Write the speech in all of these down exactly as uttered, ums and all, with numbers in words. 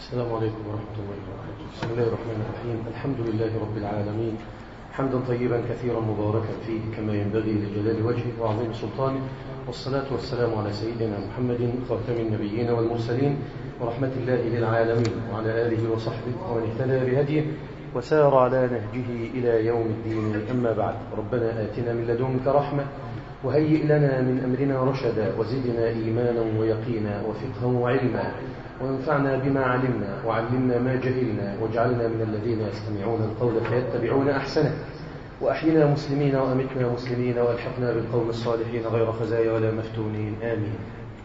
السلام عليكم ورحمة الله وبركاته. بسم الله الرحمن الرحيم. الحمد لله رب العالمين، حمدا طيبا كثيرا مباركا فيه كما ينبغي لجلال وجهه وعظيم سلطانه، والصلاة والسلام على سيدنا محمد خاتم النبيين والمرسلين ورحمة الله للعالمين، وعلى آله وصحبه ومن اهتدى بهديه وسار على نهجه إلى يوم الدين. أما بعد، ربنا آتنا من لدنك رحمة وهيئ لنا من أمرنا رشدا وزدنا إيمانا ويقينا وفقها وعلما، وانفعنا بما علمنا وعلمنا ما جهلنا، واجعلنا من الذين يستمعون القول فيتبعون أحسنه، وأحينا مسلمين وأمتنا مسلمين، وألحقنا بالقوم الصالحين غير خزايا ولا مفتونين، آمين.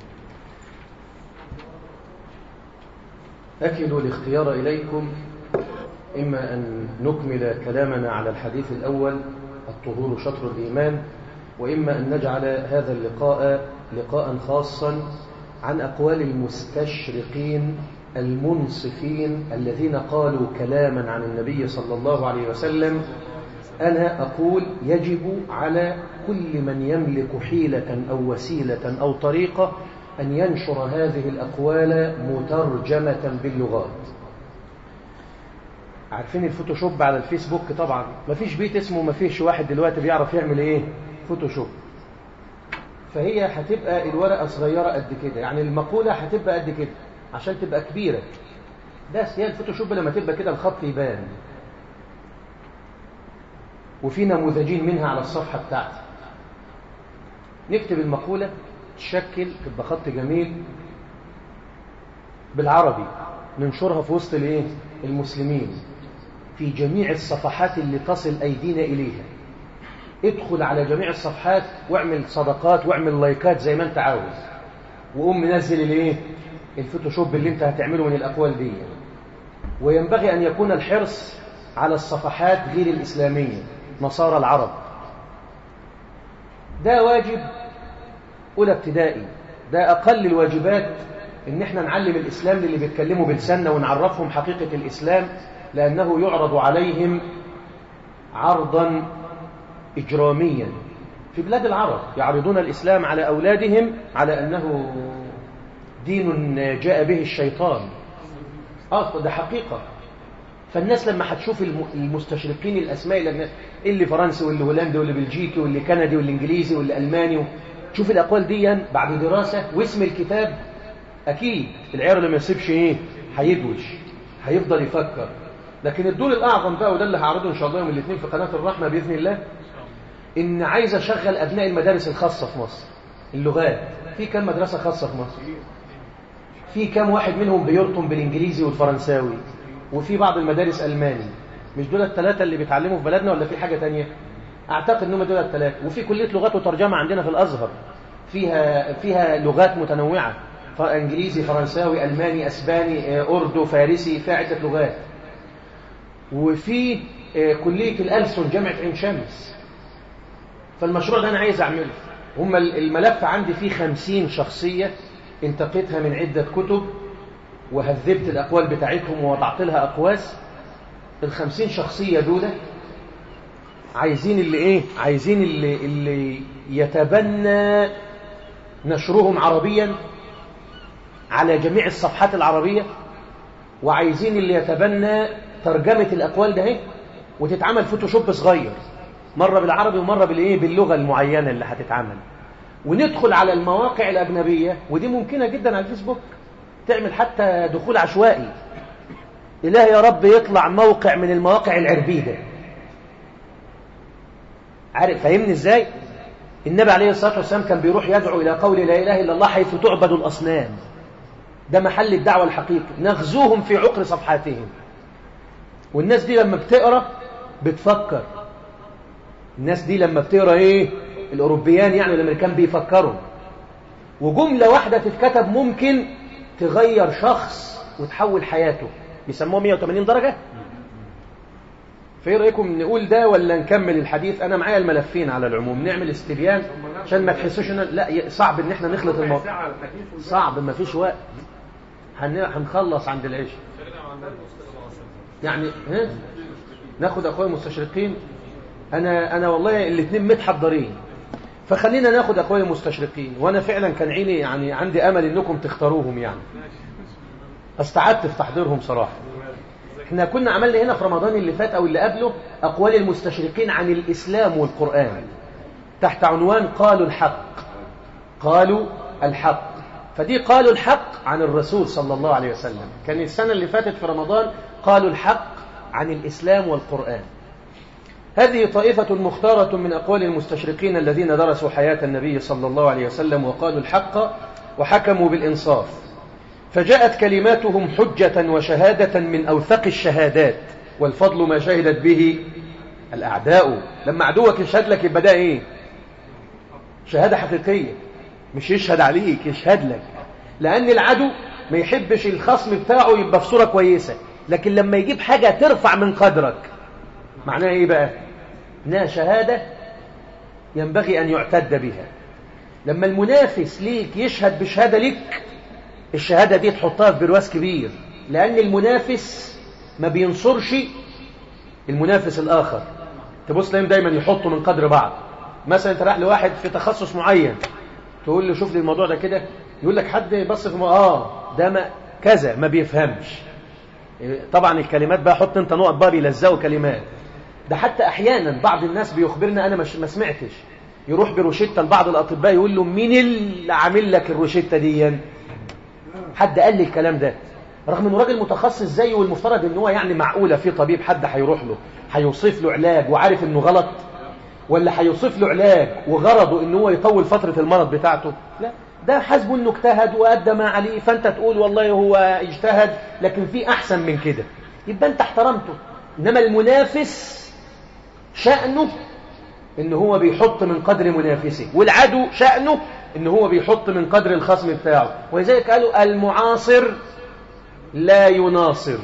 أكلوا الاختيار إليكم، إما أن نكمل كلامنا على الحديث الأول الطهور شطر الإيمان، وإما أن نجعل هذا اللقاء لقاء خاصا عن أقوال المستشرقين المنصفين الذين قالوا كلاما عن النبي صلى الله عليه وسلم. أنا أقول يجب على كل من يملك حيلة أو وسيلة أو طريقة أن ينشر هذه الأقوال مترجمة باللغات. عارفين الفوتوشوب على الفيسبوك؟ طبعا مفيش بيت اسمه مفيش واحد دلوقتي بيعرف يعمل ايه فوتوشوب. فهي هتبقى الورقة صغيرة قد كده، يعني المقولة هتبقى قد كده عشان تبقى كبيرة، بس هي الفوتوشوب لما تبقى كده الخط يبان. وفي نموذجين منها على الصفحة بتاعتي. نكتب المقولة تشكل تبقى خط جميل بالعربي، ننشرها في وسط الايه المسلمين في جميع الصفحات اللي تصل أيدينا إليها. ادخل على جميع الصفحات واعمل صدقات واعمل لايكات زي ما انت عاوز، وقوم منزل الايه الفوتوشوب اللي انت هتعمله من الأقوال دي. وينبغي أن يكون الحرص على الصفحات غير الإسلامية، نصارى العرب. ده واجب أولى ابتدائي، ده أقل الواجبات، إن احنا نعلم الإسلام للي بيتكلموا بلساننا ونعرفهم حقيقة الإسلام، لأنه يعرض عليهم عرضا إجراميا في بلاد العرب. يعرضون الإسلام على أولادهم على أنه دين جاء به الشيطان. آه ده حقيقة. فالناس لما هتشوف المستشرقين الأسماء اللي فرنسي واللي هولندي واللي بلجيكي واللي كندي واللي إنجليزي واللي ألماني، تشوف الأقوال دي بعد دراسة واسم الكتاب، أكيد العيار اللي ما يصيبش إيه هيدوش، هيفضل يفكر. لكن الدور الأعظم بقى، وده اللي هعرضه إن شاء الله يوم الاثنين في قناة الرحمة بإذن الله، إن عايز أشغل أبناء المدارس الخاصة في مصر. اللغات، في كم مدرسة خاصة في مصر؟ في كم واحد منهم بيرطم بالإنجليزي والفرنساوي؟ وفي بعض المدارس ألماني. مش دول الثلاثة اللي بيتعلموا في بلدنا ولا في حاجة تانية؟ أعتقد إنهم دول الثلاثة. وفي كلية لغات وترجمة عندنا في الأزهر فيها فيها لغات متنوعة، إنجليزي فرنساوي ألماني أسباني أردو فارسي، فيها عدة لغات. وفي كلية الألسن جامعة عين شمس. فالمشروع ده أنا عايز أعمله. هم الملف عندي فيه خمسين شخصية انتقيتها من عدة كتب وهذبت الأقوال بتاعتهم ووضعت لها أقواس. الخمسين شخصية دول عايزين اللي إيه عايزين اللي, اللي يتبنى نشرهم عربيا على جميع الصفحات العربية، وعايزين اللي يتبنى ترجمة الأقوال ده وتتعمل فوتوشوب صغير، مرة بالعربي ومرة بالإيه باللغة المعينة اللي هتتعمل. وندخل على المواقع الأجنبية، ودي ممكنة جدا على الفيسبوك، تعمل حتى دخول عشوائي. إله يا رب يطلع موقع من المواقع العربيدة. عارف فاهمني إزاي؟ النبي عليه الصلاة والسلام كان بيروح يدعو إلى قول لا إله إلا الله حيث تعبد الأصنام. ده محل الدعوة الحقيقي. نغزوهم في عقر صفحاتهم. والناس دي لما بتقرأ بتفكر. الناس دي لما بتقرأ إيه؟ الأوروبيان يعني الأمريكان بيفكروا. وجملة واحدة تتكتب ممكن تغير شخص وتحول حياته. بيسموه مية وثمانين درجة. فإيه رأيكم نقول ده ولا نكمل الحديث؟ أنا معايا الملفين على العموم، نعمل استبيان عشان ما تحسوش إن لا صعب إن إحنا نخلط الموضوع. صعب، ما فيش وقت. هنخلص عند العشاء. يعني ها ناخد أخويا المستشرقين. أنا أنا والله الاثنين متحضرين، فخلينا ناخد أخويا المستشرقين. وأنا فعلا كان عيني يعني عندي أمل إنكم تختاروهم يعني. استعدت في تحضيرهم صراحة. احنا كنا عملنا هنا في رمضان اللي فات أو اللي قبله أقوال المستشرقين عن الإسلام والقرآن تحت عنوان قالوا الحق. قالوا الحق. فدي قالوا الحق عن الرسول صلى الله عليه وسلم. كان السنة اللي فاتت في رمضان قالوا الحق عن الإسلام والقرآن. هذه طائفة مختارة من أقوال المستشرقين الذين درسوا حياة النبي صلى الله عليه وسلم وقالوا الحق وحكموا بالإنصاف، فجاءت كلماتهم حجة وشهادة من أوثق الشهادات، والفضل ما شهدت به الأعداء. لما عدوك يشهد لك يبقى ده إيه؟ شهادة حقيقية، مش يشهد عليك، يشهد لك. لأن العدو ما يحبش الخصم بتاعه يبقى في صورة كويسة، لكن لما يجيب حاجة ترفع من قدرك معناها إيه بقى؟ إنها شهادة ينبغي أن يعتد بها. لما المنافس ليك يشهد بشهادة لك، الشهادة دي تحطها في برواز كبير، لأن المنافس ما بينصرش المنافس الآخر. تبص لهم دايما يحطوا من قدر بعض. مثلا انت رايح لواحد في تخصص معين تقول له شوف لي الموضوع ده كده، يقول لك حد بص في اه ده ما كذا، ما بيفهمش. طبعا الكلمات بقى حط انت نقط بقى بيلزقوا كلمات. ده حتى احيانا بعض الناس بيخبرنا انا مش ما سمعتش، يروح بروشته لبعض الاطباء يقول له مين اللي عامل لك الروشته دي؟ حد قال لي الكلام ده، رغم انه راجل متخصص زيه، والمفترض ان هو يعني معقوله في طبيب حد هيروح له هيوصف له علاج وعارف انه غلط، ولا هيوصف له علاج وغرضه ان هو يطول فتره المرض بتاعته؟ لا، ده حسبه انه اجتهد وادى ما عليه، فانت تقول والله هو اجتهد لكن في احسن من كده، يبقى انت احترمته. انما المنافس شأنه ان هو بيحط من قدر منافسه، والعدو شأنه ان هو بيحط من قدر الخصم بتاعه. ولذلك قالوا المعاصر لا يناصر.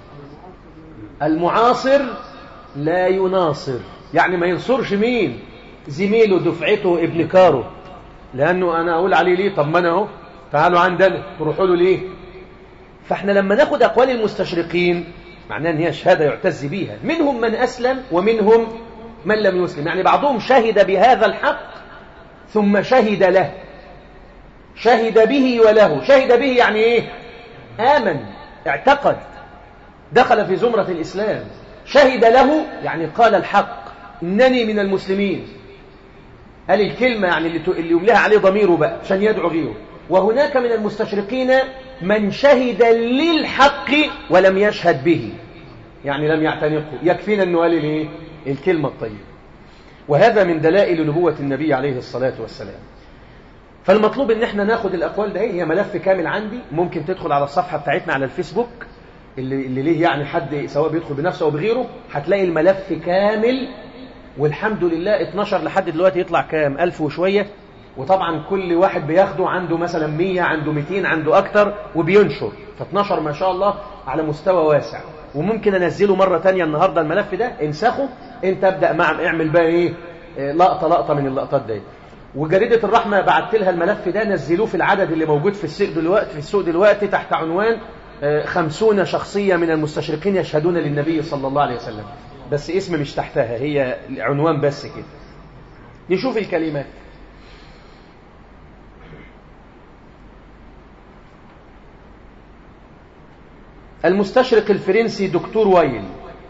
المعاصر لا يناصر يعني ما ينصرش مين؟ زميله، دفعته، ابن كاره. لانه انا اقول عليه ليه؟ طب ما انا اهو، تعالوا عندنا تروحوا له ليه؟ فاحنا لما ناخد اقوال المستشرقين معناه ان هي شهاده يعتز بيها. منهم من اسلم ومنهم من لم يسلم، يعني بعضهم شهد بهذا الحق ثم شهد له، شهد به وله. شهد به يعني ايه؟ آمن، اعتقد، دخل في زمرة الإسلام. شهد له يعني قال الحق، إنني من المسلمين، قال الكلمة يعني اللي يملها عليه ضميره بقى عشان يدعو غيره. وهناك من المستشرقين من شهد للحق ولم يشهد به، يعني لم يعتنقه، يكفينا أنه قال الايه؟ الكلمة الطيبة. وهذا من دلائل نبوة النبي عليه الصلاة والسلام. فالمطلوب ان احنا ناخد الاقوال ده. هي ملف كامل عندي، ممكن تدخل على الصفحة بتاعتنا على الفيسبوك، اللي, اللي ليه يعني حد سواء بيدخل بنفسه او بغيره، هتلاقي الملف كامل. والحمد لله اتنشر لحد دلوقتي، يطلع كام؟ ألف وشوية. وطبعا كل واحد بياخده عنده مثلا مية، عنده ميتين، عنده اكتر، وبينشر. فاتنشر ما شاء الله على مستوى واسع. وممكن انزله مرة تانية النهاردة الملف ده، انسخه انت، ابدأ مع اعمل بقى ايه لقطة لقطة من اللقطات دي. وجريدة الرحمة بعت لها الملف ده، نزلوه في العدد اللي موجود في السوق دلوقتي في السوق دلوقتي تحت عنوان خمسون شخصية من المستشرقين يشهدون للنبي صلى الله عليه وسلم. بس اسم مش تحتها، هي عنوان بس كده. نشوف الكلمات. المستشرق الفرنسي دكتور ويل،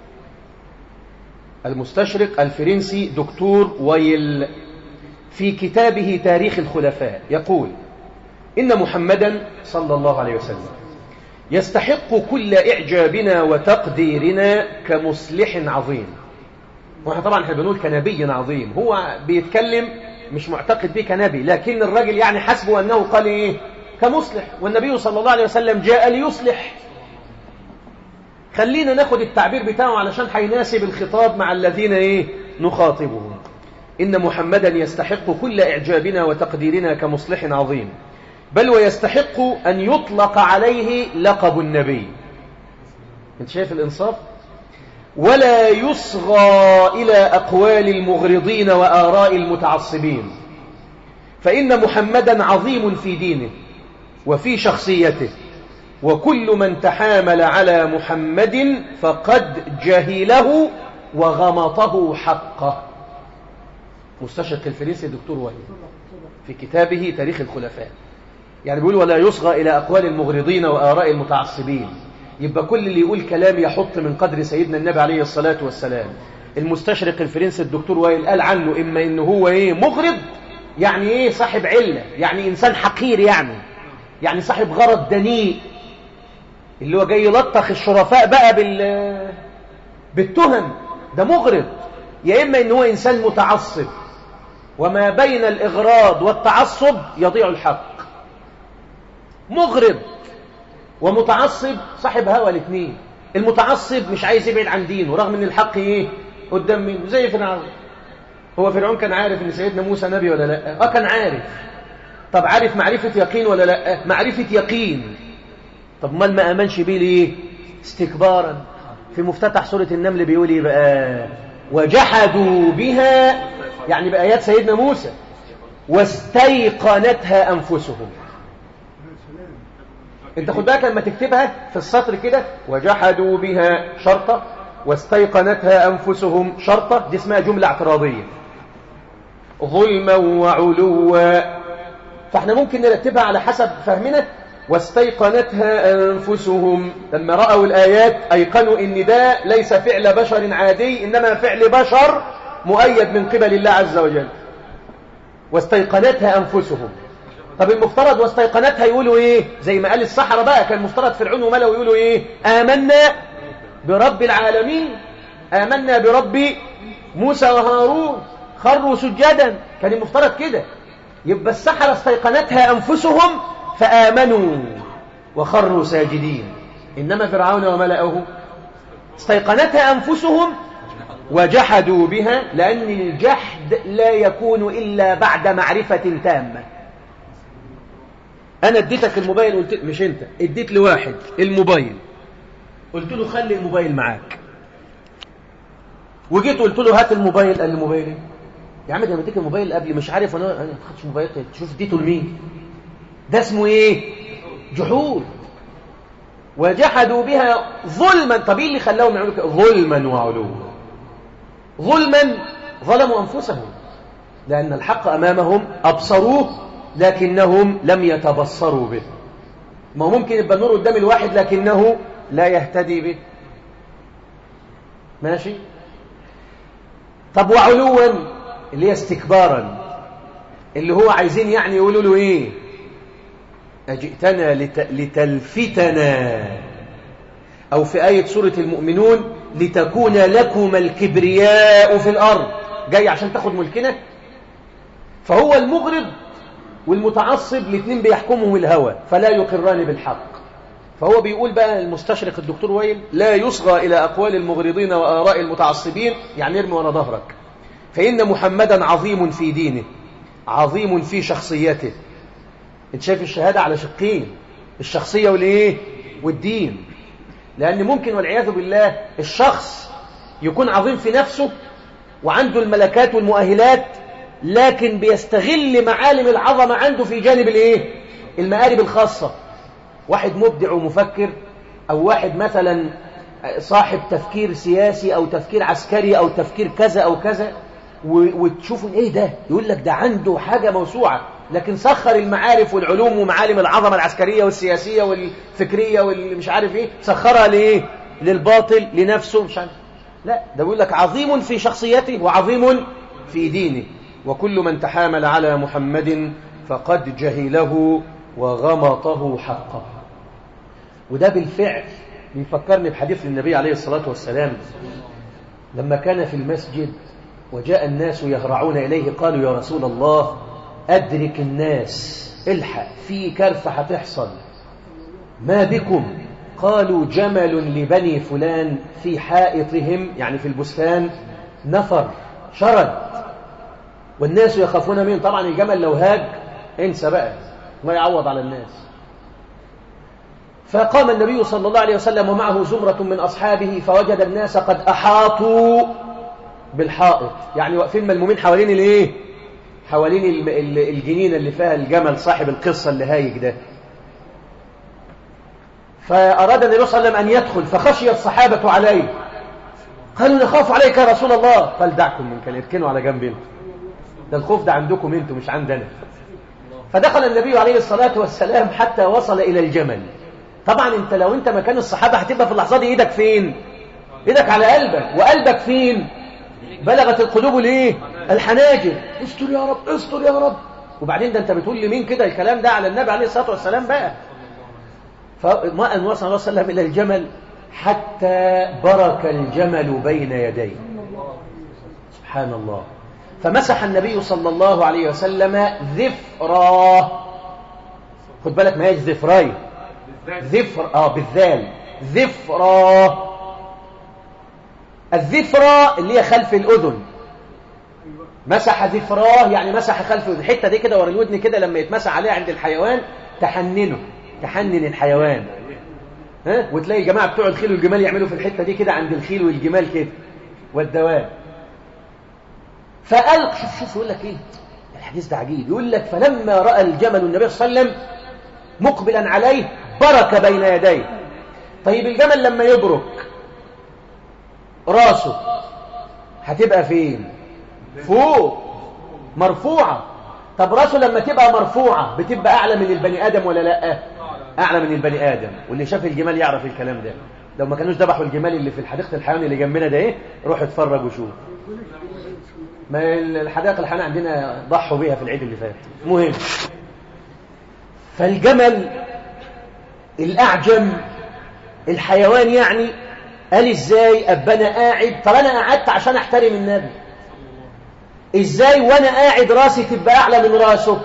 المستشرق الفرنسي دكتور ويل في كتابه تاريخ الخلفاء يقول: إن محمدا صلى الله عليه وسلم يستحق كل إعجابنا وتقديرنا كمصلح عظيم. واحنا طبعا احنا بنقول كنبي عظيم، هو بيتكلم مش معتقد به كنبي، لكن الراجل يعني حسبه أنه قال إيه؟ كمصلح، والنبي صلى الله عليه وسلم جاء ليصلح. خلينا ناخد التعبير بتاعه علشان هيناسب الخطاب مع الذين إيه؟ نخاطبهم. إن محمدا يستحق كل إعجابنا وتقديرنا كمصلح عظيم، بل ويستحق أن يطلق عليه لقب النبي. انت شايف الإنصاف؟ ولا يصغى إلى أقوال المغرضين وآراء المتعصبين، فإن محمدا عظيم في دينه وفي شخصيته، وكل من تحامل على محمد فقد جهله وغمطه حقه. مستشرق الفرنسي دكتور وهي في كتابه تاريخ الخلفاء. يعني بيقول ولا يصغى إلى أقوال المغرضين وآراء المتعصبين. يبقى كل اللي يقول كلام يحط من قدر سيدنا النبي عليه الصلاة والسلام. المستشرق الفرنسي الدكتور وائل قال عنه إما إنه هو إيه مغرض، يعني إيه صاحب علة، يعني إنسان حقير، يعني يعني صاحب غرض دنيء، اللي هو جاي يلطخ الشرفاء بقى بال بالتهم، ده مغرض. يا إما إنه هو إنسان متعصب، وما بين الإغراض والتعصب يضيع الحق. مغرض ومتعصب صاحب هوى الاثنين. المتعصب مش عايز يبعد عن دينه رغم ان الحق ايه قدام منه، زي فرعون. هو فرعون كان عارف ان سيدنا موسى نبي ولا لا؟ اه كان عارف. طب عارف معرفة يقين ولا لا؟ معرفة يقين. طب ما ما امنش بيه ليه؟ استكبارا. في مفتتح سورة النمل بيقول ايه بقى؟ وجحدوا بها، يعني بآيات سيدنا موسى، واستيقنتها انفسهم. انت خد بالك لما تكتبها في السطر كده، وجحدوا بها شرطة واستيقنتها أنفسهم شرطة، دي اسمها جملة اعتراضية، ظلما وعلوا. فاحنا ممكن نرتبها على حسب فهمنا. واستيقنتها أنفسهم، لما رأوا الآيات أيقنوا إن ده ليس فعل بشر عادي، إنما فعل بشر مؤيد من قبل الله عز وجل. واستيقنتها أنفسهم. طب المفترض واستيقنتها يقولوا ايه؟ زي ما قال السحرة بقى، كان المفترض فرعون وملأه يقولوا ايه؟ آمنا برب العالمين، آمنا برب موسى وهارون، خروا سجدا. كان المفترض كده. يبقى السحرة استيقنتها أنفسهم فآمنوا وخروا ساجدين. إنما فرعون وملأه استيقنتها أنفسهم وجحدوا بها، لأن الجحد لا يكون إلا بعد معرفة تامة. أنا اديتك الموبايل، قلت مش أنت، اديت لواحد الموبايل، قلت له خلي الموبايل معاك، وجيت قلت له هات الموبايل، قال لي الموبايل ايه؟ يا عم ده انا اديك الموبايل قبل، مش عارف انا ما خدتش موبايل، تشوف اديته لمين؟ ده اسمه ايه؟ جحود. وجحدوا بها ظلما. طب ايه اللي خلاهم يعملوا كده؟ ظلما وعلوا. ظلما، ظلموا انفسهم، لان الحق امامهم ابصروه لكنهم لم يتبصروا به. ما هو ممكن يبقى النور قدام الواحد لكنه لا يهتدي به. ماشي؟ طب وعلوا اللي هي استكبارا، اللي هو عايزين يعني يقولوا له ايه؟ أجئتنا لت... لتلفتنا، أو في آية سورة المؤمنون لتكون لكم الكبرياء في الأرض، جاي عشان تاخد ملكنا. فهو المغرض والمتعصب الاثنين بيحكمهم الهوى فلا يقران بالحق. فهو بيقول بقى المستشرق الدكتور وائل لا يصغى إلى أقوال المغرضين وآراء المتعصبين، يعني ارمي ورا ظهرك. فإن محمدا عظيم في دينه، عظيم في شخصيته. انت شايف الشهادة على شقين، الشخصية والإيه؟ والدين. لأن ممكن والعياذ بالله الشخص يكون عظيم في نفسه وعنده الملكات والمؤهلات، لكن بيستغل معالم العظمة عنده في جانب الإيه؟ المآرب الخاصة. واحد مبدع ومفكر، أو واحد مثلا صاحب تفكير سياسي أو تفكير عسكري أو تفكير كذا أو كذا، وتشوفوا إيه ده؟ يقول لك ده عنده حاجة موسوعة، لكن سخر المعارف والعلوم ومعالم العظمة العسكرية والسياسية والفكرية والمش عارف إيه، سخرها لإيه؟ للباطل، لنفسه، مش عارف. لا، ده بيقول لك عظيم في شخصيته وعظيم في دينه. وكل من تحامل على محمد فقد جهله وغمطه حقه. وده بالفعل بيفكرني بحديث النبي عليه الصلاة والسلام لما كان في المسجد وجاء الناس يهرعون إليه، قالوا يا رسول الله أدرك الناس، الحق في كارثة هتحصل، ما بكم؟ قالوا جمل لبني فلان في حائطهم، يعني في البستان، نفر شرد والناس يخافون منه. طبعا الجمل لو هاج انسى بقى، ما يعوض على الناس. فقام النبي صلى الله عليه وسلم ومعه زمرة من أصحابه فوجد الناس قد أحاطوا بالحائط، يعني واقفين ملمومين حوالين الايه؟ حوالين الجنينة اللي فيها الجمل صاحب القصة اللي هايج ده. فأراد النبي صلى الله عليه وسلم أن يدخل، فخشي الصحابة عليه، قالوا نخاف عليك يا رسول الله. قال دعكم من كان، اركنوا على جنب انتم، ده الخوف ده عندكم انتم مش عندنا. فدخل النبي عليه الصلاة والسلام حتى وصل إلى الجمل. طبعا انت لو انت مكان الصحابة هتبقى في اللحظة دي ايدك فين؟ ايدك على قلبك، وقلبك فين؟ بلغت القلوب ليه؟ الحناجر. استر يا رب، استر يا رب. وبعدين ده انت بتقول لمين كده الكلام ده؟ على النبي عليه الصلاة والسلام بقى. فما أن وصل الله عليه وسلم إلى الجمل حتى برك الجمل بين يديه. سبحان الله. فمسح النبي صلى الله عليه وسلم ذفراه. خد بالك ما هيش ذفراي، ذفر اه بالذال، ذفراه. الذفرة اللي هي خلف الأذن. مسح ذفراه يعني مسح خلف الحتة دي كده ورا الودن كده، لما يتمسح عليها عند الحيوان تحننه، تحنن الحيوان. ها؟ وتلاقي جماعة بتوع الخيل والجمال يعملوا في الحتة دي كده عند الخيل والجمال كده والدواب. فألق شوف شوف يقول لك ايه الحديث ده عجيب. يقول لك فلما رأى الجمل النبي صلى الله عليه وسلم مقبلا عليه برك بين يديه. طيب الجمل لما يبرك راسه هتبقى فين؟ فوق، مرفوعة. طب راسه لما تبقى مرفوعة بتبقى أعلى من البني آدم ولا لأ؟ أعلى من البني آدم. واللي شاف الجمال يعرف الكلام ده. لو ما كانوش ذبحوا الجمال اللي في الحديقة الحيوان اللي جنبنا ده ايه، روح اتفرج وشوف. ما الحدائق الحيوان عندنا ضحوا بيها في العيد اللي فات. مهم. فالجمل الأعجم الحيوان يعني قال ازاي ابقى انا قاعد؟ طب انا قعدت عشان احترم النبي، ازاي وانا قاعد راسي تبقى اعلى من راسه؟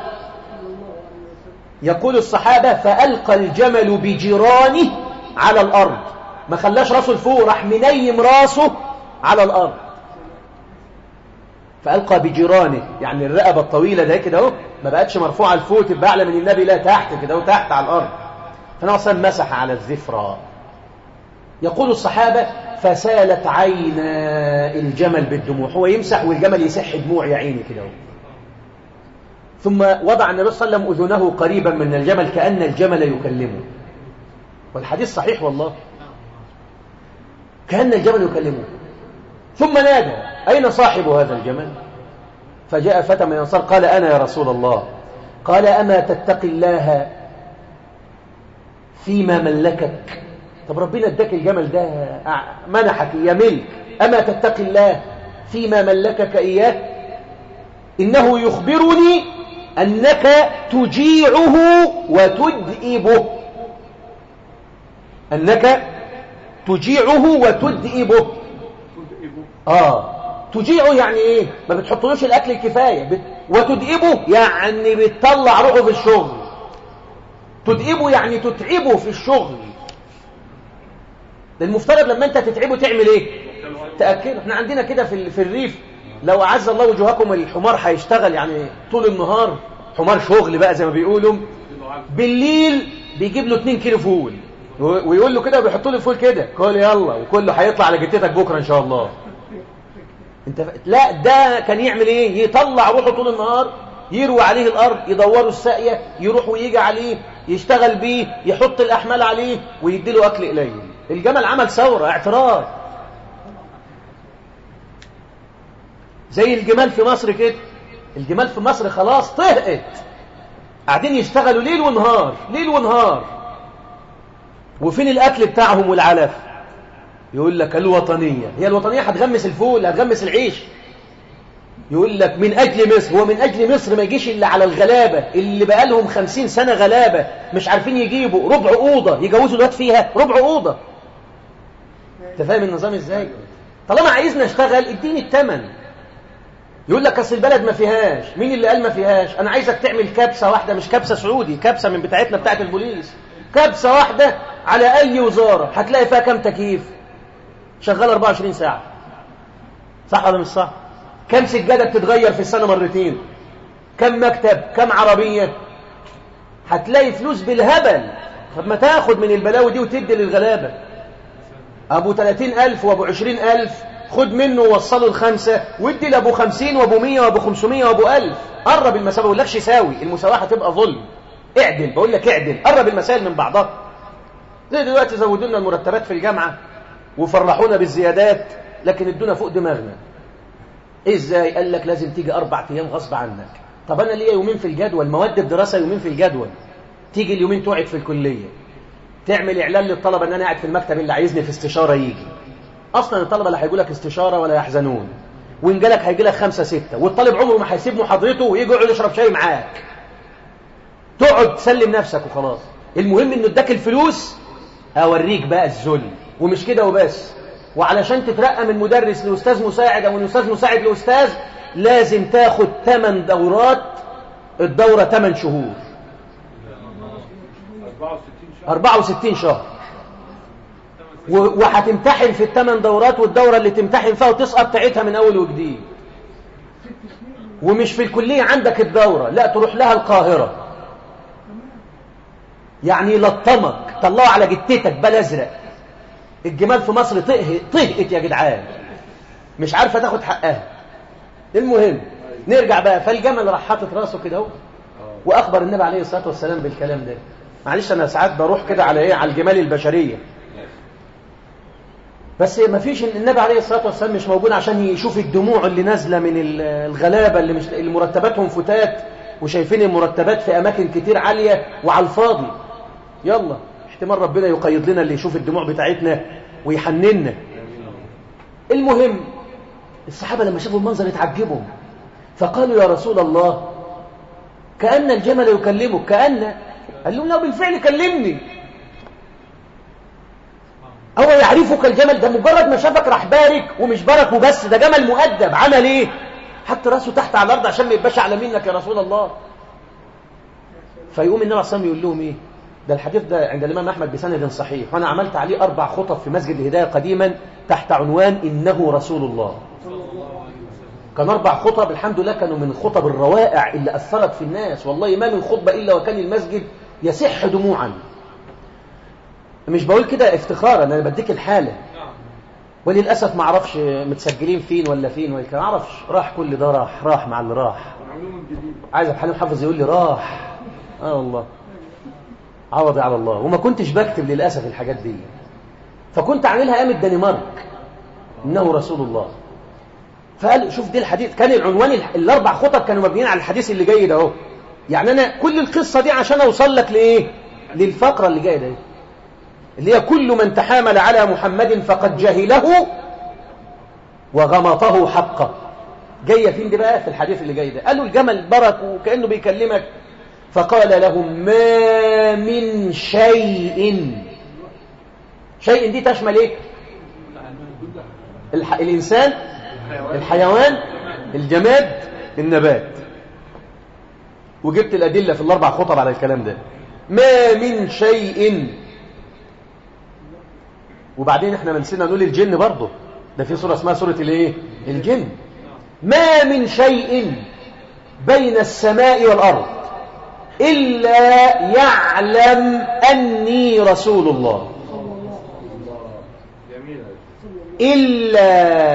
يقول الصحابة فألقى الجمل بجيرانه على الأرض، ما خلاش راسه لفوق، راح منيم راسه على الأرض. فألقى بجيرانه يعني الرقبة الطويلة ده كده اهو ما بقتش مرفوعة لفوق تبقى أعلى من النبي، لا تحت كده اهو، تحت على الأرض. فأنا أصلا مسح على الذفرة. يقول الصحابة فسالت عين الجمل بالدموع، هو يمسح والجمل يسح دموع يا عيني كده. ثم وضع النبي صلى الله عليه وسلم أذنه قريبا من الجمل كأن الجمل يكلمه، والحديث صحيح والله، كأن الجمل يكلمه. ثم نادى أين صاحب هذا الجمل؟ فجاء فتى من الأنصار قال أنا يا رسول الله. قال أما تتقي الله فيما ملكك؟ طب ربنا اداك الجمل ده منحك يا ملك، أما تتقي الله فيما ملكك إياه؟ إنه يخبرني أنك تجيعه وتدئبه، أنك تجيعه وتدئبه. آه تجيعه يعني إيه؟ ما بتحطلوش الأكل الكفاية. بت... وتدئبه يعني بتطلع روحه في الشغل. تدئبه يعني تتعبه في الشغل. المفترض لما انت تتعبه تعمل ايه؟ تأكله. احنا عندنا كده في في الريف لو اعز الله وجوهكم الحمار هيشتغل يعني طول النهار، حمار شغل بقى زي ما بيقولوا، بالليل بيجيب له اتنين كيلو فول ويقول له كده وبيحط له الفول كده كل يلا، وكله هيطلع على جتتك بكره ان شاء الله. انت ف... لا ده كان يعمل ايه؟ يطلع روحه طول النهار، يروي عليه الارض، يدوروا الساقيه، يروح ويجي عليه، يشتغل بيه، يحط الاحمال عليه ويديله اكل قليل. الجمل عمل ثورة، اعتراض، زي الجمال في مصر كده. الجمال في مصر خلاص طهقت، قاعدين يشتغلوا ليل ونهار ليل ونهار، وفين الأكل بتاعهم والعلف؟ يقول لك الوطنية. هي الوطنية هتغمس الفول، هتغمس العيش. يقول لك من أجل مصر. هو من أجل مصر ما يجيش إلا على الغلابة اللي بقالهم خمسين سنة غلابة مش عارفين يجيبوا ربع أوضة يجوزوا الواد فيها، ربع أوضة. انت فاهم النظام ازاي؟ طالما عايزنا اشتغل اديني الثمن. يقول لك اصل البلد ما فيهاش. مين اللي قال ما فيهاش؟ انا عايزك تعمل كبسه واحده، مش كبسه سعودي، كبسه من بتاعتنا بتاعت البوليس، كبسه واحده على اي وزاره هتلاقي فيها كام تكييف شغال أربعة وعشرين ساعه، صح ولا مش صح؟ كم سجاده بتتغير في السنه مرتين، كم مكتب، كم عربيه، هتلاقي فلوس بالهبل. طب ما تاخد من البلاوي دي وتدي للغلابه. أبو ثلاثين ألف وأبو عشرين ألف خد منه ووصله الخمسة، وادي لأبو خمسين وأبو مية وأبو خمسمية وأبو ألف. قرب المساوي، بقول لكش ساوي، المساواة هتبقى ظلم. اعدل، بقول لك اعدل، قرب المسائل من بعضها. زي دلوقتي زودوا لنا المرتبات في الجامعة وفرحونا بالزيادات، لكن ادونا فوق دماغنا. إيه ازاي؟ قال لك لازم تيجي أربع أيام غصب عنك. طب أنا ليا يومين في الجدول، مواد الدراسة يومين في الجدول، تيجي اليومين تقعد في الكلية تعمل إعلان للطلبة أن أنا قاعد في المكتب، اللي عايزني في استشارة يجي. أصلا الطلبة لا هيقول لك استشارة ولا يحزنون، وإن جالك هيجي لك خمسة ستة، والطالب عمره ما هيسيب محاضرته ويجي يقعد يشرب شاي معاك، تقعد تسلم نفسك وخلاص. المهم إنه اداك الفلوس أوريك بقى الذل. ومش كده وبس، وعلشان تترقى من مدرس لأستاذ مساعد أو من أستاذ مساعد لأستاذ لازم تاخد ثمان دورات، الدورة ثمان شهور، أربعة وستين شهر، وهتمتحن في الثمان دورات، والدورة اللي تمتحن فيها وتسقط تعيدها من أول وجديد. ومش في الكلية عندك الدورة، لا تروح لها القاهرة، يعني لطمك طلعوا على جتتك بل أزرق. الجمال في مصر طهقت طهقت يا جدعان، مش عارفة تاخد حقها. المهم نرجع بقى، فالجمل راح حاطط راسه كده اهو وأخبر النبي عليه الصلاة والسلام بالكلام ده. معلش أنا ساعات بروح كده على إيه، على الجمال البشرية، بس ما فيش النبي عليه الصلاة والسلام مش موجود عشان يشوف الدموع اللي نازلة من الغلابة اللي مش مرتباتهم فتات، وشايفين المرتبات في أماكن كتير عالية وعلى الفاضي. يلا احتمال ربنا يقيد لنا اللي يشوف الدموع بتاعتنا ويحننا. المهم الصحابة لما شافوا المنظر اتعجبوا، فقالوا يا رسول الله كأن الجمل يكلمك. كأن قال لهم لا بالفعل كلمني، هو يعرفك الجمل ده، مجرد ما شافك راح بارك، ومش بارك وبس، ده جمل مؤدب. عمل ايه؟ حط راسه تحت على الارض عشان ما يبقاش اعلى منك يا رسول الله. فيقوم النبي عليه الصلاه والسلام يقول لهم ايه؟ ده الحديث ده عند الامام احمد بسند صحيح، وانا عملت عليه اربع خطب في مسجد الهدايه قديما تحت عنوان انه رسول الله. كان اربع خطب الحمد لله، كانوا من الخطب الروائع اللي اثرت في الناس، والله ما من خطبه الا وكان المسجد يسح دموعا. مش بقول كده افتخارا، انا بديك الحاله، وللاسف ما اعرفش متسجلين فين ولا فين ولا ما اعرفش. راح كل ده، راح راح مع اللي راح. عايز ابو حليم حافظ يقول لي راح، اه والله عوضي على الله. وما كنتش بكتب للاسف الحاجات دي، فكنت عاملها ايام الدنمارك انه رسول الله. فقال شوف دي الحديث، كان العنوان الاربع خطب كانوا مبنيين على الحديث اللي جاي ده اهو. يعني انا كل القصه دي عشان اوصل لك لايه؟ للفقره اللي جايه ده، اللي هي كل من تحامل على محمد فقد جهله وغمطه حقه. جايه فين دي بقى؟ في الحديث اللي جاي ده. قالوا الجمل برك وكأنه بيكلمك، فقال لهم ما من شيء. شيء دي تشمل ايه؟ الح... الإنسان، الحيوان، الجماد، النبات. وجبت الأدلة في الأربع خطب على الكلام ده. ما من شيء. وبعدين احنا نسينا نقول الجن برضه، ده في سورة اسمها سورة الايه؟ الجن. ما من شيء بين السماء والأرض إلا يعلم أني رسول الله، إلا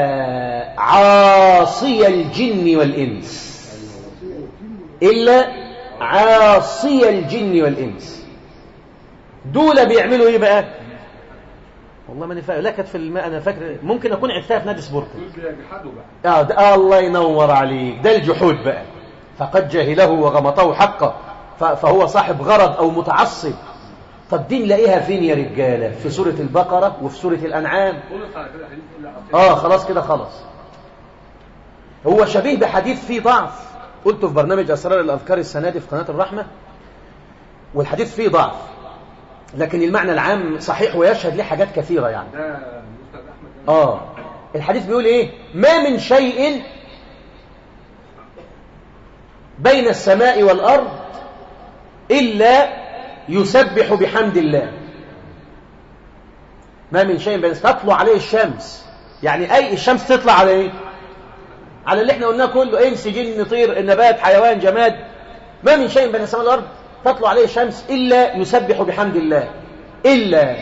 عاصي الجن والإنس، إلا عاصي الجن والإنس. دول بيعملوا إيه بقى؟ والله ما نفاق، لا كانت في الماء، أنا فاكر ممكن أكون عدتها في نادي سبورت. آه ده الله ينور عليك، ده الجحود بقى. فقد جهله وغمطه حقه، فهو صاحب غرض أو متعصب. طب دي نلاقيها فين يا رجالة؟ في سورة البقرة وفي سورة الأنعام. آه خلاص كده خلاص. هو شبيه بحديث فيه ضعف، قلته في برنامج أسرار الأذكار السنة دي في قناة الرحمة، والحديث فيه ضعف لكن المعنى العام صحيح ويشهد له حاجات كثيرة. يعني آه الحديث بيقول إيه؟ ما من شيء بين السماء والأرض إلا يسبح بحمد الله. ما من شيء بين تطلع عليه الشمس، يعني أي الشمس تطلع على إيه؟ على اللي احنا قلناه كله، انس جن طير النبات حيوان جماد. ما من شيء بين السماء والأرض تطلع عليه الشمس إلا يسبح بحمد الله، إلا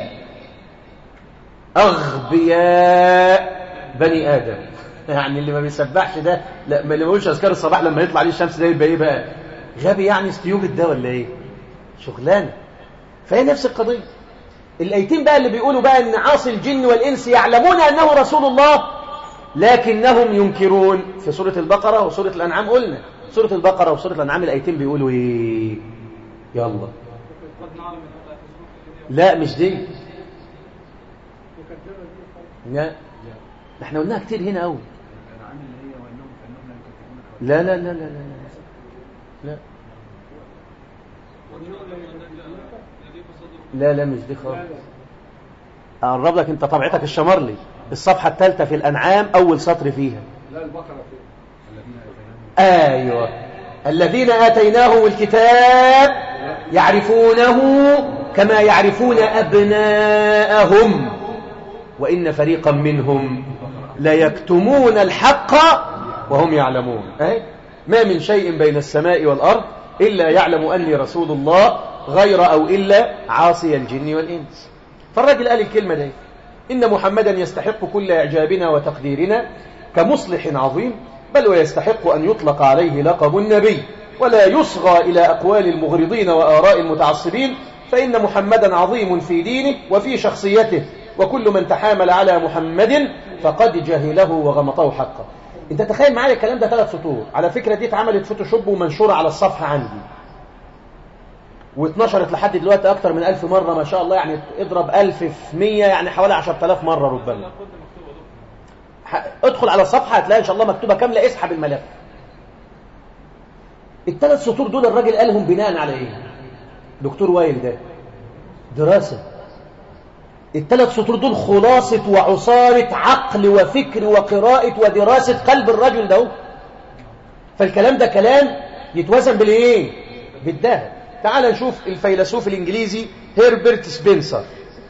أغبياء بني آدم. يعني اللي ما بيسبحش ده، لا ما اللي ما يقولش أذكار الصباح لما يطلع عليه الشمس ده يبقى إيه بقى؟ غبي، يعني استيوبد ده ولا إيه؟ شغلانة. فهي نفس القضية. الأيتين بقى اللي بيقولوا بقى إن عاصي الجن والإنس يعلمون أنه رسول الله لكنهم ينكرون، في سورة البقرة وسورة الأنعام قلنا سورة البقرة وسورة الأنعام الآيتين بيقولوا إيه؟ يلا لا مش دي، لا احنا قلناها كتير هنا قوي. لا لا لا لا لا لا لا لا مش دي خالص. أقرب لك أنت طبعتك الشمرلي، الصفحة الثالثة في الأنعام أول سطر فيها. لا البقرة فيه. أيوة الذين آتيناهم الكتاب يعرفونه كما يعرفون أبناءهم وإن فريقا منهم ليكتمون الحق وهم يعلمون. أي ما من شيء بين السماء والأرض إلا يعلم أني رسول الله غير أو إلا عاصي الجن والإنس. فالرجل قال الكلمة دي: إن محمدا يستحق كل إعجابنا وتقديرنا كمصلح عظيم، بل ويستحق أن يطلق عليه لقب النبي ولا يصغى إلى أقوال المغرضين وآراء المتعصبين، فإن محمدا عظيم في دينه وفي شخصيته، وكل من تحامل على محمد فقد جهله وغمطه حقه. انت تخيل معايا الكلام ده ثلاث سطور. على فكرة دي اتعملت فوتوشوب ومنشورة على الصفحة عندي واتنشرت لحد دلوقتي أكتر من ألف مرة ما شاء الله. يعني اضرب ألف في مية يعني حوالي عشرة آلاف مرة ربما. ادخل على الصفحة هتلاقي إن شاء الله مكتوبة كاملة، اسحب الملف. الثلاث سطور دول الراجل قالهم بناء على ايه؟ دكتور وائل ده دراسة. الثلاث سطور دول خلاصة وعصارة عقل وفكر وقراءة ودراسة قلب الرجل ده. فالكلام ده كلام يتوزن بالايه؟ بالذهب. تعال نشوف الفيلسوف الإنجليزي هيربرت سبنسر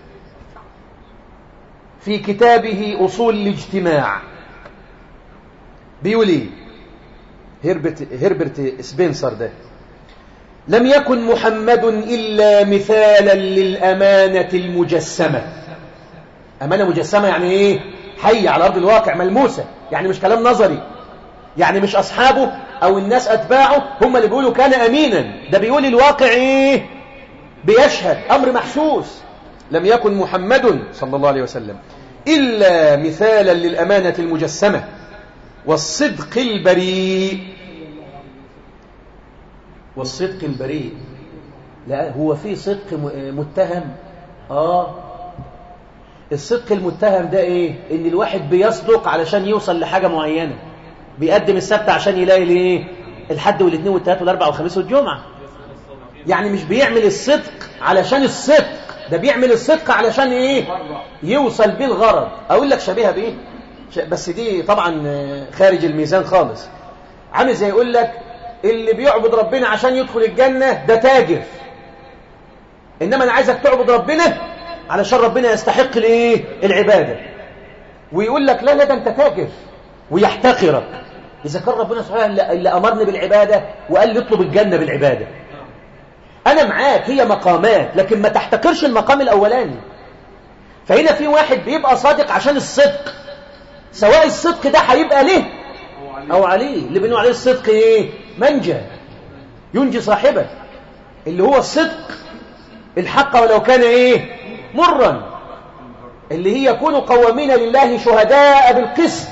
في كتابه أصول الاجتماع بيقول ايه؟ هيربرت, هيربرت سبنسر ده: لم يكن محمد إلا مثالا للأمانة المجسمة. أمانة مجسمة يعني إيه؟ حية على أرض الواقع ملموسة، يعني مش كلام نظري، يعني مش أصحابه أو الناس أتباعه هم اللي بيقولوا كان أمينا، ده بيقول الواقع إيه؟ بيشهد أمر محسوس. لم يكن محمد صلى الله عليه وسلم إلا مثالا للأمانة المجسمة والصدق البريء. والصدق البريء، لا هو في صدق متهم. آه الصدق المتهم ده إيه؟ إن الواحد بيصدق علشان يوصل لحاجة معينة، بيقدم السبت عشان يلاقي ليه الحد والاثنين والثلاث والاربع والخميس والجمعة. يعني مش بيعمل الصدق علشان الصدق، ده بيعمل الصدق علشان ايه؟ يوصل بيه الغرض. اقول لك شبيهة بايه؟ بس دي طبعا خارج الميزان خالص. عامل زي يقول لك اللي بيعبد ربنا عشان يدخل الجنة ده تاجر، انما انا عايزك تعبد ربنا علشان ربنا يستحق الايه؟ العبادة. ويقول لك لا لا ده انت تاجر ويحتقرك. إذا كان ربنا سبحانه اللي أمرني بالعبادة وقال لي اطلب الجنة بالعبادة، أنا معاك، هي مقامات، لكن ما تحتقرش المقام الأولاني. فهنا في واحد بيبقى صادق عشان الصدق، سواء الصدق ده هيبقى له أو عليه. اللي بنقول عليه الصدق إيه؟ منجى ينجي صاحبه، اللي هو الصدق الحق ولو كان إيه؟ مرا، اللي هي كونوا قوامين لله شهداء بالقسط.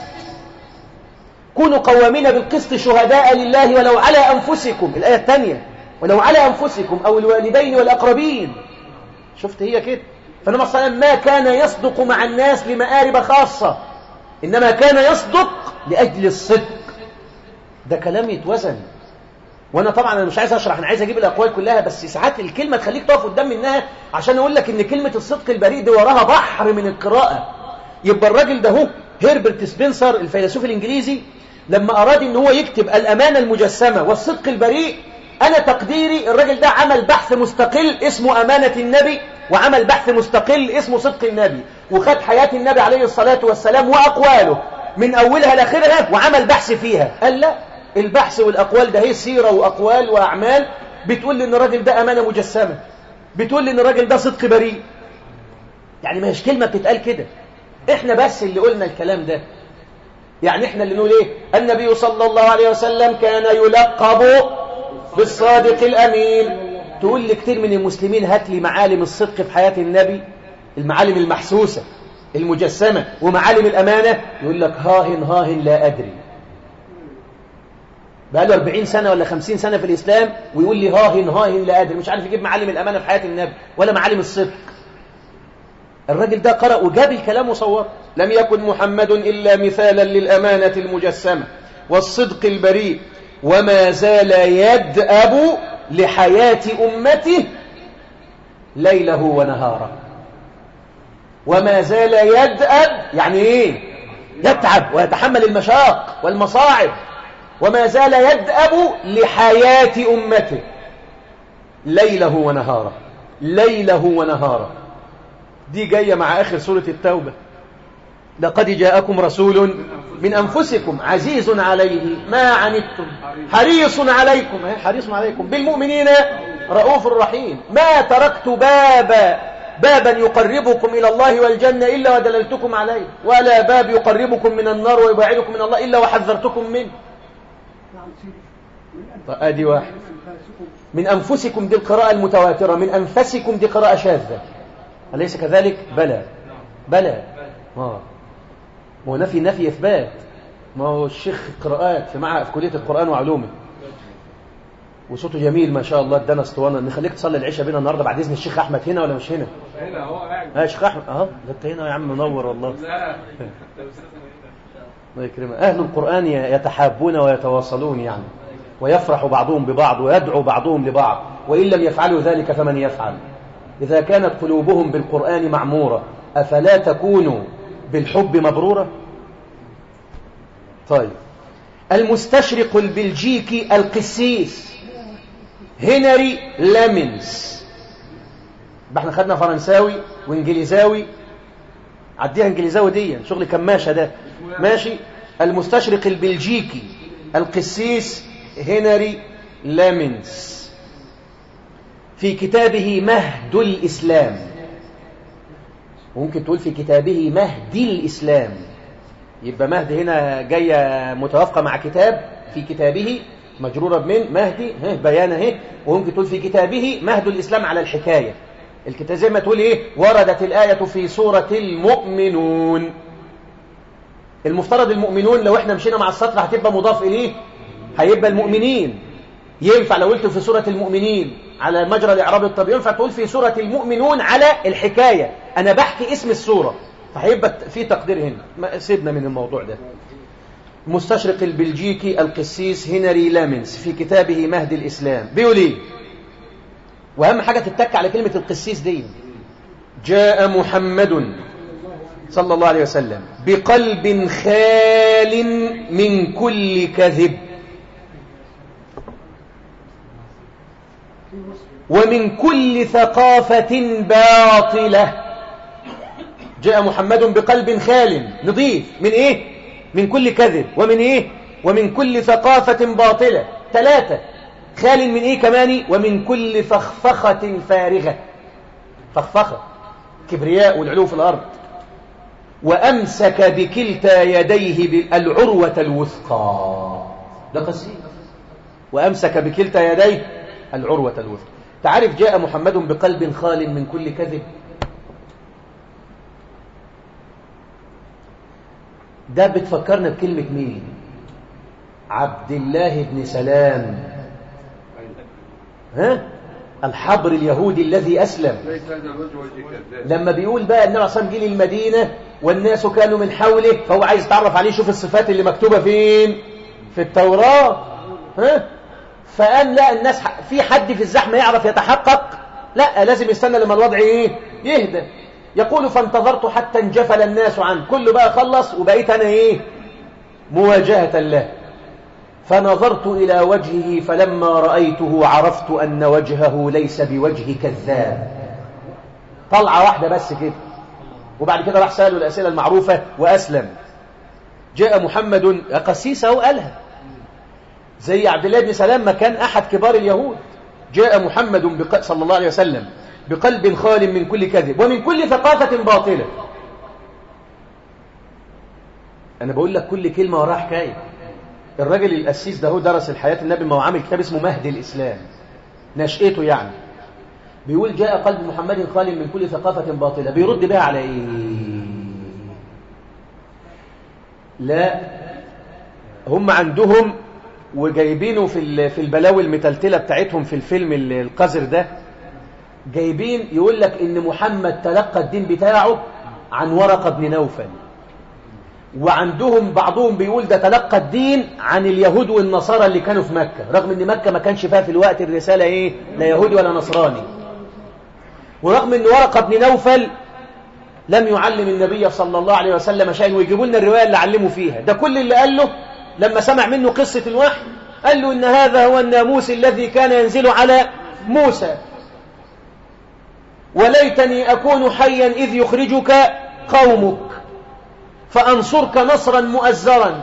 كونوا قوامين بالقسط شهداء لله ولو على أنفسكم. الآية الثانية: ولو على أنفسكم أو الوالدين والأقربين. شفت هي كده. فالنبي صلى الله عليه وسلم ما كان يصدق مع الناس لمآرب خاصة، إنما كان يصدق لأجل الصدق. ده كلام يتوزن. وأنا طبعا أنا مش عايز أشرح، أنا عايز أجيب الأقوال كلها، بس ساعات الكلمة تخليك تقف قدام منها عشان أقول لك إن كلمة الصدق البريء دي وراها بحر من القراءة. يبقى الراجل ده هو هيربرت سبنسر الفيلسوف الإنجليزي لما أراد إن هو يكتب الأمانة المجسمة والصدق البريء، أنا تقديري الراجل ده عمل بحث مستقل اسمه أمانة النبي، وعمل بحث مستقل اسمه صدق النبي، وخد حياة النبي عليه الصلاة والسلام وأقواله من أولها لآخرها وعمل بحث فيها. قال لا، البحث والأقوال ده هي سيرة وأقوال وأعمال بتقول إن الراجل ده أمانة مجسمة، بتقول إن الراجل ده صدق بريء. يعني ما هيش كلمة بتتقال كده، إحنا بس اللي قلنا الكلام ده. يعني إحنا اللي نقول إيه؟ النبي صلى الله عليه وسلم كان يلقب بالصادق الأمين. تقول لكتير من المسلمين هات لي معالم الصدق في حياة النبي، المعالم المحسوسة المجسمة ومعالم الأمانة، يقول لك هاهن هاهن لا أدري. بقى له أربعين سنة ولا خمسين سنة في الإسلام ويقول لي هاهن هاهن لا قادر، مش عارف يجيب معالم الأمانة في حياة النبي ولا معالم الصدق. الراجل ده قرأ وجاب الكلام وصور. لم يكن محمد إلا مثالا للأمانة المجسمة والصدق البريء، وما زال يدأب لحياة أمته ليله ونهاره. وما زال يدأب يعني إيه؟ يتعب ويتحمل المشاق والمصاعب. وما زال يدأب لحياة أمته ليله ونهاره، ليله ونهاره. دي جاية مع آخر سورة التوبة. لقد جاءكم رسول من أنفسكم عزيز عليه ما عنتم حريص عليكم حريص عليكم بالمؤمنين رؤوف رحيم. ما تركت بابا بابا يقربكم إلى الله والجنة إلا ودللتكم عليه، ولا باب يقربكم من النار ويبعدكم من الله إلا وحذرتكم منه. فأدي واحد. من أنفسكم دي القراءة المتواترة، من أنفسكم دي قراءة شاذة. أليس كذلك؟ بلى بلى. آه. ما هو نفي نفي إثبات. ما هو الشيخ قراءات في معهد في كلية القرآن وعلومه، وصوته جميل ما شاء الله. ادانا اسطوانه نخليك تصلي العشاء بينا النهارده بعد اذن الشيخ احمد. هنا ولا مش هنا؟ هنا اهو قاعد. اه شيخ احمد اهو. ده انت هنا يا عم منور والله. الله يكرمك. اهل القرآن يتحابون ويتواصلون يعني، ويفرح بعضهم ببعض ويدعو بعضهم لبعض، وإن لم يفعلوا ذلك فمن يفعل. إذا كانت قلوبهم بالقرآن معمورة أفلا تكون بالحب مبرورة؟ طيب، المستشرق البلجيكي القسيس هنري لامينز. احنا خدنا فرنساوي وانجليزاوي، عديها انجليزاوي دي شغل كماشة ده ماشي. المستشرق البلجيكي القسيس هنري لامينز في كتابه مهد الإسلام، ممكن تقول في كتابه مهدي الإسلام، يبقى مهد هنا جاية متوافقة مع كتاب، في كتابه مجرورة بمن مهدي بيانه اهي، وممكن تقول في كتابه مهد الإسلام على الحكاية. الكتاب زي ما تقول ايه، وردت الآية في سورة المؤمنون. المفترض المؤمنون لو احنا مشينا مع السطر هتبقى مضاف إليه، هيبقى المؤمنين. ينفع لو قلت في سورة المؤمنين على مجرى الإعراب الطبيعي، ينفع تقول في سورة المؤمنون على الحكاية، أنا بحكي اسم السورة، فهيبقى في تقدير هنا. ما سيبنا من الموضوع ده. المستشرق البلجيكي القسيس هنري لامينز في كتابه مهد الإسلام بيقول ايه، وأهم حاجة تتك على كلمة القسيس دي، جاء محمد صلى الله عليه وسلم بقلب خال من كل كذب ومن كل ثقافة باطلة. جاء محمد بقلب خال نظيف من ايه؟ من كل كذب، ومن ايه؟ ومن كل ثقافة باطلة. ثلاثة، خال من ايه كمان؟ ومن كل فخفخة فارغة. فخفخة كبرياء والعلو في الأرض. وأمسك بكلتا يديه العروة الوثقى. ده قصير. وأمسك بكلتا يديه العروة الوثقى. تعرف جاء محمد بقلب خال من كل كذب، ده بتفكرنا بكلمة مين؟ عبد الله بن سلام، ها؟ الحبر اليهودي الذي أسلم. لما بيقول بقى النبي عليه الصلاة والسلام جه للمدينة والناس كانوا من حوله، فهو عايز يتعرف عليه، شوف الصفات اللي مكتوبة فين؟ في التوراة. ها؟ فقال لا، الناس في حد في الزحمة يعرف يتحقق؟ لا، لازم يستنى لما الوضع ايه؟ يهدى. يقول فانتظرت حتى انجفل الناس عنه، كله بقى خلص وبقيت انا ايه؟ مواجهة له. فنظرت إلى وجهه فلما رأيته عرفت أن وجهه ليس بوجه كذاب. طلعة واحدة بس كده، وبعد كده راح سأله الأسئلة المعروفة وأسلم. جاء محمد قسيسة وقالها زي عبد الله بن سلام ما كان أحد كبار اليهود. جاء محمد بق... صلى الله عليه وسلم بقلب خال من كل كذب ومن كل ثقافة باطلة. أنا بقول لك كل كلمة وراها حكاية. الراجل القسيس ده هو درس الحياة النبي، ما هو عامل كتاب اسمه مهد الإسلام، نشأته يعني. بيقول جاء قلب محمد خال من كل ثقافة باطلة، بيرد بها على إيه؟ لا، هم عندهم وجايبينه في في البلاوي المتلتلة بتاعتهم في الفيلم القذر ده، جايبين يقول لك إن محمد تلقى الدين بتاعه عن ورقة بن نوفل، وعندهم بعضهم بيقول ده تلقى الدين عن اليهود والنصارى اللي كانوا في مكة، رغم ان مكة ما كانش فيها في الوقت الرسالة ايه لا يهودي ولا نصراني، ورغم ان ورقة بن نوفل لم يعلم النبي صلى الله عليه وسلم شيئا، ويجيبوا لنا الرواية اللي علموا فيها. ده كل اللي قال له لما سمع منه قصة الوحي قال له إن هذا هو الناموس الذي كان ينزل على موسى، وليتني أكون حيا إذ يخرجك قومك فأنصرك نصرا مؤزرا.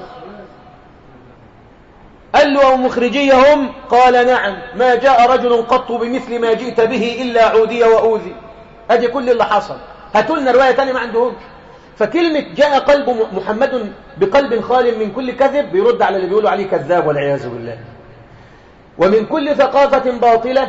قال له ومخرجيهم؟ قال نعم، ما جاء رجل قط بمثل ما جئت به إلا عودي وأوذي. أدي كل اللي حصل. هاتوا لنا رواية تانية ما عندهم. فكلمة جاء قلب محمد بقلب خال من كل كذب بيرد على اللي بيقولوا عليه كذاب والعياذ بالله. ومن كل ثقافة باطلة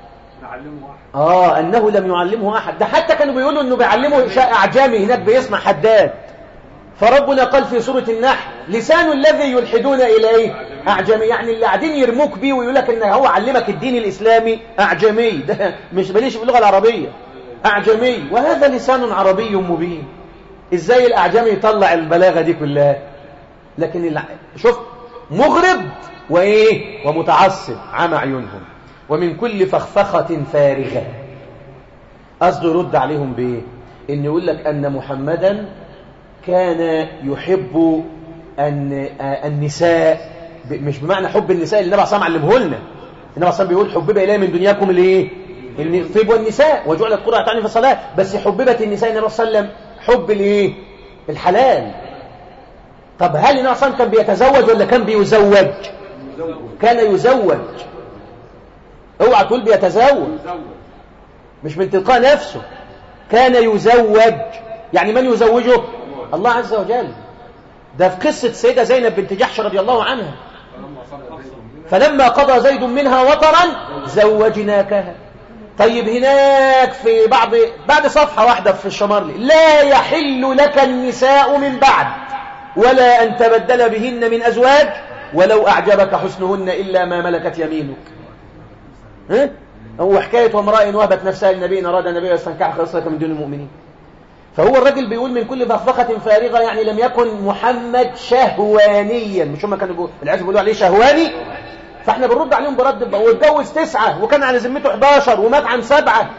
آه أنه لم يعلمه أحد. ده حتى كانوا بيقولوا أنه بيعلمه شاء أعجامي هناك بيسمع حداد. فربنا قال في سورة النحل لسان الذي يلحدون إليه أعجمي، يعني اللي قاعدين يرموك بيه ويقول لك إن هو علمك الدين الإسلامي أعجمي، ده مش بليش في اللغة العربية أعجمي، وهذا لسان عربي مبين. إزاي الأعجمي يطلع البلاغة دي كلها؟ لكن الع... شوف مغرب وإيه ومتعصب عمى عيونهم. ومن كل فخفخة فارغة، قصده يرد عليهم بإيه؟ إن يقول لك أن محمدا كان يحب أن النساء، مش بمعنى حب النساء اللي النبي صلى الله عليه وسلم علمه لنا. النبي صلى الله عليه وسلم بيقول حبب إليه من دنياكم الايه؟ الطيب والنساء وجعل القرآن تعني في الصلاة، بس حببت النساء النبي صلى الله عليه وسلم حب الايه؟ الحلال. طب هل النبي صلى الله عليه وسلم كان بيتزوج ولا كان بيزوج؟ كان يزوج. اوعى تقول بيتزوج، مش من تلقاء نفسه، كان يزوج. يعني من يزوجه؟ الله عز وجل. ده في قصة السيدة زينب بنت جحش رضي الله عنها، فلما قضى زيد منها وطرا زوجناكها. طيب هناك في بعض بعد صفحة واحدة في الشمارلي لا يحل لك النساء من بعد ولا أن تبدل بهن من أزواج ولو أعجبك حسنهن إلا ما ملكت يمينك. ها؟ هو حكاية وامرأة وهبت نفسها للنبي إن أراد النبي يستنكح خلصتك من دون المؤمنين. فهو الرجل بيقول من كل فخفخة فارغة، يعني لم يكن محمد شهوانيا. مش هم كانوا العيال بيقولوا عليه شهواني؟ فاحنا بنرد عليهم برد، واتجوز تسعة وكان على ذمته احداشر ومات عن سبعة.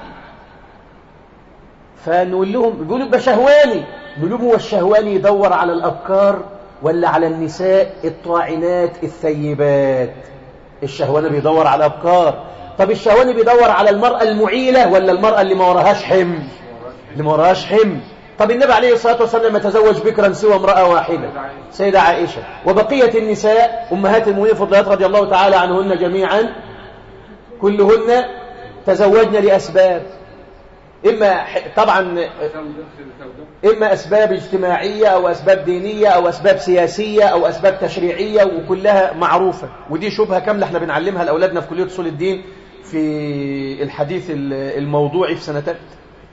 فنقول لهم بيقولوا يبقى شهواني، نقول لهم هو الشهواني يدور على الأبكار ولا على النساء الطاعنات الثيبات؟ الشهواني بيدور على أبكار. طب الشهواني بيدور على المرأة المعيلة ولا المرأة اللي ما وراهاش حمل؟ اللي ما وراهاش حمل. طب النبي عليه الصلاة والسلام يتزوج بكرا سوى امرأة واحدة سيدة عائشة، وبقية النساء أمهات المؤمنين الفضليات رضي الله تعالى عنهن جميعا كلهن تزوجن لأسباب، إما طبعا إما أسباب اجتماعية أو أسباب دينية أو أسباب سياسية أو أسباب تشريعية، وكلها معروفة. ودي شبهة كاملة احنا بنعلمها لأولادنا في كلية أصول الدين في الحديث الموضوعي في سنة تالت.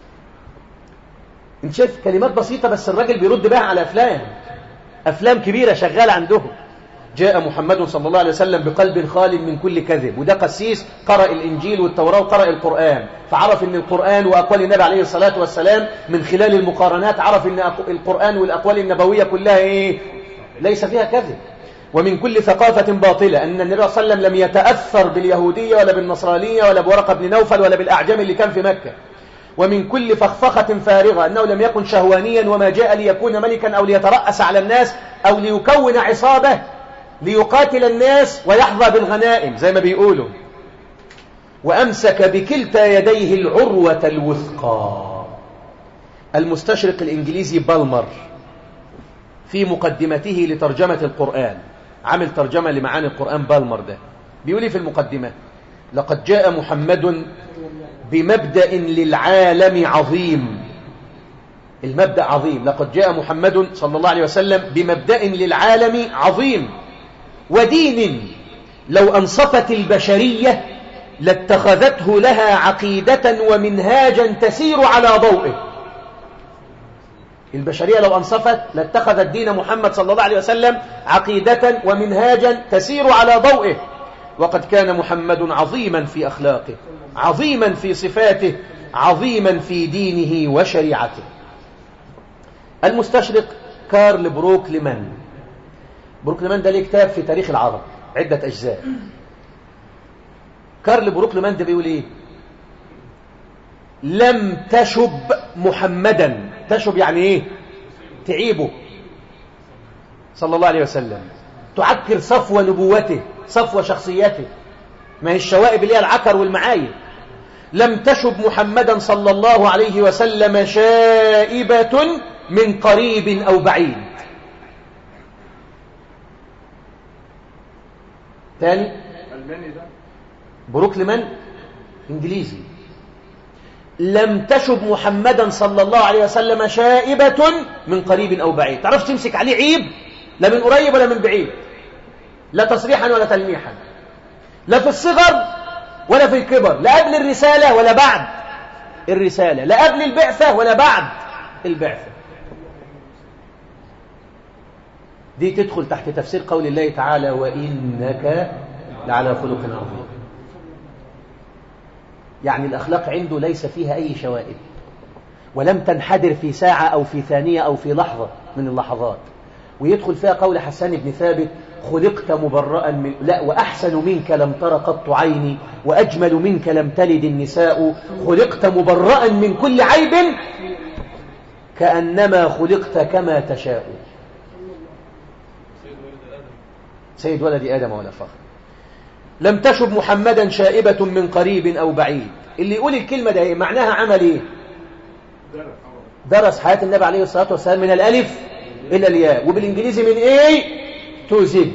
انت شايف كلمات بسيطة بس الراجل بيرد بها على أفلام أفلام كبيرة شغالة عندهم. جاء محمد صلى الله عليه وسلم بقلب خال من كل كذب. وده قسيس قرأ الإنجيل والتوراة وقرأ القرآن، فعرف أن القرآن وأقوال النبي عليه الصلاة والسلام من خلال المقارنات عرف أن القرآن والأقوال النبوية كلها إيه؟ ليس فيها كذب. ومن كل ثقافة باطلة، أن النبي صلى الله عليه وسلم لم يتأثر باليهودية ولا بالنصرانية ولا بورقة بن نوفل ولا بالأعجم اللي كان في مكة. ومن كل فخفخة فارغة، أنه لم يكن شهوانيا وما جاء ليكون ملكا أو ليترأس على الناس أو ليكون عصابة ليقاتل الناس ويحظى بالغنائم زي ما بيقولوا. وأمسك بكلتا يديه العروة الوثقى. المستشرق الإنجليزي بالمر في مقدمته لترجمة القرآن، عامل ترجمة لمعاني القرآن بالمر ده، بيقول في المقدمة: لقد جاء محمد بمبدأ للعالم عظيم. المبدأ عظيم. لقد جاء محمد صلى الله عليه وسلم بمبدأ للعالم عظيم ودين لو أنصفت البشرية لاتخذته لها عقيدة ومنهاجا تسير على ضوئه. البشرية لو أنصفت لاتخذت دين محمد صلى الله عليه وسلم عقيدة ومنهاجا تسير على ضوئه. وقد كان محمد عظيما في أخلاقه، عظيما في صفاته، عظيما في دينه وشريعته. المستشرق كارل بروكلمان. بروكلمان ده ليه كتاب في تاريخ العرب عدة أجزاء. كارل بروكلمان ده بيقول إيه؟ لم تشب محمدا، تشب يعني إيه؟ تعيبه صلى الله عليه وسلم، تعكر صفوة نبوته، صفوة شخصيته، ما هي الشوائب اللي هي العكر والمعايب. لم تشب محمدا صلى الله عليه وسلم شائبة من قريب أو بعيد. ثاني بروكلمان إنجليزي. لم تشب محمدا صلى الله عليه وسلم شائبة من قريب أو بعيد، تعرفش تمسك عليه عيب لا من قريب ولا من بعيد، لا تصريحا ولا تلميحا، لا في الصغر ولا في الكبر، لا قبل الرسالة ولا بعد الرسالة، لا قبل البعثة ولا بعد البعثة. دي تدخل تحت تفسير قول الله تعالى وإنك لعلى خلق عظيم. يعني الأخلاق عنده ليس فيها أي شوائب، ولم تنحدر في ساعة أو في ثانية أو في لحظة من اللحظات. ويدخل فيها قول حسان بن ثابت خلقت مبرأ من لا وأحسن منك لم تر قط عيني وأجمل منك لم تلد النساء، خلقت مبرأ من كل عيب كأنما خلقت كما تشاء. سيد ولد آدم ولا فخر. لم تشب محمدا شائبة من قريب أو بعيد. اللي يقول الكلمة ده إيه؟ معناها عمل إيه؟ درس حياة النبي عليه الصلاة والسلام من الألف إلى الياء، وبالإنجليزي من إيه تو زد.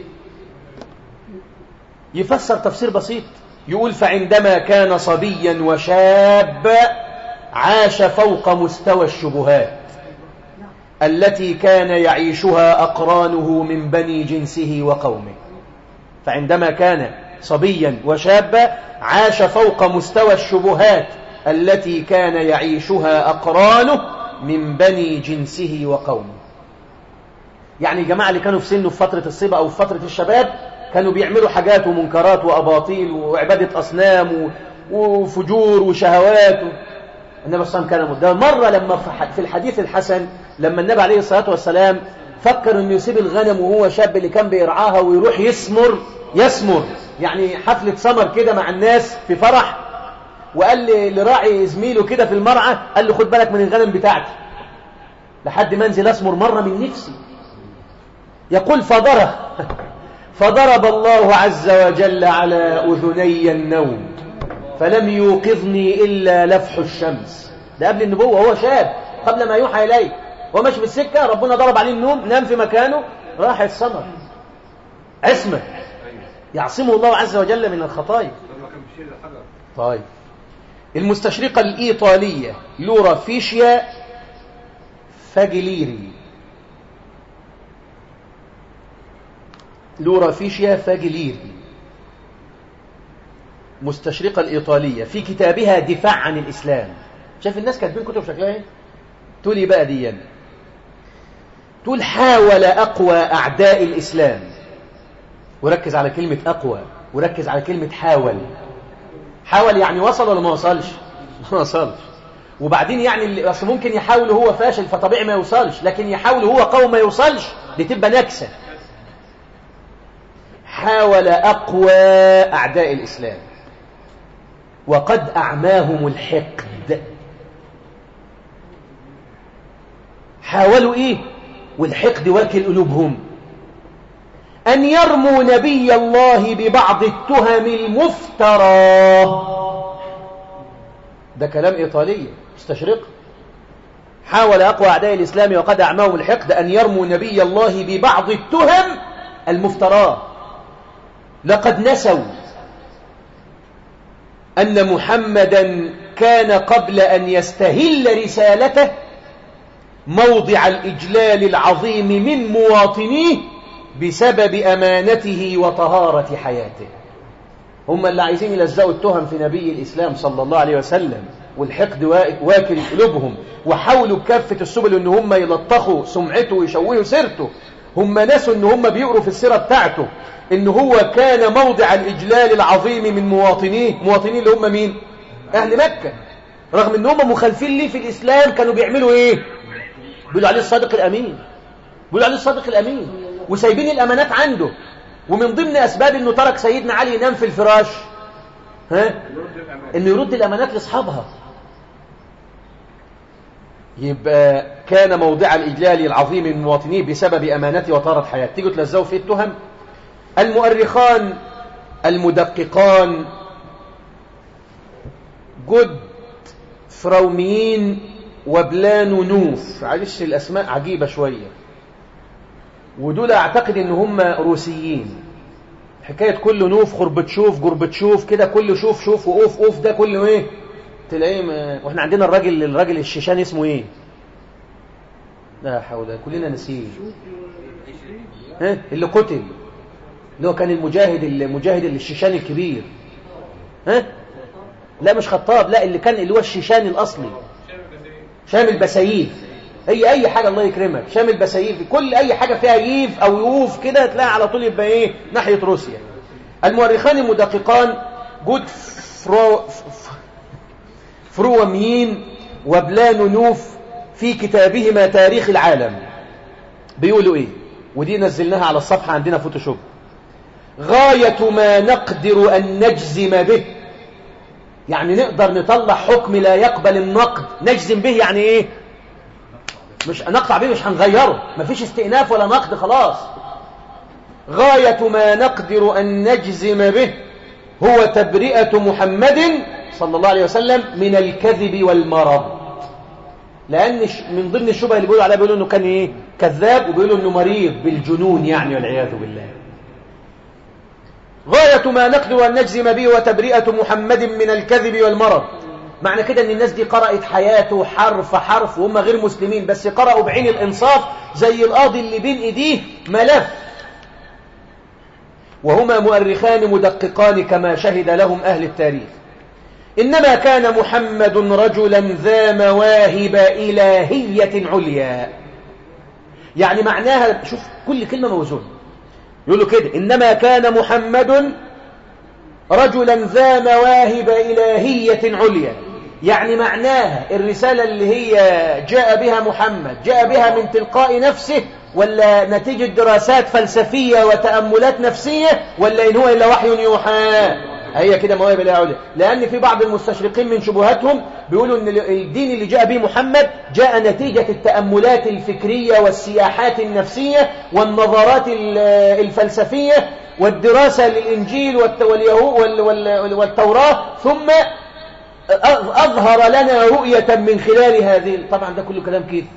يفسر تفسير بسيط يقول فعندما كان صبيا وشاب عاش فوق مستوى الشبهات التي كان يعيشها أقرانه من بني جنسه وقومه. فعندما كان صبيا وشابا عاش فوق مستوى الشبهات التي كان يعيشها أقرانه من بني جنسه وقومه. يعني الجماعة اللي كانوا في سنه في فترة الصبا أو في فترة الشباب كانوا بيعملوا حاجات ومنكرات وأباطيل وعبادة أصنام وفجور وشهوات. النبي صلى الله عليه وسلم كان مرة لما في الحديث الحسن لما النبي عليه الصلاة والسلام فكر أنه يسيب الغنم وهو شاب اللي كان بيرعاها ويروح يسمر يسمر يعني حفلة سمر كده مع الناس في فرح، وقال لراعي زميله كده في المرعى قال له خد بالك من الغنم بتاعتي لحد ما انزل اسمر مرة من نفسي. يقول فضرب فضرب الله عز وجل على أذني النوم فلم يوقظني إلا لفح الشمس. ده قبل النبوة، هو شاب قبل ما يوحى إليه، وماشي في السكة ربنا ضرب عليه النوم، نام في مكانه، راح السمر. عصمة يعصمه الله عز وجل من الخطايا. طيب المستشرقة الإيطالية لورا فيشيا فاجليري لورا فيشيا فاجليري مستشرقة الإيطالية في كتابها دفاع عن الإسلام. شايف الناس كاتبين كتب شكلها ايه؟ تقول ايه بقى دي؟ تقول حاول أقوى أعداء الإسلام، وركز على كلمة أقوى وركز على كلمة حاول. حاول يعني وصل ولا ما وصلش؟ ما وصلش. وبعدين يعني اصل ممكن يحاول هو فاشل فطبيعي ما يوصلش، لكن يحاول هو قوي ما يوصلش دي تبقى نكسة. حاول أقوى أعداء الإسلام وقد أعماهم الحقد. حاولوا إيه؟ والحقد واكل قلوبهم أن يرموا نبي الله ببعض التهم المفترى. ده كلام إيطالي مستشرق. حاول أقوى أعداء الإسلام وقد أعماهم الحقد أن يرموا نبي الله ببعض التهم المفترى. لقد نسوا أن محمدا كان قبل أن يستهل رسالته موضع الإجلال العظيم من مواطنيه بسبب أمانته وطهارة حياته. هم اللي عايزين يلزقوا التهم في نبي الإسلام صلى الله عليه وسلم والحقد واكل قلوبهم، وحاولوا بكافة السبل ان هم يلطخوا سمعته ويشوهوا سيرته. هم ناسوا ان هم بيقروا في السيرة بتاعته ان هو كان موضع الاجلال العظيم من مواطنيه. مواطنيه اللي هم مين؟ اهل مكة. رغم ان هم مخالفين ليه في الاسلام كانوا بيعملوا ايه؟ بيقولوا عليه الصادق الامين، بيقولوا عليه الصادق الامين، وسايبين الامانات عنده. ومن ضمن اسباب انه ترك سيدنا علي ينام في الفراش ها انه يرد الامانات لاصحابها. يبقى كان موضع الاجلال العظيم من مواطنيه بسبب امانته وطارت حياته. تيجوا تلزقوا فيه التهم. المؤرخان المدققان جد فروميين وبلانونوف، معلش الاسماء عجيبه شويه، ودول اعتقد ان هم روسيين. حكايه كل نوف خربتشوف جربتشوف كده، كله شوف شوف وقوف قوف، ده كله ايه تلاقيه ما... واحنا عندنا الراجل الراجل الشيشاني اسمه ايه؟ لا حول، كلنا نسيه. ها اللي قتل، اللي هو كان المجاهد المجاهد الشيشاني الكبير. ها لا مش خطاب، لا اللي كان اللي هو الشيشاني الاصلي، شامل بسايف. هي اي حاجه الله يكرمك شامل بسايف، كل اي حاجه فيها ييف او يوف كده تلاقي على طول يبقى ايه ناحيه روسيا. المؤرخان المدققان جود فرو فروميين وبلانونوف في كتابهما تاريخ العالم بيقولوا ايه، ودي نزلناها على الصفحه عندنا فوتوشوب. غايه ما نقدر ان نجزم به، يعني نقدر نطلع حكم لا يقبل النقد. نجزم به يعني ايه؟ مش نقطع به، مش هنغيره، مفيش استئناف ولا نقد خلاص. غاية ما نقدر أن نجزم به هو تبرئة محمد صلى الله عليه وسلم من الكذب والمرض. لأن من ضمن الشبهة اللي بيقولوا عليها بيقولوا أنه كان إيه؟ كذاب، وبيقولوا أنه مريض بالجنون يعني، والعياذ بالله. غاية ما نقدر أن نجزم به هو تبرئة محمد من الكذب والمرض. معنى كده ان الناس دي قرأت حياته حرف حرف وهم غير مسلمين، بس قرأوا بعين الانصاف زي القاضي اللي بين ايديه ملف. وهما مؤرخان مدققان كما شهد لهم اهل التاريخ. انما كان محمد رجلا ذا مواهب الهية عليا. يعني معناها شوف كل كلمة موزونة، يقولوا كده انما كان محمد رجلا ذا مواهب إلهية عليا. يعني معناها الرسالة اللي هي جاء بها محمد جاء بها من تلقاء نفسه، ولا نتيجة دراسات فلسفية وتأملات نفسية، ولا إن هو إلا وحي يوحى؟ هي كده مواهب إلهية عليا. لأن في بعض المستشرقين من شبهاتهم بيقولوا أن الدين اللي جاء به محمد جاء نتيجة التأملات الفكرية والسياحات النفسية والنظرات الفلسفية والدراسة للإنجيل والتوراة، ثم أظهر لنا رؤية من خلال هذه. طبعا ده كله كلام كده.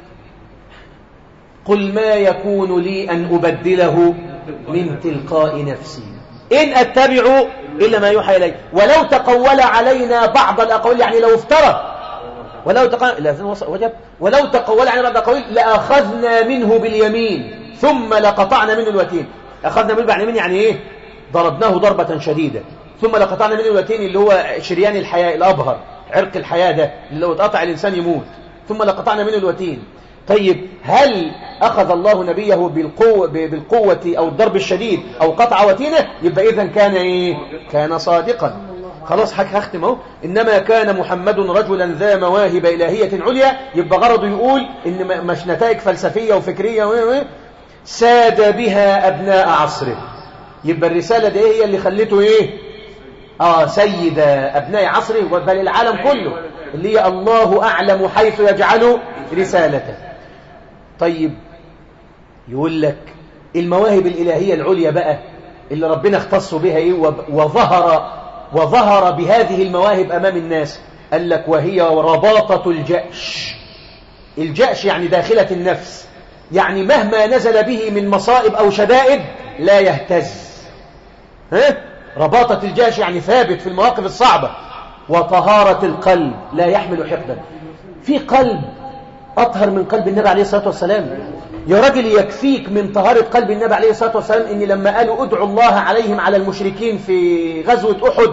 قل ما يكون لي أن أبدله من تلقاء نفسي إن أتبع إلا ما يوحى إلي ولو تقول علينا بعض الأقوال، يعني لو افترى ولو تقول لازم وجب ولو تقول علينا بعض الأقوال لأخذنا منه باليمين ثم لقطعنا منه الوتين. أخذنا منه باليمين يعني إيه؟ ضربناه ضربة شديدة ثم لقطعنا منه الوتين، اللي هو شريان الحياة الأبهر، عرق الحياة ده اللي لو اتقطع الإنسان يموت، ثم لقطعنا منه الوتين. طيب هل أخذ الله نبيه بالقوة, بالقوة أو الضرب الشديد أو قطع وتينه؟ يبقى إذن كان إيه؟ كان صادقا. خلاص هختم اهو. إنما كان محمد رجلا ذا مواهب إلهية عليا، يبقى غرضه يقول إن مش نتائج فلسفية وفكرية ساد بها أبناء عصره. يبقى الرسالة دي هي اللي خلته إيه؟ آه سيد أبناء عصره بل العالم كله، اللي هي الله أعلم حيث يجعل رسالته. طيب يقول لك المواهب الإلهية العليا بقى اللي ربنا اختص بها إيه وظهر وظهر بهذه المواهب أمام الناس، قال لك وهي رباطة الجأش. الجأش يعني داخلة النفس، يعني مهما نزل به من مصائب أو شدائد لا يهتز. ها؟ رباطة الجأش يعني ثابت في المواقف الصعبة. وطهارة القلب لا يحمل حقدا. في قلب أطهر من قلب النبي عليه الصلاة والسلام؟ يا راجل يكفيك من طهارة قلب النبي عليه الصلاة والسلام إن لما قالوا ادعوا الله عليهم على المشركين في غزوة أحد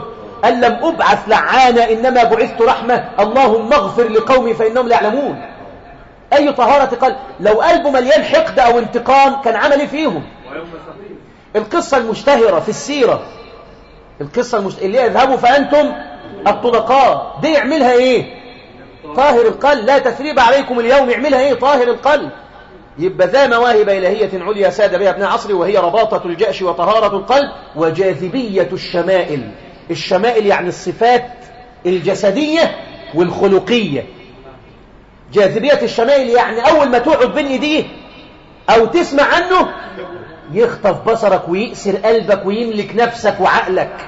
قال لم أبعث لعانا إنما بعثت رحمة، اللهم اغفر لقومي فإنهم لا يعلمون. أي طهارة قلب؟ لو قلبه مليان حقد أو انتقام كان عمل إيه فيهم؟ القصة المشتهرة في السيرة، القصة المشت... اللي يذهبوا فأنتم الطلقاء دي يعملها إيه؟ طاهر القلب. لا تثريب عليكم اليوم، يعملها إيه؟ طاهر القلب. يبقى ذا مواهب إلهية عليا ساد بها ابن عصري، وهي رباطة الجأش وطهارة القلب وجاذبية الشمائل. الشمائل يعني الصفات الجسدية والخلقية. جاذبية الشمائل يعني أول ما تقعد بين إيديه أو تسمع عنه يخطف بصرك ويأسر قلبك ويملك نفسك وعقلك.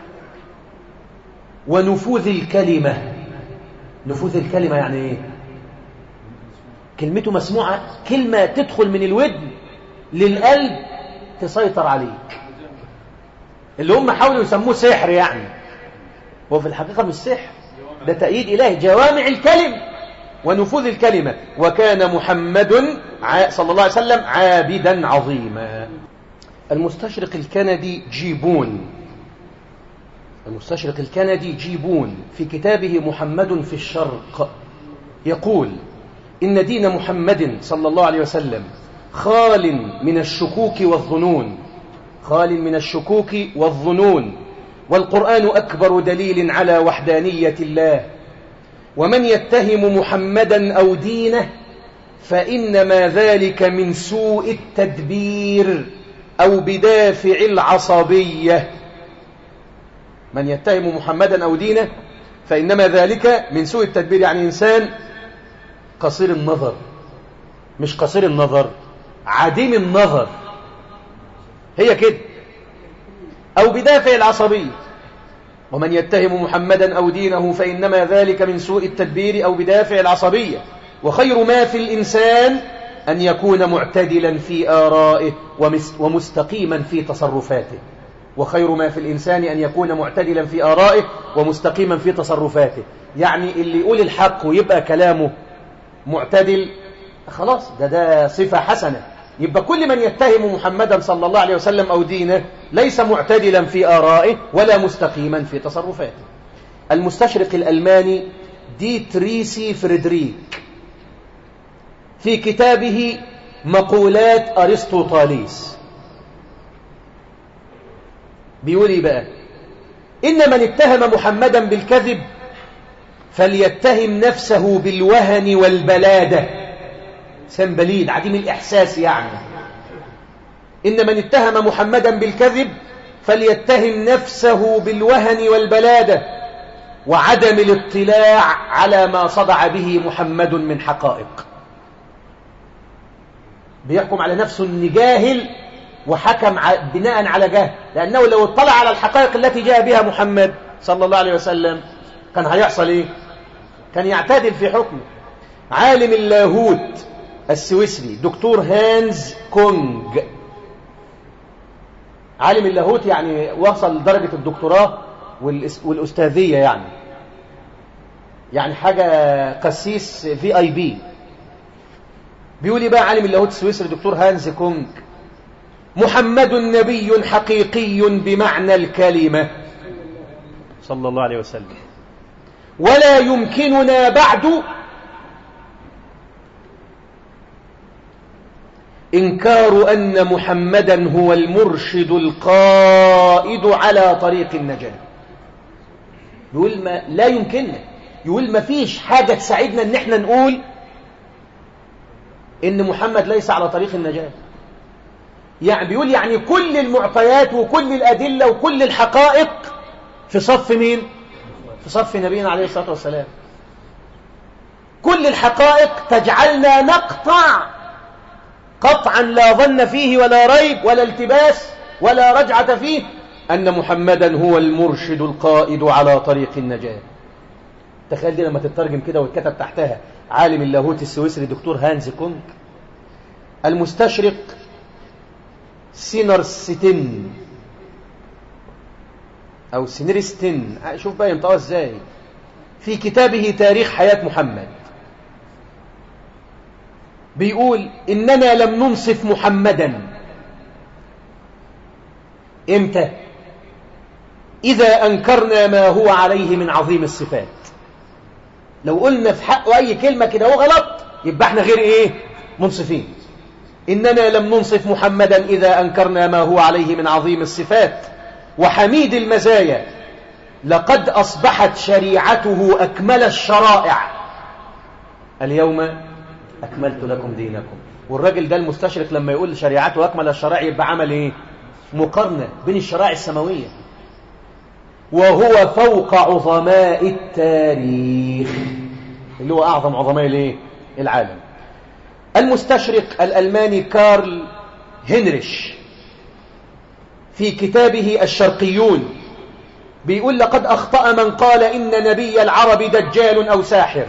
ونفوذ الكلمة. نفوذ الكلمة يعني إيه؟ كلمته مسموعة، كلمة تدخل من الودن للقلب تسيطر عليك. اللي هم حاولوا يسموه سحر يعني، هو في الحقيقة مش سحر، ده تأييد إلهي. جوامع الكلم ونفوذ الكلمة. وكان محمد صلى الله عليه وسلم عابدا عظيما. المستشرق الكندي جيبون المستشرق الكندي جيبون في كتابه محمد في الشرق يقول إن دين محمد صلى الله عليه وسلم خال من الشكوك والظنون، خال من الشكوك والظنون، والقرآن أكبر دليل على وحدانية الله. ومن يتهم محمدا أو دينه فإنما ذلك من سوء التدبير أو بدافع العصبية. من يتهم محمدا أو دينه فإنما ذلك من سوء التدبير، يعني إنسان قصير النظر، مش قصير النظر، عديم النظر، هي كده، أو بدافع العصبية. ومن يتهم محمدا أو دينه فإنما ذلك من سوء التدبير أو بدافع العصبية. وخير ما في الإنسان أن يكون معتدلا في آرائه ومستقيما في تصرفاته. وخير ما في الإنسان أن يكون معتدلا في آرائه ومستقيما في تصرفاته. يعني اللي يقول الحق ويبقى كلامه معتدل خلاص، ده ده صفة حسنة. يبقى كل من يتهم محمدا صلى الله عليه وسلم أو دينه ليس معتدلا في آرائه ولا مستقيما في تصرفاته. المستشرق الألماني ديتريسي فريدريك في كتابه مقولات أرسطوطاليس بيقول إيه بقى؟ إن من اتهم محمدا بالكذب فليتهم نفسه بالوهن والبلادة. سن بليد عديم الإحساس يعني. إن من اتهم محمدا بالكذب فليتهم نفسه بالوهن والبلادة وعدم الاطلاع على ما صدع به محمد من حقائق. بيحكم على نفسه إن جاهل وحكم بناء على جهل، لأنه لو اطلع على الحقائق التي جاء بها محمد صلى الله عليه وسلم كان هيحصل إيه؟ كان يعتدل في حكمه. عالم اللاهوت السويسري دكتور هانز كونج، عالم اللاهوت يعني وصل لدرجة الدكتوراه والأستاذية، يعني يعني حاجة قسيس في اي بي. بيقول بقى عالم اللاهوت السويسري دكتور هانز كونج: محمد نبي حقيقي بمعنى الكلمة صلى الله عليه وسلم، ولا يمكننا بعد إنكار أن محمدا هو المرشد القائد على طريق النجاة. يقول ما لا يمكننا، يقول ما فيش حاجة تساعدنا ان احنا نقول ان محمد ليس على طريق النجاة. يعني بيقول يعني كل المعطيات وكل الأدلة وكل الحقائق في صف مين؟ في صف نبينا عليه الصلاة والسلام. كل الحقائق تجعلنا نقطع قطعا لا ظن فيه ولا ريب ولا التباس ولا رجعة فيه أن محمدا هو المرشد القائد على طريق النجاة. تخيل دي لما تترجم كده ويتكتب تحتها عالم اللاهوت السويسري دكتور هانز كونج. المستشرق سينرستن أو سينرستن، شوف بقى ينطقها ازاي، في كتابه تاريخ حياة محمد بيقول: إننا لم ننصف محمدا. إمتى؟ إذا أنكرنا ما هو عليه من عظيم الصفات. لو قلنا في حقه أي كلمة كده هو غلط يبقى احنا غير إيه؟ منصفين. إننا لم ننصف محمدا إذا أنكرنا ما هو عليه من عظيم الصفات وحميد المزايا. لقد أصبحت شريعته أكمل الشرائع. اليوم أكملت لكم دينكم. والراجل ده المستشرق لما يقول شريعته أكمل الشرائع يبقى عمل إيه؟ مقارنة بين الشرائع السماوية. وهو فوق عظماء التاريخ، اللي هو أعظم عظماء الإيه؟ العالم. المستشرق الألماني كارل هنريش في كتابه الشرقيون بيقول لقد أخطأ من قال إن نبي العرب دجال أو ساحر،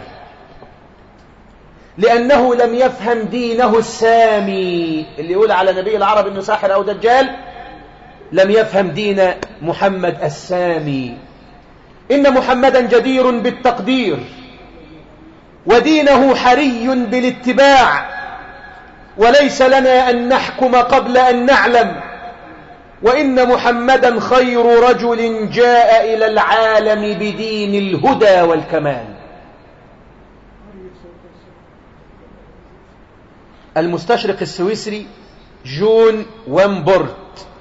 لأنه لم يفهم دينه السامي. اللي يقول على نبي العرب إنه ساحر أو دجال لم يفهم دين محمد السامي. إن محمدا جدير بالتقدير ودينه حري بالاتباع، وليس لنا أن نحكم قبل أن نعلم. وإن محمدا خير رجل جاء إلى العالم بدين الهدى والكمال. المستشرق السويسري جون وامبورت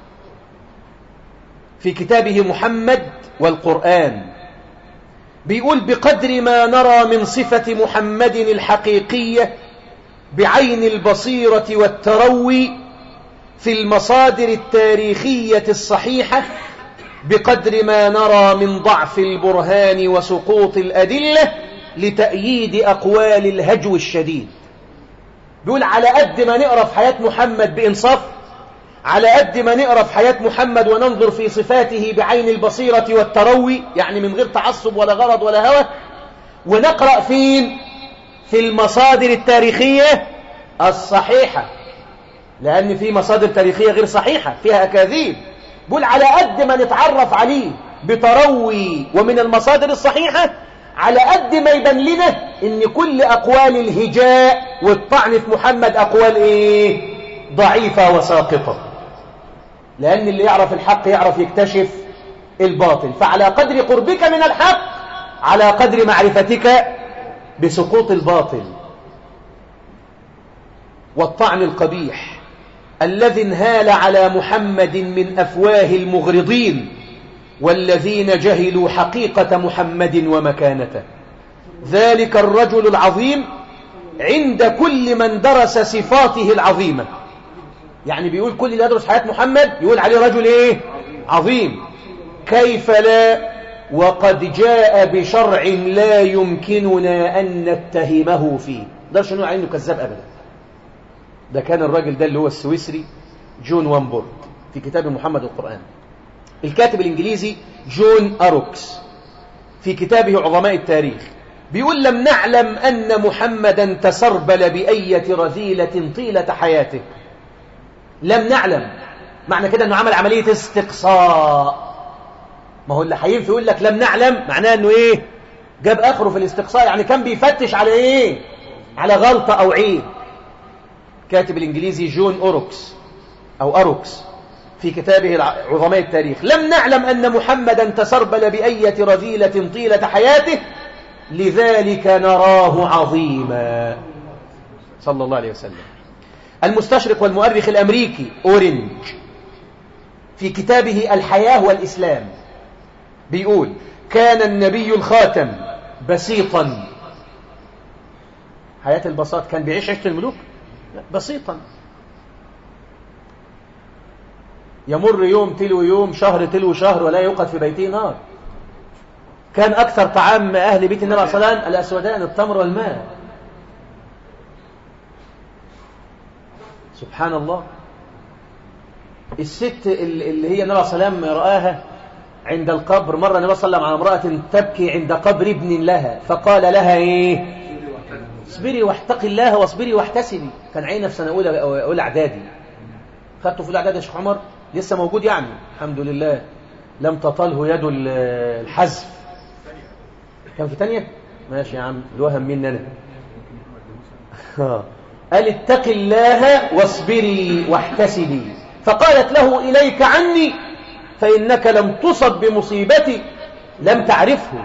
في كتابه محمد والقرآن بيقول بقدر ما نرى من صفة محمد الحقيقية بعين البصيرة والتروي في المصادر التاريخية الصحيحة، بقدر ما نرى من ضعف البرهان وسقوط الأدلة لتأييد أقوال الهجو الشديد. بيقول على قد ما نقرأ في حياة محمد بإنصاف، على قد ما نقرأ في حياة محمد وننظر في صفاته بعين البصيرة والتروي، يعني من غير تعصب ولا غرض ولا هوى، ونقرأ فين؟ في المصادر التاريخية الصحيحة، لأن في مصادر تاريخية غير صحيحة فيها أكاذيب. بيقول على قد ما نتعرف عليه بتروي ومن المصادر الصحيحة، على قد ما يبان لنا إن كل أقوال الهجاء والطعن في محمد أقوال إيه؟ ضعيفة وساقطة. لأن اللي يعرف الحق يعرف يكتشف الباطل. فعلى قدر قربك من الحق على قدر معرفتك بسقوط الباطل. والطعن القبيح الذي انهال على محمد من أفواه المغرضين والذين جهلوا حقيقة محمد ومكانته. ذلك الرجل العظيم عند كل من درس صفاته العظيمة. يعني بيقول كل اللي يدرس حياة محمد يقول عليه رجل ايه؟ عظيم. كيف لا وقد جاء بشرع لا يمكننا أن نتهمه فيه. ده شنو عليه انه كذاب أبدا. ده كان الراجل ده اللي هو السويسري جون وامبورد في كتاب محمد القرآن. الكاتب الإنجليزي جون أروكس في كتابه عظماء التاريخ بيقول لم نعلم أن محمدا تسربل بأية رذيلة طيلة حياته. لم نعلم معنى كده أنه عمل عملية استقصاء. ما هو اللي حينفي يقول لك لم نعلم معناه أنه إيه؟ جاب آخره في الاستقصاء، يعني كان بيفتش على إيه؟ على غلطة أو عيب. كاتب الإنجليزي جون أوروكس أو أروكس في كتابه عظماء التاريخ لم نعلم أن محمدا تسربل بأية رذيلة طيلة حياته لذلك نراه عظيما صلى الله عليه وسلم. المستشرق والمؤرخ الأمريكي أورينج في كتابه الحياة والإسلام بيقول كان النبي الخاتم بسيطا. حياة البساط، كان بيعيش عيشة الملوك؟ لا، بسيطا. يمر يوم تلو يوم، شهر تلو شهر، ولا يوقد في بيته نار. كان أكثر طعام أهل بيت النبي صلى الله عليه وسلم الأسودان، التمر والماء. سبحان الله. الست اللي هي النبي صلى الله عليه وسلم رآها عند القبر، مرة النبي صلى الله عليه وسلم على امرأة تبكي عند قبر ابن لها، فقال لها إيه؟ اصبري واحتقي الله واصبري واحتسبي. كان عينه في سنة أولى أولى إعدادي. خدته في الإعداد يا شيخ عمر؟ لسه موجود يعني؟ الحمد لله لم تطله يد الحذف. كان في تانية؟ ماشي يا عم، الوهم مني أنا. قال اتق الله واصبري واحتسبي، فقالت له إليك عني، فإنك لم تصب بمصيبتي لم تعرفه.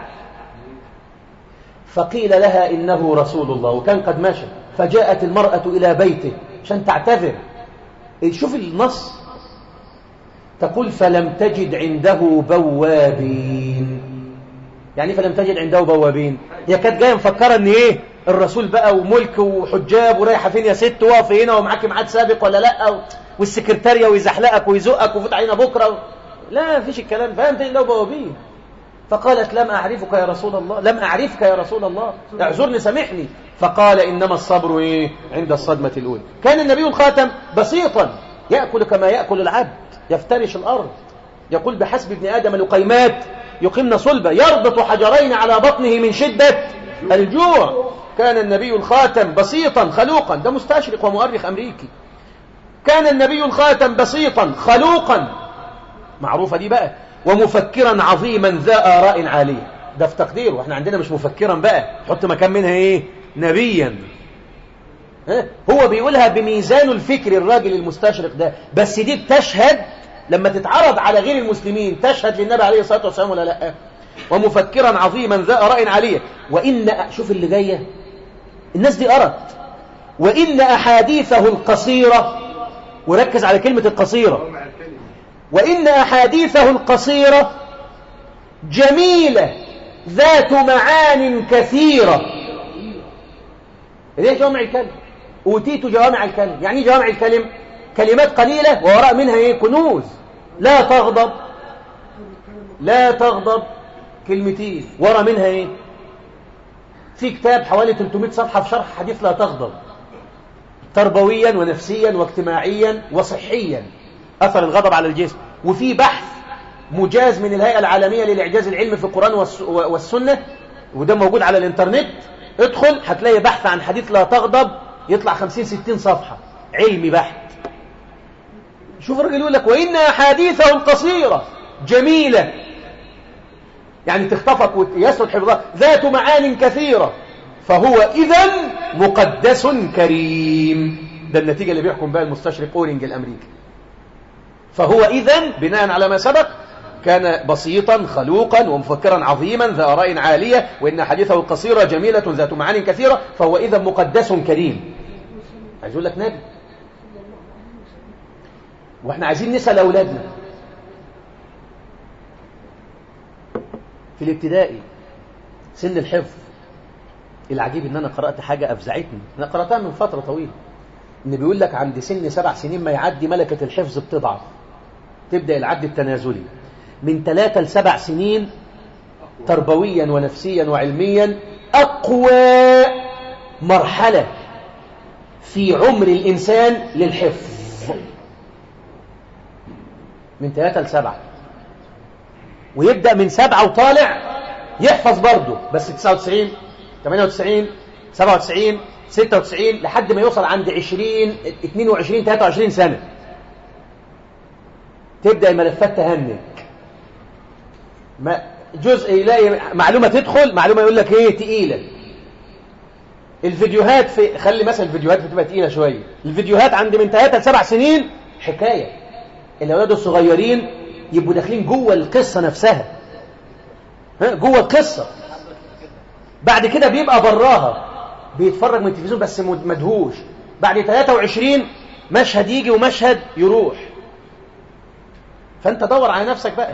فقيل لها إنه رسول الله، وكان قد مشى. فجاءت المرأة إلى بيته عشان تعتذر. شوف النص، تقول فلم تجد عنده بوابين. يعني فلم تجد عنده بوابين، هي كانت جايه مفكره ان ايه الرسول بقى وملك وحجاب ورايحه فين يا ست، واقف هنا ومعاكي ميعاد سابق ولا لا، والسكرتاريه ويزحلقك ويزقك وفوت علينا بكره. لا مفيش الكلام، فلم تجد عنده بوابين. فقالت لم اعرفك يا رسول الله، لم اعرفك يا رسول الله، اعذرني سامحني. فقال انما الصبر ايه عند الصدمه الاولى. كان النبي الخاتم بسيطا ياكل كما ياكل العبد، يفترش الارض. يقول بحسب ابن ادم لقيمات يقمن صلبة، يربط حجرين على بطنه من شدة الجوع. كان النبي الخاتم بسيطا خلوقا. ده مستشرق ومؤرخ أمريكي. كان النبي الخاتم بسيطا خلوقا، معروفة دي بقى، ومفكرا عظيما ذا آراء عالية. ده في تقديره، احنا عندنا مش مفكرا بقى، حط مكان منها ايه نبيا. ها؟ هو بيقولها بميزان الفكر الراجل المستشرق ده، بس دي بتشهد لما تتعرض على غير المسلمين تشهد للنبي عليه الصلاة والسلام ولا لا؟ ومفكرا عظيما ذا آراء عالية. وإن شوف اللي جاية، الناس دي أرت. وإن أحاديثه القصيرة، وركز على كلمة القصيرة، وإن أحاديثه القصيرة جميلة ذات معان كثيرة. ليه جوامع الكلم؟ أوتيت جوامع الكلم. يعني جوامع الكلم كلمات قليلة ووراء منها ايه كنوز. لا تغضب، لا تغضب، كلمتين وراء منها ايه. في كتاب حوالي ثلاثمائة صفحة في شرح حديث لا تغضب، تربويا ونفسيا واجتماعيا وصحيا، أثر الغضب على الجسم. وفي بحث مجاز من الهيئة العالمية للإعجاز العلمي في القرآن والسنة، وده موجود على الانترنت. ادخل هتلاقي بحث عن حديث لا تغضب، يطلع خمسين ستين صفحة علمي بحث. شوف الرجل يقول لك وإن أحاديثه القصيرة جميلة، يعني تخطفك ويسرد حفظها، ذات معان كثيرة، فهو إذن مقدس كريم. ده النتيجة اللي بيحكم بها المستشرق أورينج الأمريكي. فهو إذن بناء على ما سبق كان بسيطا خلوقا ومفكرا عظيما ذا آراء عالية، وإن حديثه القصيرة جميلة ذات معان كثيرة، فهو إذن مقدس كريم. عايز أقول لك نبي. واحنا عايزين نسأل أولادنا في الابتدائي سن الحفظ. العجيب ان انا قرأت حاجة افزعتني، انا قرأتها من فترة طويلة، ان بيقول لك عند سن سبع سنين ما يعدي ملكة الحفظ بتضعف، تبدأ العد التنازلي. من ثلاثة لسبع سنين تربويا ونفسيا وعلميا أقوى مرحلة في عمر الإنسان للحفظ، من ثلاثة لسبعة. ويبدأ من سبعة وطالع يحفظ برضه، بس تسعة وتسعين ثمانية وتسعين سبعة وتسعين ستة وتسعين لحد ما يوصل عند عشرين اثنين وعشرين ثلاثة وعشرين سنة تبدأ الملفات تهنك. ما جزء يلاقي معلومة تدخل، معلومة يقول لك ايه تقيلة. الفيديوهات في خلي مثلا الفيديوهات بتبقى تقيلة شوية. الفيديوهات عند من ثلاثة لسبع سنين حكاية. الأولاد الصغيرين يبقوا داخلين جوه القصة نفسها، ها جوه القصة. بعد كده بيبقى براها، بيتفرج من التلفزيون بس مدهوش. بعد ثلاثة وعشرين مشهد يجي ومشهد يروح. فأنت دور على نفسك بقى.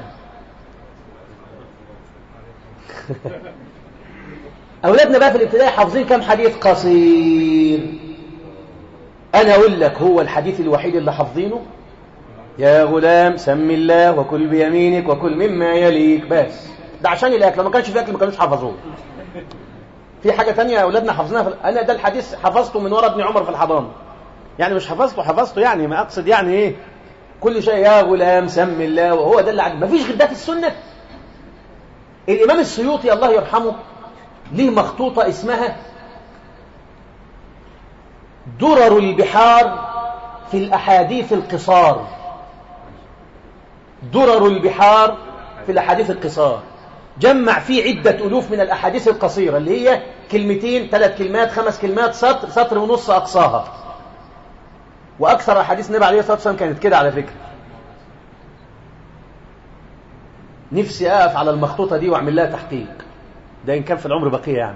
أولادنا بقى في الابتدائي حافظين كم حديث قصير. أنا أقول لك هو الحديث الوحيد اللي حافظينه يا غلام سم الله وكل بيمينك وكل مما يليك، بس ده عشان الأكل. لو ما كانش في أكل ما كانوش حافظوه. في حاجة تانية أولادنا حافظينها في... أنا ده الحديث حفظته من ورا ابن عمر في الحضانة، يعني مش حفظته حفظته يعني ما أقصد يعني إيه كل شيء يا غلام سم الله، وهو ده اللي عندي. ما فيش غير ده في السنة. الإمام السيوطي الله يرحمه ليه مخطوطة اسمها درر البحار في الأحاديث القصار. درر البحار في الأحاديث القصار، جمع فيه عدة ألوف من الأحاديث القصيرة اللي هي كلمتين ثلاث كلمات خمس كلمات سطر سطر ونص أقصاها. وأكثر أحاديث النبي عليه الصلاة والسلام كانت كده على فكرة. نفسي اقف على المخطوطة دي واعمل لها تحقيق، ده ان كان في العمر بقية يعني.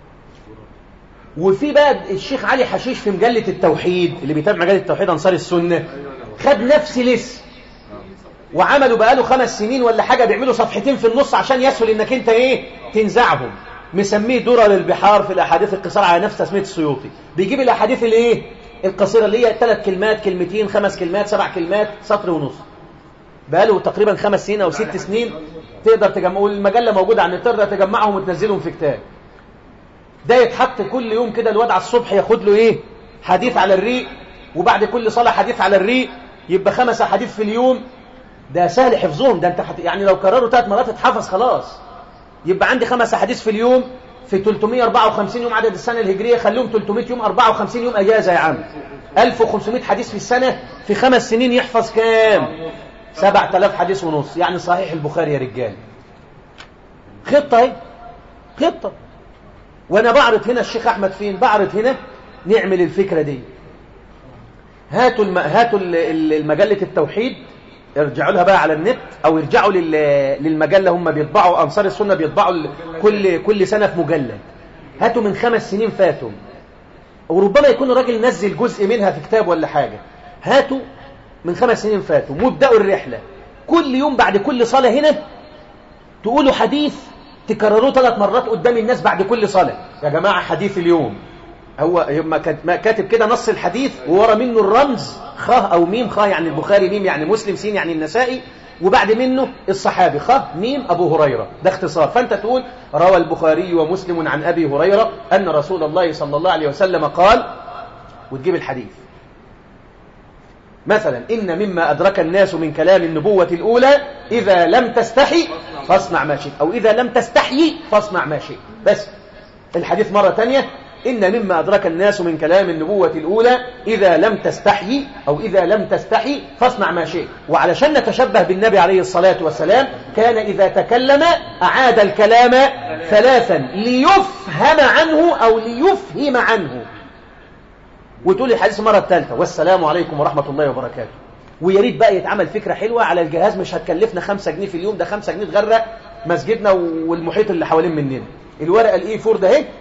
وفي بقى الشيخ علي حشيش في مجلة التوحيد، اللي بيتابع مجلة التوحيد انصار السنة، خد نفس لسه وعملوا بقاله خمس سنين ولا حاجة بيعملوا صفحتين في النص عشان يسهل انك انت ايه تنزعهم، مسميه درر البحار في الاحاديث القصيرة على نفس تسمية السيوطي. بيجيب الاحاديث اللي ايه القصيرة اللي هي ثلاث كلمات كلمتين خمس كلمات سبع كلمات سطر ونص، بقاله تقريبا خمس سنين او ست سنين. تقدر تجمع، والمجلة موجودة على النت، تقدر تجمعهم وتنزلهم في كتاب. ده يتحط كل يوم كده الواد على الصبح ياخد له ايه حديث على الريق، وبعد كل صلاة حديث على الريق، يبقى خمس حديث في اليوم. ده سهل حفظهم، ده انت حت... يعني لو كرروا ثلاث مرات اتحفظ خلاص. يبقى عندي خمس حديث في اليوم في ثلاثمائة وأربعة وخمسين يوم عدد السنة الهجرية، خليهم ثلاثمائة يوم، أربعة وخمسين يوم اجازة يا عم، ألف وخمسمائة حديث في السنة، في خمس سنين يحفظ كام؟ سبعة آلاف حديث ونص، يعني صحيح البخاري يا رجال. خطة اهي، خطة. وانا بعرض هنا الشيخ احمد فين، بعرض هنا نعمل الفكرة دي. هاتوا الم... هاتوا المجلة التوحيد، ارجعوا لها بقى على النت، او ارجعوا لل... للمجلة، هم بيطبعوا انصار السنة بيطبعوا كل كل سنة في مجلد. هاتوا من خمس سنين فاتوا، وربما يكون الراجل نزل جزء منها في كتاب ولا حاجة. هاتوا من خمس سنين فاتوا وابدأوا الرحلة. كل يوم بعد كل صلاة هنا تقولوا حديث، تكرروه ثلاث مرات قدام الناس بعد كل صلاة. يا جماعة حديث اليوم، هو ما كاتب كده نص الحديث وورا منه الرمز خ أو ميم، خ يعني البخاري، ميم يعني مسلم، سين يعني النسائي، وبعد منه الصحابي خ ميم أبو هريرة، ده اختصار. فأنت تقول روى البخاري ومسلم عن أبي هريرة أن رسول الله صلى الله عليه وسلم قال، وتجيب الحديث. مثلا إن مما أدرك الناس من كلام النبوة الأولى إذا لم تستحي فاصنع ما شئت، أو إذا لم تستحيي فاصنع ما شئت. بس الحديث مرة تانية، إن مما أدرك الناس من كلام النبوة الأولى إذا لم تستحيي أو إذا لم تستحي فاصنع ما شئت. وعلشان نتشبه بالنبي عليه الصلاة والسلام كان إذا تكلم أعاد الكلام ثلاثا ليفهم عنه أو ليفهم عنه. وتقول الحديث مرة الثالثة والسلام عليكم ورحمة الله وبركاته. ويا ريت بقى يتعمل فكرة حلوة على الجهاز، مش هتكلفنا خمسة جنيه في اليوم، ده خمسة جنيه تغرق مسجدنا والمحيط اللي حوالين مننا. الورقة الاي فور ده اهي،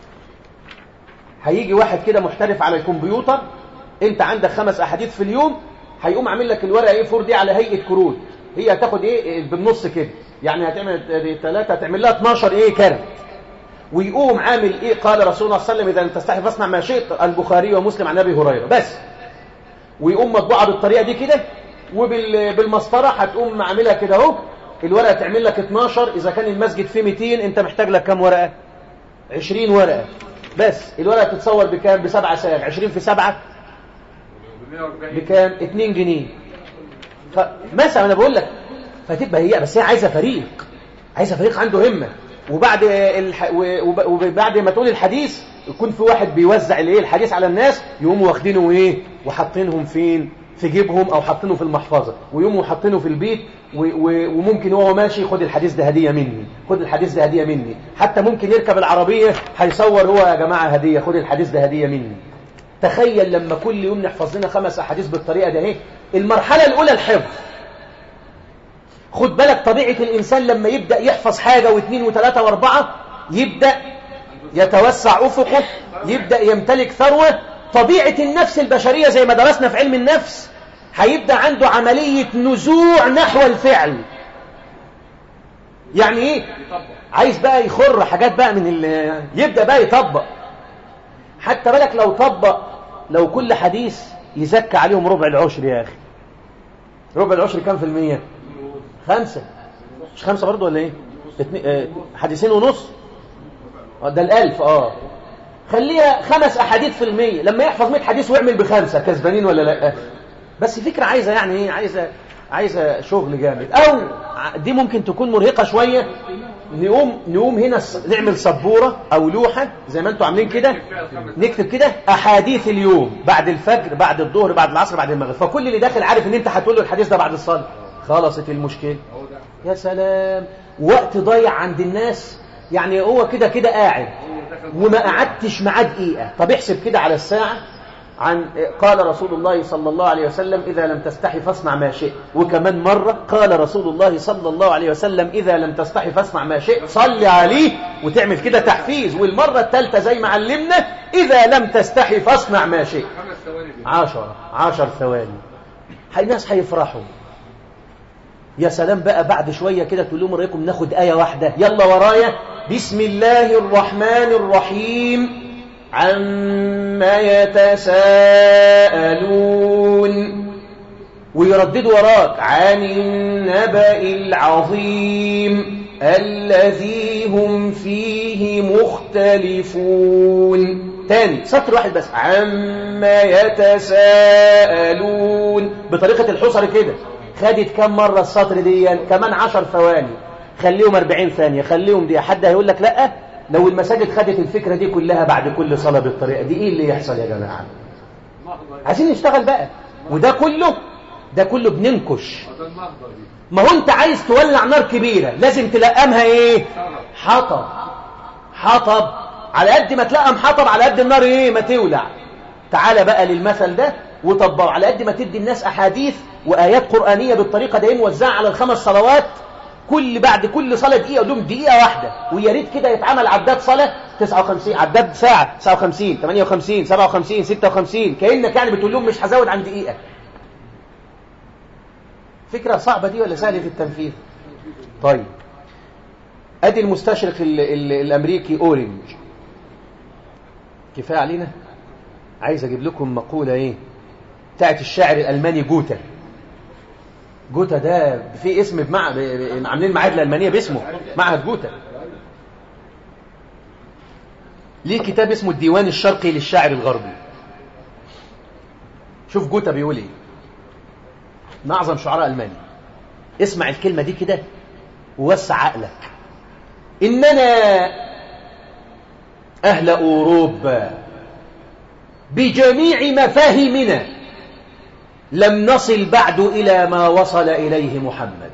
هيجي واحد كده محترف على الكمبيوتر، انت عندك خمس احاديث في اليوم، هيقوم عامل لك الورقة اي فور دي على هيئة كروت. هي هتاخد ايه بالنص كده، يعني هتعمل ثلاثة، هتعمل لها اتناشر ايه كارت، ويقوم عامل ايه قال رسول الله صلى الله عليه وسلم اذا لم تستحي فاصنع ما شئت البخاري ومسلم عن ابي هريره بس. ويقوم مطبوعه بالطريقه دي كده، وبالمسطره هتقوم عاملها كده اهو. الورقه تعمل لك اتناشر، اذا كان المسجد فيه مئتين انت محتاج لك كام ورقه؟ عشرين ورقه بس. الورقه تتصور بكام؟ بسبعة ساغ، عشرين في سبعة بكام؟ اتنين جنيه مثلا. انا بقول لك فتبقى هي، بس هي عايزه فريق، عايزه فريق عنده همه. وبعد الح... وبعد ما تقول الحديث يكون في واحد بيوزع الايه الحديث على الناس، يقوموا واخدينه ايه وحاطينهم فين في جيبهم او حاطينه في المحفظه، ويقوموا حاطينه في البيت، و... و... وممكن هو ماشي خد الحديث ده هديه مني، خد الحديث ده هديه مني. حتى ممكن يركب العربيه هيصور هو يا جماعه هديه، خد الحديث ده هديه مني. تخيل لما كل يوم نحفظ لنا خمس احاديث بالطريقه ده. اهي المرحله الاولى الحفظ. خد بالك طبيعة الإنسان لما يبدأ يحفظ حاجة واثنين وثلاثة واربعة يبدأ يتوسع أفقه، يبدأ يمتلك ثروة. طبيعة النفس البشرية زي ما درسنا في علم النفس، هيبدأ عنده عملية نزوع نحو الفعل. يعني إيه؟ عايز بقى يخر حاجات بقى من ال... يبدأ بقى يطبق. حتى بالك لو طبق، لو كل حديث يزكى عليهم ربع العشر يا أخي. ربع العشر كام في المية؟ خمسة، مش خمسة برضو ولا ايه؟ اه حديثين ونص، ده الالف. اه خليها خمس احاديث في المية. لما يحفظ مئة حديث ويعمل بخمسة، كسبانين ولا لا؟ بس فكرة عايزة يعني ايه، عايزة عايزة شغل جامد. او دي ممكن تكون مرهقة شوية. نقوم نقوم هنا نعمل سبورة او لوحة زي ما انتوا عاملين كده، نكتب كده احاديث اليوم بعد الفجر بعد الظهر بعد العصر بعد المغرب، فكل اللي داخل عارف ان انت هتقول له الحديث ده بعد الصلاة. خلصت المشكلة. يا سلام، وقت ضايع عند الناس. يعني هو كده كده قاعد وما قعدتش معاه دقيقة. طب احسب كده على الساعة، عن قال رسول الله صلى الله عليه وسلم إذا لم تستحي فاصنع ما شئت، وكمان مرة قال رسول الله صلى الله عليه وسلم إذا لم تستحي فاصنع ما شئت، صلي عليه وتعمل كده تحفيز. والمرة الثالثة زي ما علمنا إذا لم تستحي فاصنع ما شئت. عشر عشر ثواني الناس هيفرحوا. يا سلام بقى بعد شوية كده تقول لهم رأيكم ناخد آية واحدة، يلا ورايا. بسم الله الرحمن الرحيم عما يتساءلون، ويردد وراك عن النبأ العظيم الذي هم فيه مختلفون. تاني سطر واحد بس، عما يتساءلون بطريقة الحصر كده. خدت كم مرة السطر دي؟ كمان عشر ثواني، خليهم أربعين ثانية، خليهم دي. حد هيقول لك لأ، لو المساجد خدت الفكرة دي كلها بعد كل صلاة بالطريقة دي ايه اللي يحصل يا جماعة؟ عايزين نشتغل بقى. وده كله ده كله بننكش. ما هو انت عايز تولع نار كبيرة لازم تلقمها ايه؟ حطب. حطب على قد ما تلقم حطب على قد النار ايه؟ ما تولع. تعال بقى للمثل ده وطبقه. على قد ما تدي الناس احاديث وايات قرآنية بالطريقة دي موزعة على الخمس صلوات، كل بعد كل صلاة دقيقة لهم دقيقة واحدة، ويا ريت كده يتعمل عداد صلاة تسعة وخمسين، عداد ساعة تسعة وخمسين، ثمانية وخمسين، سبعة وخمسين، ستة وخمسين، كأنك يعني بتقول لهم مش هزود عن دقيقة. فكرة صعبة دي ولا سهلة في التنفيذ؟ طيب ادي المستشرق ال ال الامريكي اورنج. كفاية علينا. عايز اجيب لكم مقولة ايه بتاعت الشاعر الالماني جوتا. جوتا ده في اسم بمع... عاملين معاهد الألمانية باسمه، معهد جوتا. ليه كتاب اسمه الديوان الشرقي للشاعر الغربي. شوف جوتا بيقول ايه، من أعظم شعراء ألمانيا. اسمع الكلمة دي كده ووسع عقلك. إننا أهل أوروبا بجميع مفاهيمنا لم نصل بعد إلى ما وصل إليه محمد.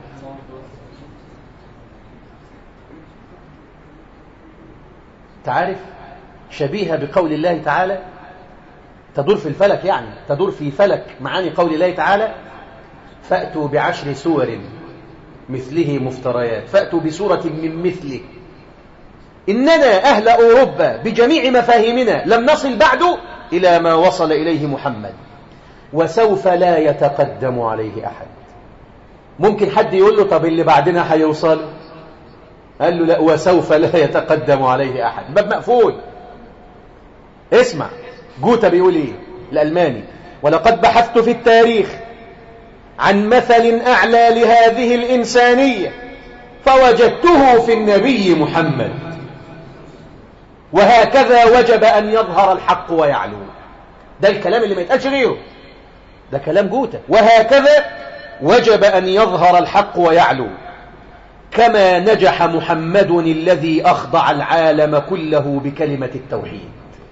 تعرف شبيهة بقول الله تعالى، تدور في الفلك، يعني تدور في فلك معاني قول الله تعالى فأتوا بعشر سور مثله مفتريات، فأتوا بسورة من مثله. إننا أهل أوروبا بجميع مفاهيمنا لم نصل بعد إلى ما وصل إليه محمد، وسوف لا يتقدم عليه أحد. ممكن حد يقول له طب اللي بعدنا هيوصل؟ قال له لا، وسوف لا يتقدم عليه أحد. باب مقفول. اسمع جوتا بيقول ايه الألماني: ولقد بحثت في التاريخ عن مثل أعلى لهذه الإنسانية فوجدته في النبي محمد، وهكذا وجب أن يظهر الحق ويعلو. ده الكلام اللي ما يتقالش غيره، ده كلام جوتا. وهكذا وجب أن يظهر الحق ويعلو كما نجح محمد الذي أخضع العالم كله بكلمة التوحيد.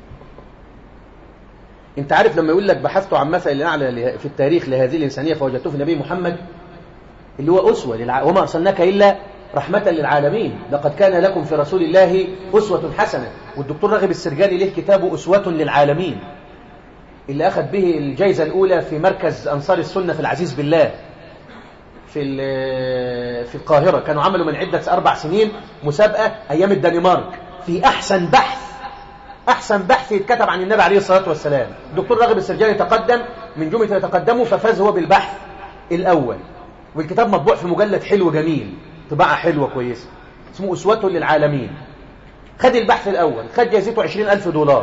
انت عارف لما يقول لك بحثت عن مثل أعلى في التاريخ لهذه الإنسانية فوجدته في النبي محمد، اللي هو أسوة للع... وما أرسلناك إلا رحمة للعالمين، لقد كان لكم في رسول الله أسوة حسنة. والدكتور راغب السرجاني له كتابه أسوة للعالمين اللي أخذ به الجائزة الأولى في مركز أنصار السنة في العزيز بالله في في القاهرة. كانوا عملوا من عدة أربع سنين مسابقة أيام الدنمارك في أحسن بحث أحسن بحث يتكتب عن النبي عليه الصلاة والسلام. الدكتور راغب السرجاني تقدم من جملة يتقدمه ففاز هو بالبحث الأول، والكتاب مطبوع في مجلد حلو جميل، طباعة حلوة كويسة، اسمه أسوة للعالمين. خد البحث الأول، خد جائزته عشرين ألف دولار.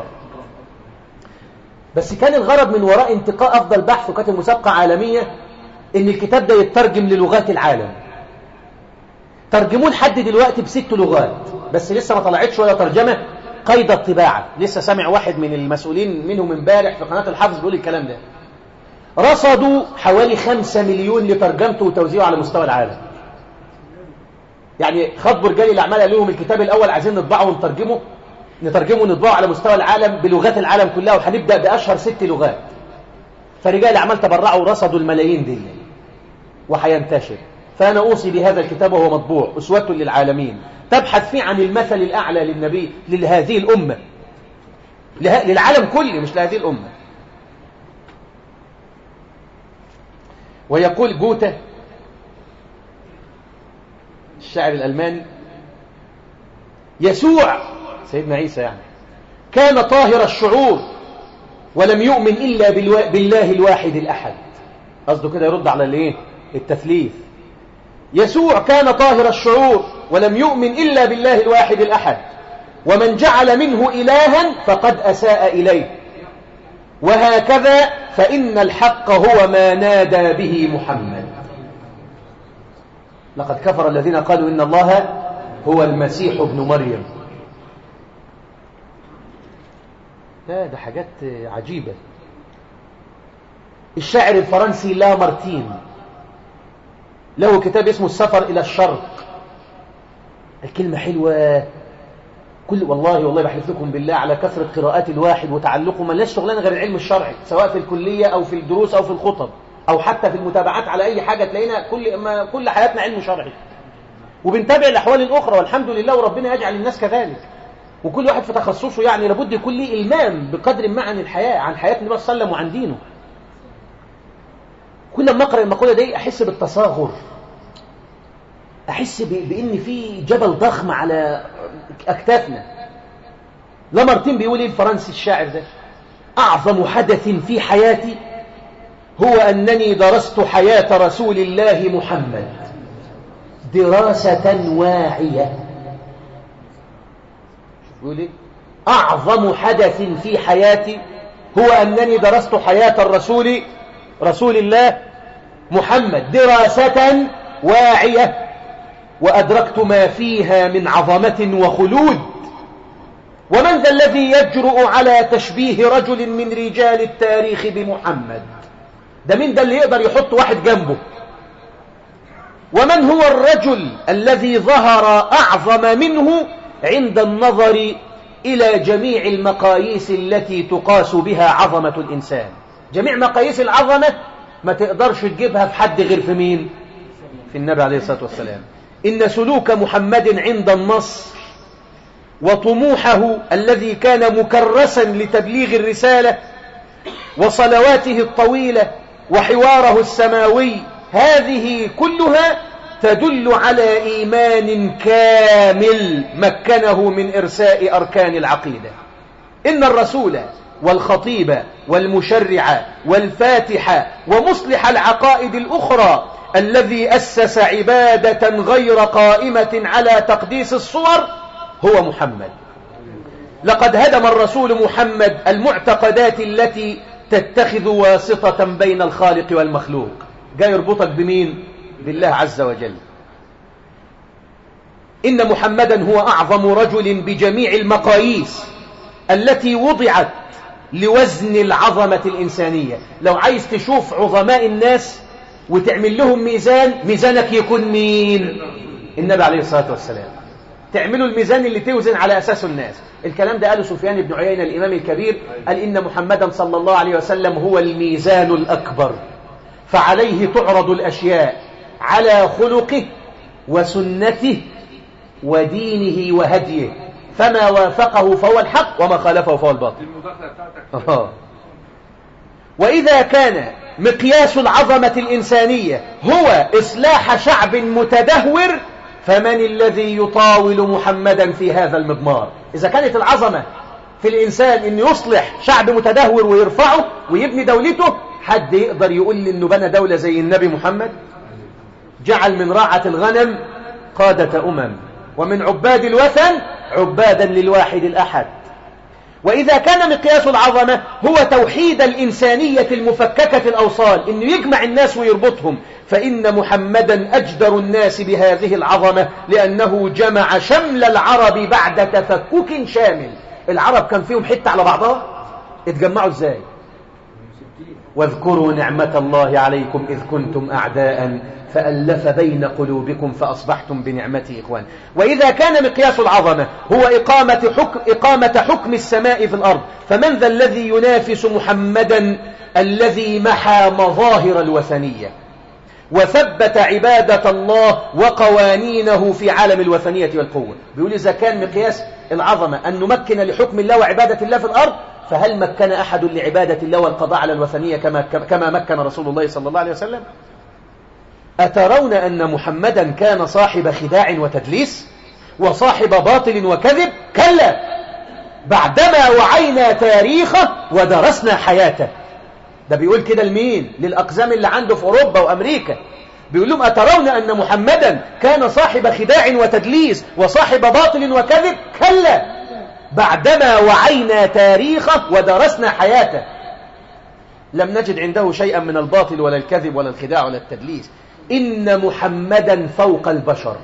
بس كان الغرض من وراء انتقاء أفضل بحث وكانت المسابقة عالمية إن الكتاب ده يترجم للغات العالم. ترجموه لحد دلوقتي بست لغات، بس لسه ما طلعتش ولا ترجمة قيد الطباعة. لسه سامع واحد من المسؤولين منهم امبارح في قناة الحافظ بيقول الكلام ده. رصدوا حوالي خمسة مليون لترجمته وتوزيعه على مستوى العالم. يعني خطبوا رجال الأعمال قالوا لهم الكتاب الأول عايزين نطبعه ونترجمه نترجمه ونطبعه على مستوى العالم بلغات العالم كلها، وهنبدأ بأشهر ست لغات. فرجال الأعمال تبرعوا ورصدوا الملايين دي وحينتشر. فأنا أوصي بهذا الكتاب وهو مطبوع أسوة للعالمين، تبحث فيه عن المثل الأعلى للنبي لهذه الأمة، للعالم كله مش لهذه الأمة. ويقول جوته الشاعر الألماني: يسوع سيدنا عيسى يعني كان طاهر الشعور ولم يؤمن إلا بالله الواحد الأحد. قصده كده يرد على الايه التثليث. يسوع كان طاهر الشعور ولم يؤمن إلا بالله الواحد الأحد، ومن جعل منه إلها فقد أساء إليه، وهكذا فإن الحق هو ما نادى به محمد. لقد كفر الذين قالوا إن الله هو المسيح ابن مريم. ده ده حاجات عجيبة. الشاعر الفرنسي لامارتين له كتاب اسمه السفر إلى الشرق. الكلمة حلوة، كل والله والله بحلف لكم بالله على كثرة قراءات الواحد وتعلقه، ما لناش شغلانة غير العلم الشرعي، سواء في الكلية أو في الدروس أو في الخطب أو حتى في المتابعات على أي حاجة، تلاقينا كل ما كل حياتنا علم شرعي، وبنتابع الأحوال الأخرى والحمد لله، وربنا يجعل الناس كذلك، وكل واحد في تخصصه يعني لابد يكون ليه إلمام بقدر ما عن الحياة، عن حياة النبي صلى الله عليه وسلم وعن دينه. كل ما أقرأ المقولة دي أحس بالتصاغر، أحس بأن في جبل ضخم على أكتافنا. لامارتين بيقول إيه الفرنسي الشاعر ده؟ أعظم حدث في حياتي هو أنني درست حياة رسول الله محمد دراسة واعية. بيقول إيه؟ أعظم حدث في حياتي هو أنني درست حياة الرسول رسول الله محمد دراسة واعية، وأدركت ما فيها من عظمة وخلود. ومن ذا الذي يجرؤ على تشبيه رجل من رجال التاريخ بمحمد؟ ده من ده اللي يقدر يحط واحد جنبه؟ ومن هو الرجل الذي ظهر أعظم منه عند النظر إلى جميع المقاييس التي تقاس بها عظمة الإنسان؟ جميع مقاييس العظمة ما تقدرش تجيبها في حد غير في مين؟ في النبي عليه الصلاة والسلام. إن سلوك محمد عند النصر وطموحه الذي كان مكرسا لتبليغ الرسالة وصلواته الطويلة وحواره السماوي، هذه كلها تدل على إيمان كامل مكنه من إرساء أركان العقيدة. إن الرسول والخطيب والمشرع والفاتح ومصلح العقائد الأخرى الذي أسس عبادة غير قائمة على تقديس الصور هو محمد. لقد هدم الرسول محمد المعتقدات التي تتخذ واسطة بين الخالق والمخلوق. جاي يربطك بمين؟ بالله عز وجل. إن محمدا هو أعظم رجل بجميع المقاييس التي وضعت لوزن العظمة الإنسانية. لو عايز تشوف عظماء الناس وتعمل لهم ميزان، ميزانك يكون مين؟ النبي عليه الصلاة والسلام. تعملوا الميزان اللي توزن على أساسه الناس. الكلام ده قاله سفيان بن عيينة الإمام الكبير، قال إن محمدا صلى الله عليه وسلم هو الميزان الأكبر، فعليه تعرض الأشياء على خلقه وسنته ودينه وهديه، فما وافقه فهو الحق وما خالفه فهو الباطل. آه. وإذا كان مقياس العظمة الإنسانية هو إصلاح شعب متدهور، فمن الذي يطاول محمدا في هذا المضمار؟ إذا كانت العظمة في الإنسان إن يصلح شعب متدهور ويرفعه ويبني دولته، حد يقدر يقول لي إنه بنى دولة زي النبي محمد؟ جعل من راعة الغنم قادة أمم، ومن عباد الوثن عبادا للواحد الأحد. وإذا كان مقياس العظمة هو توحيد الإنسانية المفككة الأوصال، إنه يجمع الناس ويربطهم، فإن محمدا أجدر الناس بهذه العظمة، لأنه جمع شمل العرب بعد تفكك شامل. العرب كان فيهم حتة على بعضها، اتجمعوا ازاي؟ واذكروا نعمة الله عليكم إذ كنتم أعداء فألف بين قلوبكم فأصبحتم بنعمته إخوان. وإذا كان مقياس العظمة هو إقامة حكم, إقامة حكم السماء في الأرض، فمن ذا الذي ينافس محمدا الذي محى مظاهر الوثنية وثبت عبادة الله وقوانينه في عالم الوثنية والقوة؟ بيقول إذا كان مقياس العظمة أن نمكن لحكم الله وعبادة الله في الأرض، فهل مكن أحد لعبادة الله والقضاء على الوثنية كما, كما مكن رسول الله صلى الله عليه وسلم؟ أترون أن محمدا كان صاحب خداع وتدليس وصاحب باطل وكذب؟ كلا، بعدما وعينا تاريخه ودرسنا حياته. ده بيقول كده لمين؟ للأقزام اللي عنده في أوروبا وأمريكا. بيقول لهم أترون أن محمدا كان صاحب خداع وتدليس وصاحب باطل وكذب؟ كلا، بعدما وعينا تاريخه ودرسنا حياته لم نجد عنده شيئا من الباطل ولا الكذب ولا الخداع ولا التدليس. إن محمدا فوق البشر.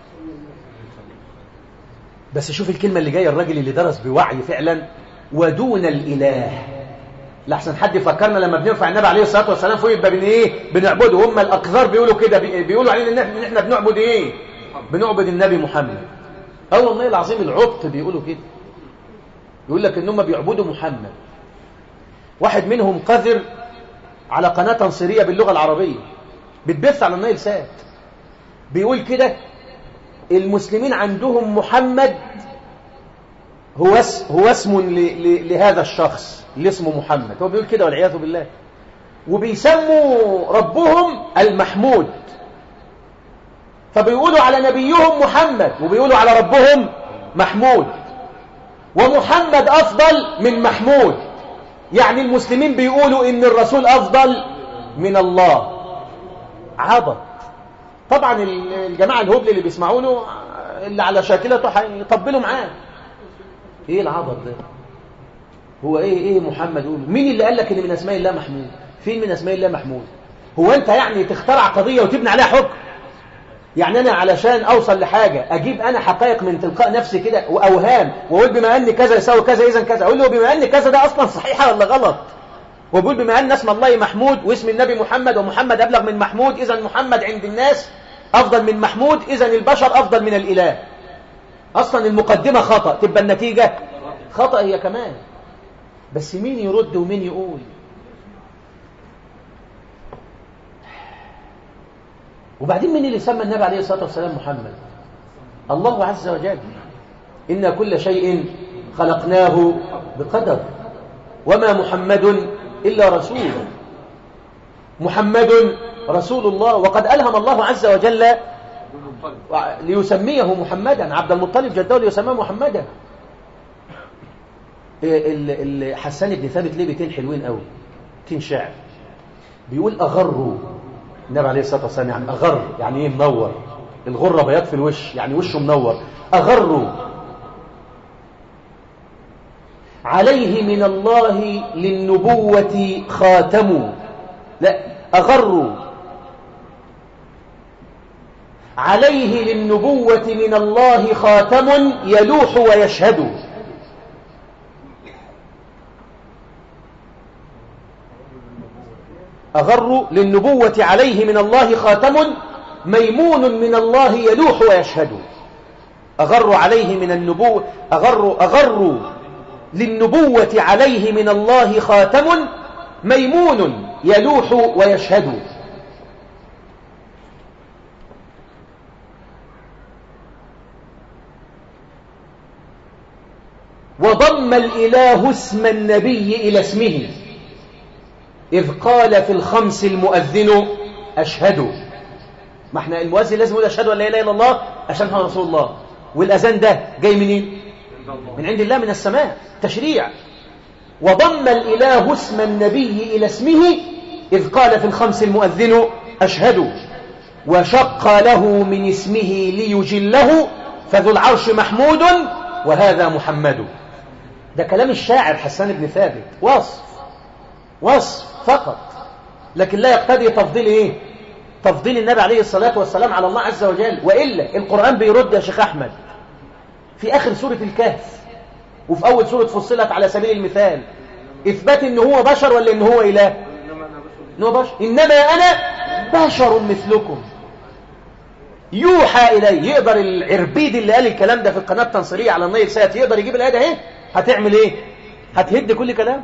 بس شوف الكلمة اللي جاية، الراجل اللي درس بوعي فعلا، ودون الإله. لحسن حد يفكرنا لما بنرفع النبي عليه الصلاة والسلام فوق يبقى بن ايه؟ بنعبده. هم الأقذار بيقولوا كده، بيقولوا علينا ان احنا بنعبد ايه؟ بنعبد النبي محمد. اه والله العظيم العبط بيقولوا كده، يقول لك ان هم بيعبدوا محمد. واحد منهم قذر على قناة تنصيرية باللغة العربية بتبث على النايل سات، بيقول كده المسلمين عندهم محمد هو هو اسم لهذا الشخص اللي اسمه محمد، هو بيقول كده والعياذ بالله. وبيسموا ربهم المحمود، فبيقولوا على نبيهم محمد وبيقولوا على ربهم محمود، ومحمد أفضل من محمود. يعني المسلمين بيقولوا إن الرسول أفضل من الله. عبط. طبعا الجماعة الهبل اللي بيسمعونه اللي على شاكلته هيطبلوا معاه. ايه العبط ده؟ هو ايه ايه محمد قوله؟ مين اللي قال لك ان من اسماء الله محمود؟ فين من اسماء الله محمود؟ هو انت يعني تخترع قضية وتبني عليها حكم؟ يعني انا علشان اوصل لحاجة اجيب انا حقائق من تلقاء نفسي كده واوهام واقول بما ان كذا يساوي كذا اذا كذا، اقول له بما ان كذا ده اصلا صحيحة ولا غلط؟ وبقول بما ان اسم الله محمود واسم النبي محمد ومحمد ابلغ من محمود، اذا محمد عند الناس افضل من محمود، اذا البشر افضل من الاله. اصلا المقدمة خطأ، تبقى النتيجة خطأ هي كمان. بس مين يرد ومين يقول؟ وبعدين مين اللي سمى النبي عليه الصلاة والسلام محمد؟ الله عز وجل. إن كل شيء خلقناه بقدر وما محمد إلا رسول. محمد رسول الله، وقد ألهم الله عز وجل ليسميه محمدا. عبد المطلب جده ليسميه محمدا. حسان بن ثابت ليه بيتين حلوين قوي، بيتين شعر. بيقول أغروا النبي عليه الصلاة والسلام، يعني أغر يعني ايه؟ منور. الغرة بياض في الوش، يعني وشه منور. أغروا عليه من الله للنبوة خاتموا. لا، أغروا عليه للنبوة من الله خاتم يلوح ويشهد. أغر للنبوة عليه من الله خاتم ميمون من الله يلوح ويشهد. أغر عليه من النبوة أغر أغر للنبوة عليه من الله خاتم ميمون يلوح ويشهد. وضم الإله اسم النبي إلى اسمه إذ قال في الخمس المؤذن أشهد. ما احنا المؤذن لازم يقول أشهد أن لا إله إلا الله عشان هو رسول الله. والأذان ده جاي منين؟ من عند الله، من السماء، تشريع. وضم الإله اسم النبي إلى اسمه إذ قال في الخمس المؤذن أشهد. وشق له من اسمه ليجله فذو العرش محمود وهذا محمد. ده كلام الشاعر حسان بن ثابت، وصف وصف فقط، لكن لا يقتضي تفضيل ايه؟ تفضيل النبي عليه الصلاة والسلام على الله عز وجل. وإلا القرآن بيرد يا شيخ أحمد في آخر سورة الكهف وفي أول سورة فصلت على سبيل المثال إثبات إن هو بشر ولا إن هو إله؟ إن هو بشر. إنما أنا بشر مثلكم يوحى إلي. يقدر العربيد اللي قال الكلام ده في القناة التنصيرية على النيل سات يقدر يجيب الآية ده اهي؟ هتعمل إيه؟ هتهد كل كلام.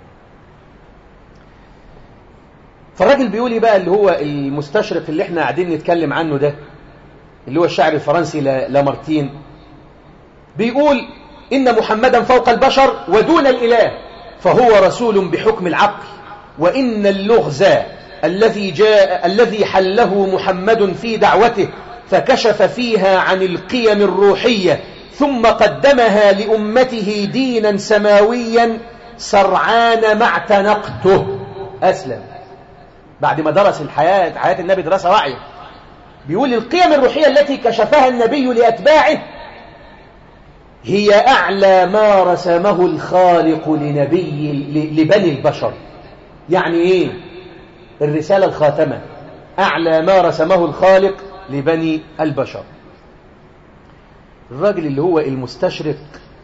فالراجل بيقول لي بقى اللي هو المستشرق اللي احنا قاعدين نتكلم عنه ده اللي هو الشاعر الفرنسي لامارتين، بيقول إن محمدا فوق البشر ودون الإله فهو رسول بحكم العقل، وإن اللغز الذي جاء الذي حله محمد في دعوته، فكشف فيها عن القيم الروحية ثم قدمها لأمته دينا سماويا سرعان ما اعتنقته أسلم. بعد ما درس الحياة حياة النبي دراسة واعية، بيقول القيم الروحية التي كشفها النبي لأتباعه هي أعلى ما رسمه الخالق لنبي لبني البشر. يعني إيه؟ الرسالة الخاتمة أعلى ما رسمه الخالق لبني البشر. الراجل اللي هو المستشرق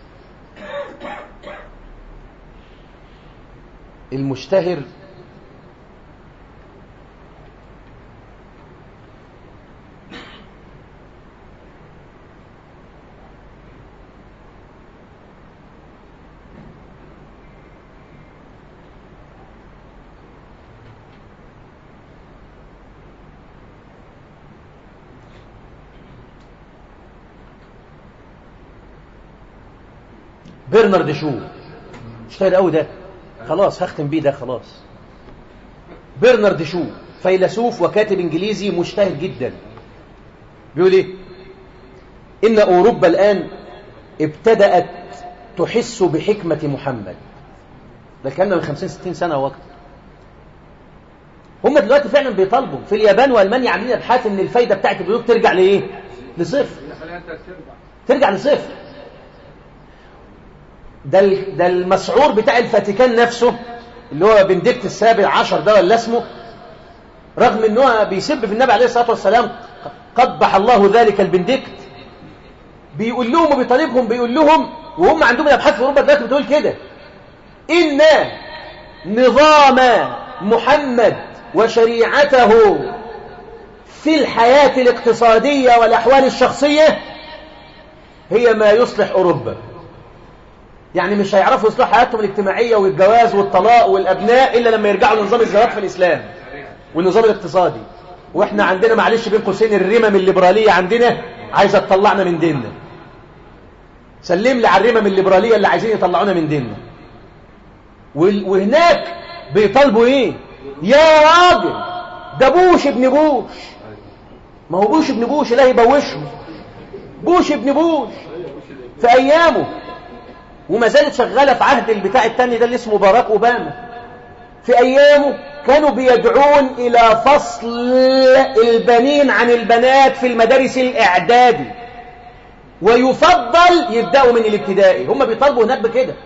المشتهر برنارد شو، مشتهر قوي ده، خلاص هختم بيه ده خلاص. برنارد شو فيلسوف وكاتب انجليزي مشتهر جدا، بيقول ايه؟ ان اوروبا الان ابتدأت تحس بحكمة محمد. ده كان من خمسين ستين سنة وقت. هم دلوقتي فعلا بيطالبوا في اليابان والمانيا، عاملين ابحاث ان الفايدة بتاعت البنوك ترجع لايه؟ لصفر. ترجع لصفر. ده ده المسعور بتاع الفاتيكان نفسه اللي هو بنديكت السابع عشر ده ولا اسمه، رغم انه بيسب في النبي عليه الصلاه والسلام قبح الله ذلك البنديكت، بيقول لهم وبيطالبهم، بيقول لهم وهم عندهم الابحاث في اوروبا دلوقتي بتقول كده: ان نظام محمد وشريعته في الحياه الاقتصاديه والاحوال الشخصيه هي ما يصلح اوروبا. يعني مش هيعرفوا يصلحوا حياتهم الاجتماعية والجواز والطلاق والأبناء إلا لما يرجعوا لنظام الزواج في الإسلام والنظام الاقتصادي. وإحنا عندنا معلش بين قوسين الرمم الليبرالية عندنا عايزة تطلعنا من ديننا. سلم لي على الرمم الليبرالية اللي عايزين يطلعونا من ديننا. وهناك بيطالبوا إيه؟ يا راجل ده بوش ابن بوش. ما هو بوش ابن بوش لا يبوشه. بوش ابن بوش في أيامه، وما زالت شغالة في عهد البتاع التاني ده اللي اسمه باراك أوباما. في أيامه كانوا بيدعون إلى فصل البنين عن البنات في المدارس الإعدادي، ويفضل يبدأوا من الابتدائي. هم بيطالبوا هناك بكده،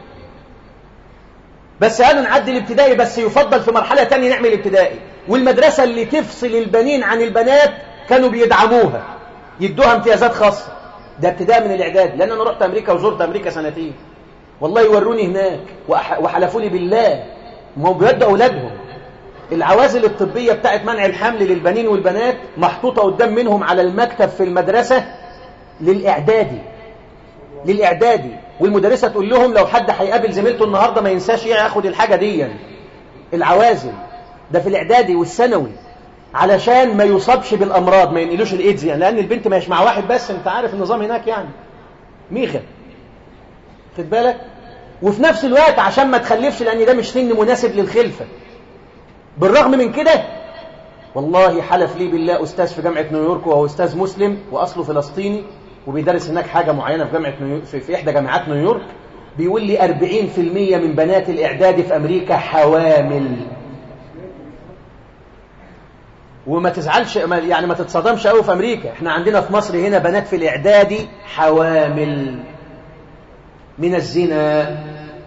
بس قالوا نعدي الابتدائي، بس يفضل في مرحلة تانية نعمل الابتدائي. والمدرسة اللي تفصل البنين عن البنات كانوا بيدعموها، يدوها امتيازات خاصة. ده ابتداء من الإعداد. لأن أنا رحت أمريكا وزرت أمريكا سنتين، والله يوروني هناك وحلفوا لي بالله ما هم بيودوا أولادهم. العوازل الطبية بتاعت منع الحمل للبنين والبنات محطوطة قدام منهم على المكتب في المدرسة للإعدادي للإعدادي والمدرسة تقول لهم لو حد هيقابل زميلته النهاردة ما ينساش ياخد الحاجة دي. العوازل ده في الإعدادي والثانوي علشان ما يصابش بالأمراض، ما ينقلوش الإيدز يعني، لأن البنت مش مع واحد بس، أنت عارف النظام هناك يعني ميخة، خد بالك. وفي نفس الوقت عشان ما تخلفش، لأن ده مش سن مناسب للخلفة. بالرغم من كده والله حلف لي بالله أستاذ في جامعة نيويورك، وهو أستاذ مسلم وأصله فلسطيني وبيدرس هناك حاجة معينة في جامعة نيويورك، في, في إحدى جامعات نيويورك، بيقول لي أربعين في المية من بنات الإعداد في أمريكا حوامل. وما تزعلش يعني، ما تتصدمش قوي في أمريكا، احنا عندنا في مصر هنا بنات في الإعدادي حوامل من الزنا.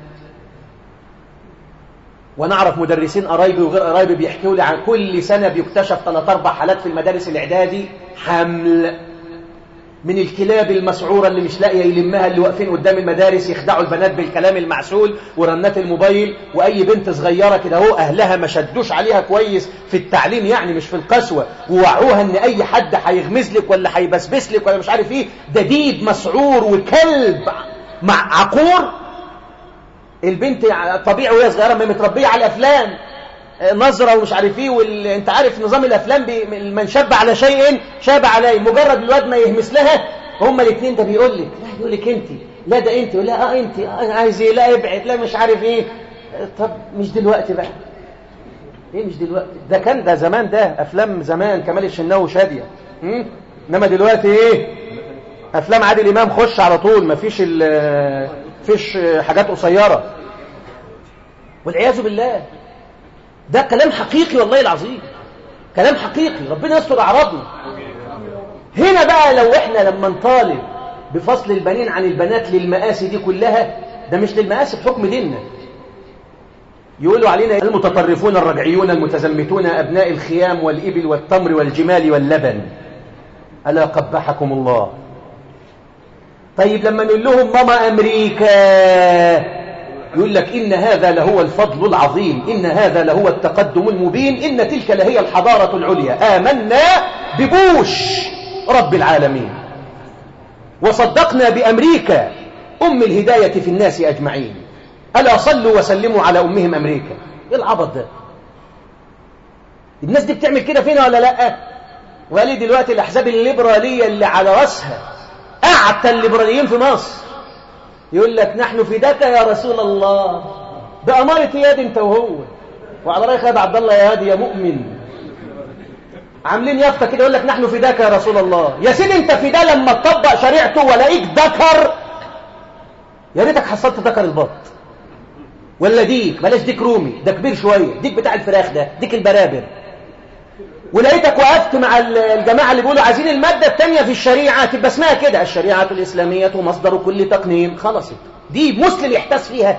ونعرف مدرسين قرايبي وغير قرايبي بيحكوا لي عن كل سنة بيكتشف ثلاث أربع حالات في المدارس الإعدادي حمل من الكلاب المسعورة اللي مش لاقيه يلمها، اللي واقفين قدام المدارس يخدعوا البنات بالكلام المعسول ورنات الموبايل. واي بنت صغيره كده اهو اهلها ما شدوش عليها كويس في التعليم يعني مش في القسوه، ووعوها ان اي حد هيغمز لك ولا هيبسبس لك ولا مش عارف ايه، ده ديب مسعور وكلب مع عقور. البنت طبيعي وهي صغيره ما متربيه على الافلام نظرة ومش عارف ايه، وانت عارف نظام الافلام بي... من شاب على شيء شاب عليه. مجرد الواد ما يهمس لها هما الاثنين، ده بيقول لك لا يقول لك انت لا ده انت لا اه انت آه عايز ايه لا ابعد لا مش عارف ايه. طب مش دلوقتي بقى، ايه مش دلوقتي؟ ده كان ده زمان، ده افلام زمان كمال الشناوي وشادية. انما دلوقتي ايه؟ افلام عادل امام خش على طول، مفيش ال فيش حاجات قصيرة والعياذ بالله. ده كلام حقيقي والله العظيم، كلام حقيقي. ربنا يستر اعراضنا. هنا بقى لو احنا لما نطالب بفصل البنين عن البنات للمآسي دي كلها، ده مش للمآسي بحكم ديننا. يقولوا علينا المتطرفون الرجعيون المتزمتون أبناء الخيام والإبل والتمر والجمال واللبن. ألا قبحكم الله. طيب لما نقول لهم ماما أمريكا، يقول لك إن هذا لهو الفضل العظيم، إن هذا لهو التقدم المبين، إن تلك لهي الحضارة العليا. آمنا ببوش رب العالمين وصدقنا بأمريكا أم الهداية في الناس أجمعين. ألا صلوا وسلموا على أمهم أمريكا. إيه العبط ده؟ الناس دي بتعمل كده فينا ولا لأ؟ وقال لي دلوقتي الأحزاب الليبرالية اللي على رأسها أعتى الليبراليين في مصر يقول لك نحن فداك يا رسول الله. بأمارة ياد انت وهو، وعلى رأي خالد عبد الله يا هادي يا مؤمن، عاملين يافطة كده يقول لك نحن فداك يا رسول الله. يا سيدي انت فدا لما تطبق شريعته ولاقيك ذكر، يا ريتك حصلت ذكر البط ولا ديك، بلاش ديك رومي، ده كبير شوية، ديك بتاع الفراخ ده، ديك البرابر. ولقيتك وقفت مع الجماعة اللي بيقولوا عايزين المادة الثانية في الشريعة تبقى اسمها كده الشريعة الإسلامية مصدر كل تقنين. خلصت دي، مسلم يحتاس فيها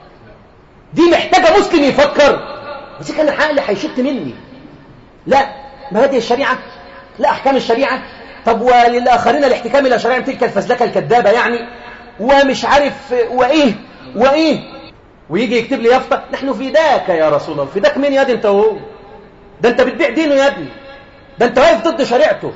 دي، محتاجة مسلم يفكر. بس كان الحق هيشت مني. لا مبادئ الشريعة، لا أحكام الشريعة. طب وللآخرين الاحتكام إلى شريعة تلك الفزلكة الكذابة يعني، ومش عارف وإيه وإيه، ويجي يكتب لي يافطة نحن فداك يا رسول الله. فداك مين يا دي انت وهو؟ ده انت بتبيع دينه يا ابني، ده انت واقف ضد شريعته.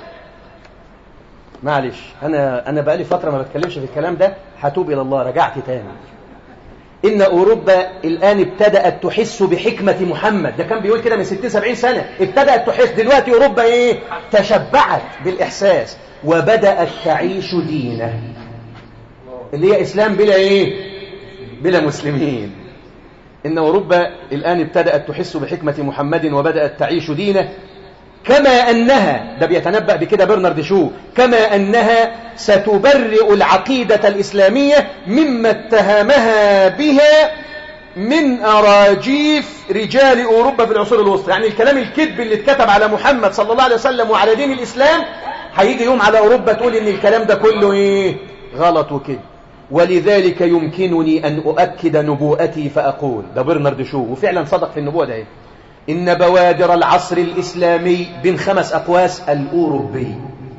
معلش انا انا بقالي فتره ما بتكلمش في الكلام ده، هتوب الى الله، رجعت تاني. ان اوروبا الان ابتدات تحس بحكمه محمد. ده كان بيقول كده من ستين سبعين سنه، ابتدات تحس. دلوقتي اوروبا ايه؟ تشبعت بالاحساس وبدات تعيش دينه اللي هي اسلام بلا ايه؟ بلا مسلمين. إن أوروبا الآن ابتدأت تحس بحكمة محمد وبدأت تعيش دينه، كما أنها، ده بيتنبأ بكده برنارد شو، كما أنها ستبرئ العقيدة الإسلامية مما اتهمها بها من أراجيف رجال أوروبا في العصور الوسطى. يعني الكلام الكذب اللي اتكتب على محمد صلى الله عليه وسلم وعلى دين الإسلام، هيجي يوم على أوروبا تقول إن الكلام ده كله إيه؟ غلط وكذب. ولذلك يمكنني أن أؤكد نبوءتي فأقول، ده برنارد شو، وفعلا صدق في النبوة ده، إن بوادر العصر الإسلامي بين خمس أقواس الأوروبي.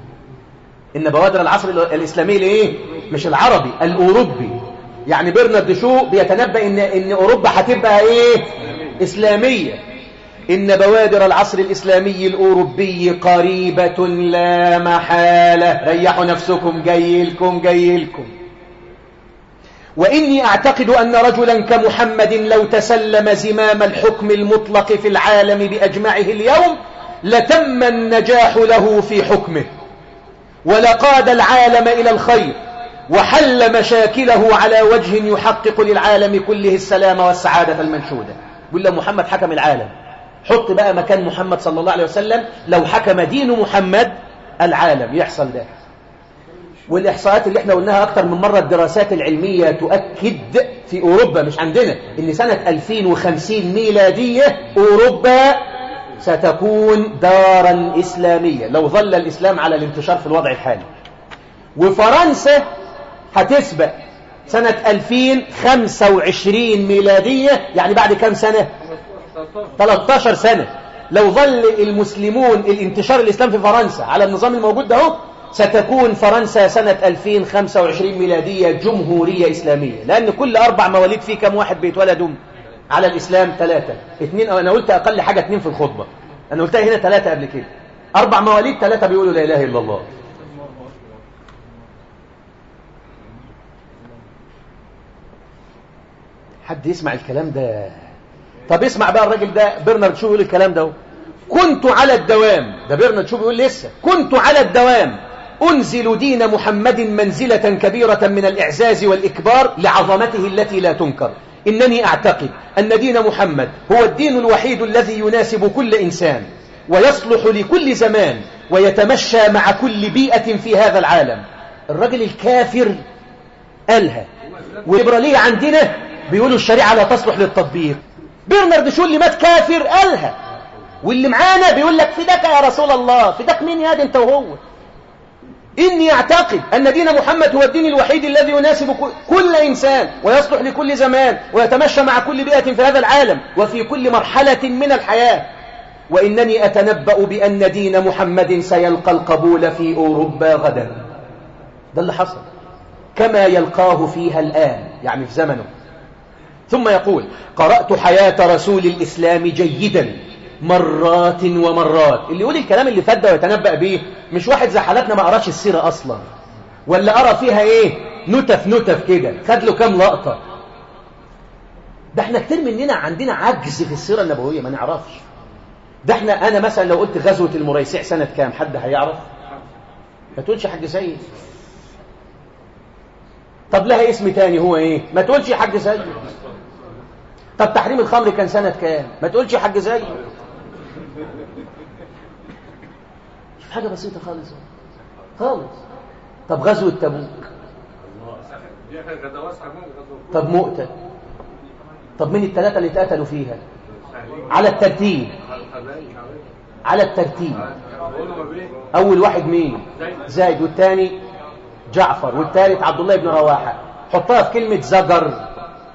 إن بوادر العصر الإسلامي لإيه؟ مش العربي، الأوروبي. يعني برنارد شو بيتنبأ إن, إن أوروبا هتبقى إيه؟ إسلامية. إن بوادر العصر الإسلامي الأوروبي قريبة لا محالة. ريحوا نفسكم، جايلكم جايلكم. وإني أعتقد أن رجلا كمحمد لو تسلم زمام الحكم المطلق في العالم بأجمعه اليوم لتم النجاح له في حكمه، ولقاد العالم إلى الخير، وحل مشاكله على وجه يحقق للعالم كله السلام والسعادة المنشودة. يقول له محمد حكم العالم، حط بقى مكان محمد صلى الله عليه وسلم لو حكم دين محمد العالم، يحصل ده. والإحصاءات اللي احنا قلناها أكتر من مرة، الدراسات العلمية تؤكد في أوروبا مش عندنا إن سنة ألفين وخمسين ميلادية أوروبا ستكون دارا إسلامية لو ظل الإسلام على الانتشار في الوضع الحالي. وفرنسا هتسبق سنة ألفين وخمسة وعشرين ميلادية، يعني بعد كم سنة؟ ثلاثة عشر سنة. لو ظل المسلمون الانتشار الإسلام في فرنسا على النظام الموجود ده، ستكون فرنسا سنة ألفين وخمسة وعشرين ميلادية جمهورية إسلامية. لأن كل أربع مواليد فيه كم واحد بيتولدوا على الإسلام؟ ثلاثة. اثنين، أنا قلت أقل حاجة اثنين في الخطبة، أنا قلتها هنا ثلاثة قبل كده. أربع مواليد، ثلاثة بيقولوا لا إله إلا الله. حد يسمع الكلام ده؟ طب اسمع بقى الراجل ده برنارد شو يقول الكلام ده. كنت على الدوام، ده برنارد شو بيقول لسه، كنت على الدوام أنزل دين محمد منزلة كبيرة من الإعزاز والإكبار لعظمته التي لا تنكر. إنني أعتقد أن دين محمد هو الدين الوحيد الذي يناسب كل إنسان ويصلح لكل زمان ويتمشى مع كل بيئة في هذا العالم. الرجل الكافر قالها، والليبرالية عندنا بيقولوا الشريعة لا تصلح للتطبيق. برنارد شو اللي مات كافر قالها، واللي معانا بيقول لك فداك يا رسول الله. فداك مين يا دي انت وهو؟ إني أعتقد أن دين محمد هو الدين الوحيد الذي يناسب كل إنسان ويصلح لكل زمان ويتمشى مع كل بيئة في هذا العالم وفي كل مرحلة من الحياة، وإنني أتنبأ بأن دين محمد سيلقى القبول في أوروبا غدا. ده اللي حصل كما يلقاه فيها الآن، يعني في زمنه. ثم يقول: قرأت حياة رسول الإسلام جيدا مرات ومرات. اللي يقول الكلام اللي فات ده ويتنبأ به مش واحد زي حالاتنا ما قراش السيرة أصلا، ولا قرأ فيها إيه نتف نتف كده خد له كام لقطة. ده احنا كتير مننا عندنا عجز في السيرة النبوية ما نعرفش. ده احنا أنا مثلا لو قلت غزوة المريسيع سنة كام حد هيعرف؟ ما تقولش حاج سيد. طب لها اسم تاني هو ايه؟ ما تقولش حاج سيد. طب تحريم الخمر كان سنة كام؟ ما تقولش حاج سيد. شوف حاجة بسيطة خالص خالص. طب غزوة تبوك، طب مؤتة، طب مين الثلاثة اللي اتقتلوا فيها؟ على الترتيب على الترتيب أول واحد مين؟ زايد، والثاني جعفر، والثالث عبد الله بن رواحة. حطها في كلمة زجر.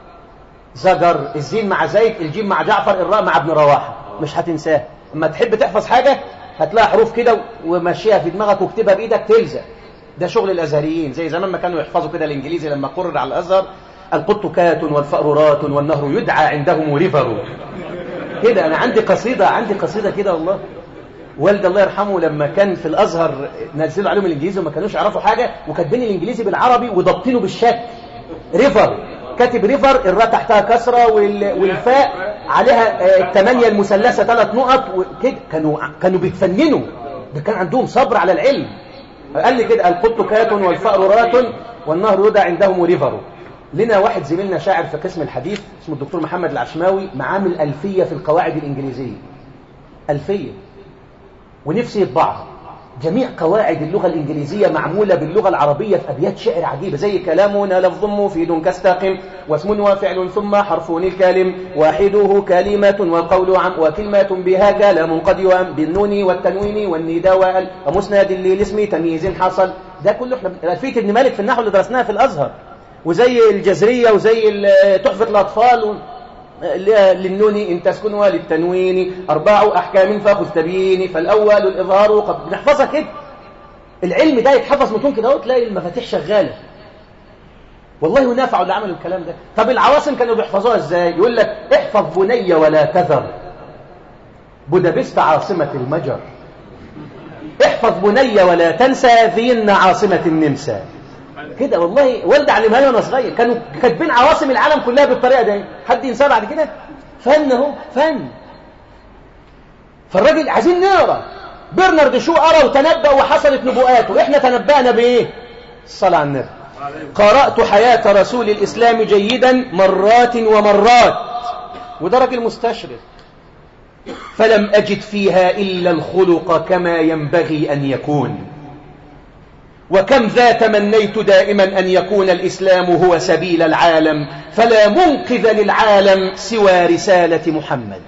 زجر، الزين مع زيد، الجيم مع جعفر، الراء مع ابن رواحة. مش هتنساه. اما تحب تحفظ حاجة هتلاقي حروف كده ومشيها في دماغك واكتبها بإيدك تلزق. ده شغل الأزهريين، زي زمان ما كانوا يحفظوا كده الإنجليزي لما قرر على الأزهر: القط كات والفأر رات والنهر يدعى عندهم ريفر. كده أنا عندي قصيدة عندي قصيدة كده والله. والد الله يرحمه لما كان في الأزهر نزلوا عليهم الإنجليزي وما كانوش يعرفوا حاجة وكاتبين الإنجليزي بالعربي وضبطينه بالشكل ريفر. كاتب ريفر، الراء تحتها كسرة والفاء عليها الثمانية المثلثة ثلاث نقط وكده. كانوا كانوا بيتفننوا، ده كان عندهم صبر على العلم. قال لي كده: القط كات والفأر رات والنهر يدعى عندهم ريفر. لنا واحد زميلنا شاعر في قسم الحديث اسمه الدكتور محمد العشماوي، معامل ألفية في القواعد الإنجليزية. ألفية ونفسي يطبعها. جميع قواعد اللغة الإنجليزية معمولة باللغة العربية في أبيات شعر عجيبة، زي كلامنا لفظ مفيد كاستقم واسم وفعل ثم حرف الكلم واحده كلمة وقول عم وكلمة بها كلام قد يؤم بالنون والتنوين والنداء ومسند للاسم تمييز حصل. ده كله احنا ألفية ابن مالك في النحو اللي درسناها في الأزهر، وزي الجزرية وزي تحفة الأطفال للنون إن تسكنها للتنوين أربع أحكام فخذ تبيني فالأول الإظهار قد بنحفظها كده. العلم ده يتحفظ متون كده وتلاقي المفاتيح شغالة والله، ونافعوا اللي عملوا الكلام ده. طب العواصم كانوا بيحفظوها ازاي؟ يقول لك: احفظ بني ولا تذر بودابست عاصمة المجر، احفظ بني ولا تنسى فيينا عاصمة النمسا. كده والله والد علمها لي وانا صغير. كانوا كاتبين عواصم العالم كلها بالطريقه دي. حد ينساه بعد كده؟ فن اهو فن. فالراجل عايزين نقرا. برنارد شو قرا وتنبأ وحصلت نبوءاته. احنا تنبأنا بايه؟ الصلاه على النبي. قرأت حياة رسول الإسلام جيدا مرات ومرات، وده راجل مستشرق، فلم أجد فيها إلا الخلق كما ينبغي أن يكون. وكم ذا تمنيت دائما أن يكون الإسلام هو سبيل العالم، فلا منقذ للعالم سوى رسالة محمد.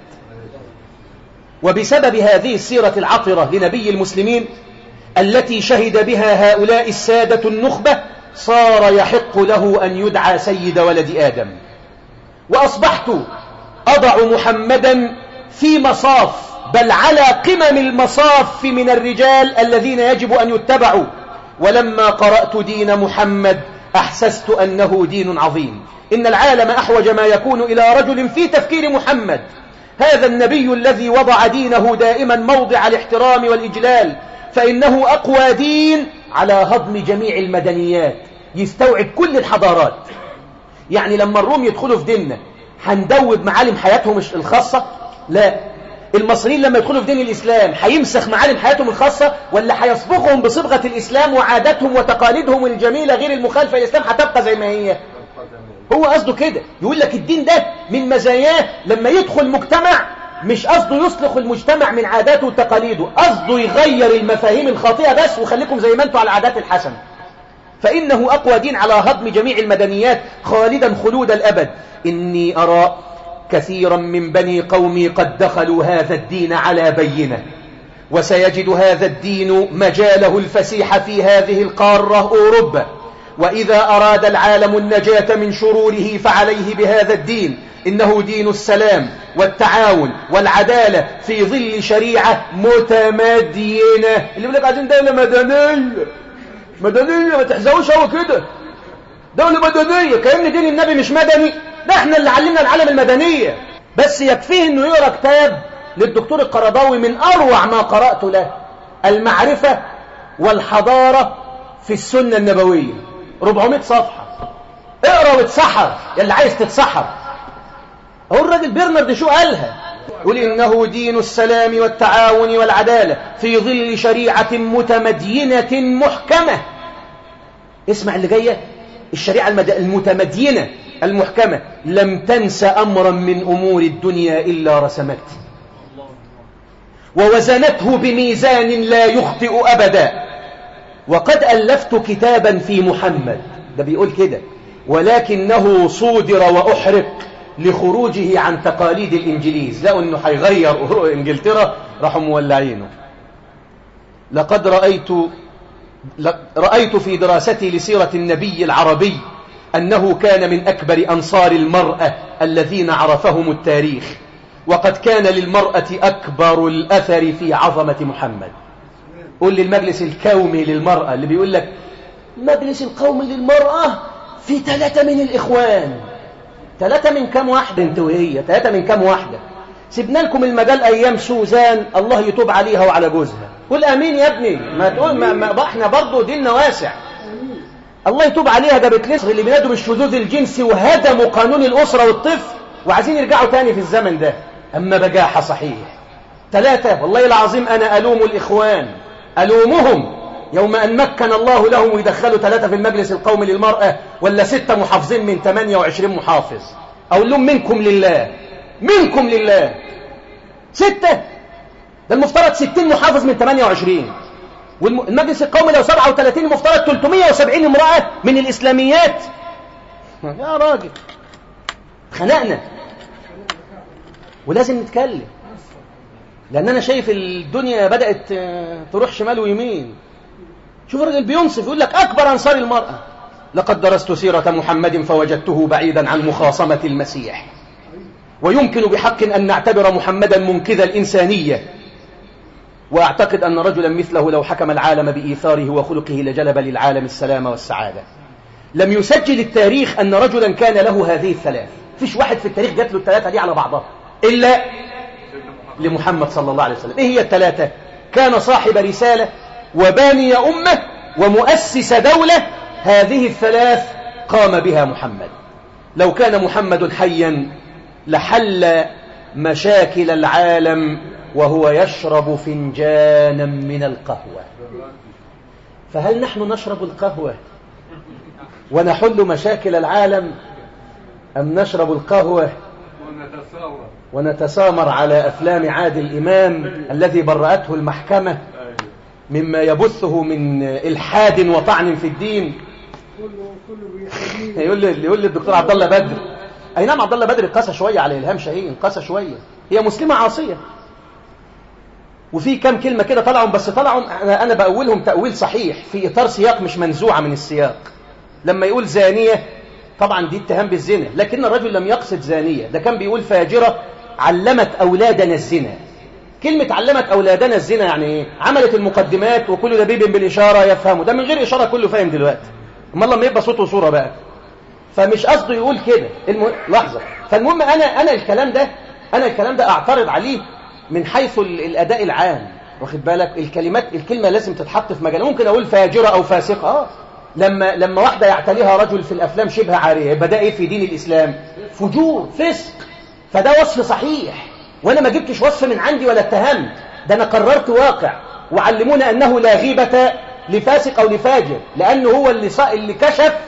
وبسبب هذه السيرة العطرة لنبي المسلمين التي شهد بها هؤلاء السادة النخبة، صار يحق له أن يدعى سيد ولد آدم. وأصبحت أضع محمدا في مصاف، بل على قمم المصاف من الرجال الذين يجب أن يتبعوا. ولما قرأت دين محمد أحسست أنه دين عظيم. إن العالم أحوج ما يكون إلى رجل في تفكير محمد، هذا النبي الذي وضع دينه دائما موضع الاحترام والإجلال، فإنه أقوى دين على هضم جميع المدنيات، يستوعب كل الحضارات. يعني لما الروم يدخلوا في ديننا هندوب معالم حياتهم الخاصة؟ لا. المصريين لما يدخلوا في دين الإسلام هيمسخ معالم حياتهم الخاصة، ولا هيصبغهم بصبغة الإسلام وعاداتهم وتقاليدهم الجميلة غير المخالفة للإسلام هتبقى زي ما هي؟ هو قصده كده، يقول لك الدين ده من مزاياه لما يدخل مجتمع مش قصده يصلح المجتمع من عاداته وتقاليده، قصده يغير المفاهيم الخاطئة بس وخليكم زي ما انتوا على العادات الحسنة. فإنه أقوى دين على هضم جميع المدنيات خالدا خلود الأبد. إني أرى كثيرا من بني قومي قد دخلوا هذا الدين على بينة، وسيجد هذا الدين مجاله الفسيح في هذه القارة أوروبا، وإذا أراد العالم النجاة من شروره فعليه بهذا الدين. إنه دين السلام والتعاون والعدالة في ظل شريعة متمدينة. اللي يقول لك عايزين دولة مدنية، مدنية ما تحزقوش هو كده، دولة مدنية كأن دين النبي مش مدني. ده احنا اللي علمنا العالم المدنية. بس يكفيه انه يقرأ كتاب للدكتور القرضاوي من أروع ما قرأت له، المعرفة والحضارة في السنة النبوية، أربعمائة صفحة. اقرأ واتسحر يا اللي عايز تتسحر. هو الراجل برنارد شو قالها، يقول إنه دين السلام والتعاون والعدالة في ظل شريعة متمدينة محكمة. اسمع اللي جاية، الشريعة المتمدينة المحكمة لم تنس أمرا من أمور الدنيا إلا رسمته، ووزنته بميزان لا يخطئ أبدا. وقد ألفت كتابا في محمد، ده بيقول كده، ولكنه صودر وأحرق لخروجه عن تقاليد الإنجليز. لقوا أنه حيغير إنجلترا، راحوا مولعينه. لقد رأيت رأيت في دراستي لسيرة النبي العربي أنه كان من أكبر أنصار المرأة الذين عرفهم التاريخ، وقد كان للمرأة أكبر الأثر في عظمة محمد. قل للمجلس القومي للمرأة اللي بيقول لك المجلس القومي للمرأة في ثلاثة من الإخوان، ثلاثة من كم واحدة انت وهي؟ ثلاثة من كم واحدة؟ سيبنا لكم المجال أيام سوزان، الله يتوب عليها وعلى جوزها. قل آمين يا ابني، ما تقول ما, ما احنا برضو ديننا واسع. الله يتوب عليها، ده بتلسغ اللي بينادوا بالشذوذ الجنسي وهدموا قانون الأسرة والطفل وعايزين يرجعوا تاني في الزمن ده. أما بجاحة صحيح. ثلاثة، والله العظيم أنا ألوم الإخوان، ألومهم يوم أن مكن الله لهم ويدخلوا ثلاثة في المجلس القومي للمرأة ولا ستة محافظين من ثمانية وعشرين محافظ. أقول لهم منكم لله، منكم لله. ستة، ده المفترض ستين محافظ من ثمانية وعشرين، والمجلس القومي لو سبعة وثلاثين المفترض ثلاثمائة وسبعين امرأة من الإسلاميات. يا راجل خنقنا، ولازم نتكلم، لأن أنا شايف الدنيا بدأت تروح شمال ويمين. شوف الراجل بينصف يقول لك أكبر أنصار المرأة. لقد درست سيرة محمد فوجدته بعيدا عن مخاصمة المسيح، ويمكن بحق أن نعتبر محمدا منقذ الإنسانية. وأعتقد أن رجلا مثله لو حكم العالم بإيثاره وخلقه لجلب للعالم السلام والسعادة. لم يسجل التاريخ أن رجلا كان له هذه الثلاث، فيش واحد في التاريخ جات له الثلاثة دي على بعضها إلا لمحمد صلى الله عليه وسلم. إيه هي الثلاثة؟ كان صاحب رسالة وباني أمة ومؤسس دولة. هذه الثلاث قام بها محمد. لو كان محمد حيا لحل مشاكل العالم وهو يشرب فنجانا من القهوة. فهل نحن نشرب القهوة ونحل مشاكل العالم، أم نشرب القهوة ونتسامر على أفلام عادل إمام الذي برأته المحكمة مما يبثه من إلحاد وطعن في الدين؟ يقول لي يقول لي الدكتور عبد الله بدر، أي نعم عبد الله بدر قاسى شوية على إلهام شاهين، قاسى شوية، هي مسلمة عاصية. وفي كم كلمة كده طلعوا، بس طلعوا أنا, أنا بأولهم تأويل صحيح في إطار سياق مش منزوعة من السياق. لما يقول زانية طبعا دي اتهام بالزنا، لكن الرجل لم يقصد زانية، ده كان بيقول فاجرة علمت أولادنا الزنا. كلمة علمت أولادنا الزنا يعني إيه؟ عملت المقدمات وكل دبيب بالإشارة يفهمه، ده من غير إشارة كله فاهم دلوقتي، أما لما يبقى صوت وصورة بقى. فمش قصده يقول كده الم... لحظة. فالمهم أنا أنا الكلام ده أنا الكلام ده أعترض عليه من حيث الأداء العام، واخد بالك؟ الكلمات الكلمة لازم تتحط في مجال. ممكن أقول فاجرة أو فاسقة، آه لما لما واحدة يعتليها رجل في الأفلام شبه عارية، يبقى ده إيه في دين الإسلام؟ فجور، فسق. فده وصف صحيح، وأنا ما جبتش وصف من عندي ولا اتهمت، ده أنا قررت واقع. وعلمونا أنه لا غيبة لفاسق أو لفاجر، لأنه هو اللي, ص... اللي كشف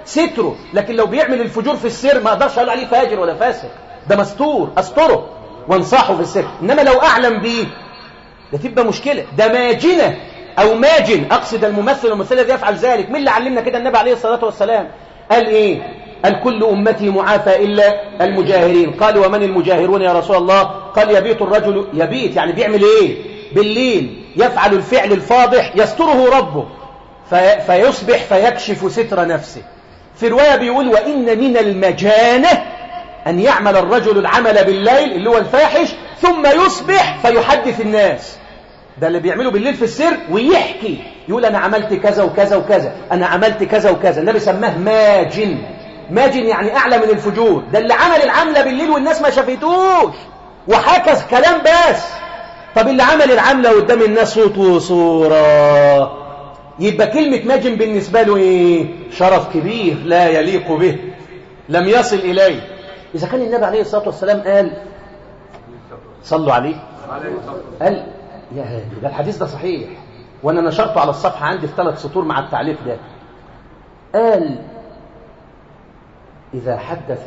ستره. لكن لو بيعمل الفجور في السر ما اقدرش اقول عليه فاجر ولا فاسق، ده مستور، استره وانصحه في السر. انما لو اعلم بيه ده تبقى مشكله. ده ماجنه او ماجن، اقصد الممثل والممثله الذي يفعل ذلك. مين اللي علمنا كده؟ النبي عليه الصلاه والسلام قال ايه؟ قال كل امتي معافى الا المجاهرين. قال ومن المجاهرون يا رسول الله؟ قال يبيت الرجل، يبيت يعني بيعمل ايه؟ بالليل يفعل الفعل الفاضح يستره ربه في فيصبح فيكشف ستر نفسه. في روايه بيقول وان من المجانه ان يعمل الرجل العمل بالليل اللي هو الفاحش ثم يصبح فيحدث الناس. ده اللي بيعمله بالليل في السر ويحكي، يقول انا عملت كذا وكذا وكذا، انا عملت كذا وكذا. النبي سماه ماجن. ماجن يعني اعلى من الفجور. ده اللي عمل العمله بالليل والناس ما شافتوش وحكى كلام بس. طب اللي عمل العمله قدام الناس صوت وصوره، يبقى كلمه ماجن بالنسبه له ايه؟ شرف كبير لا يليق به، لم يصل اليه. اذا كان النبي عليه الصلاه والسلام قال صلوا عليه، قال يا هادي، ده الحديث ده صحيح وانا نشرته على الصفحه عندي في ثلاث سطور مع التعليق ده. قال اذا حدث،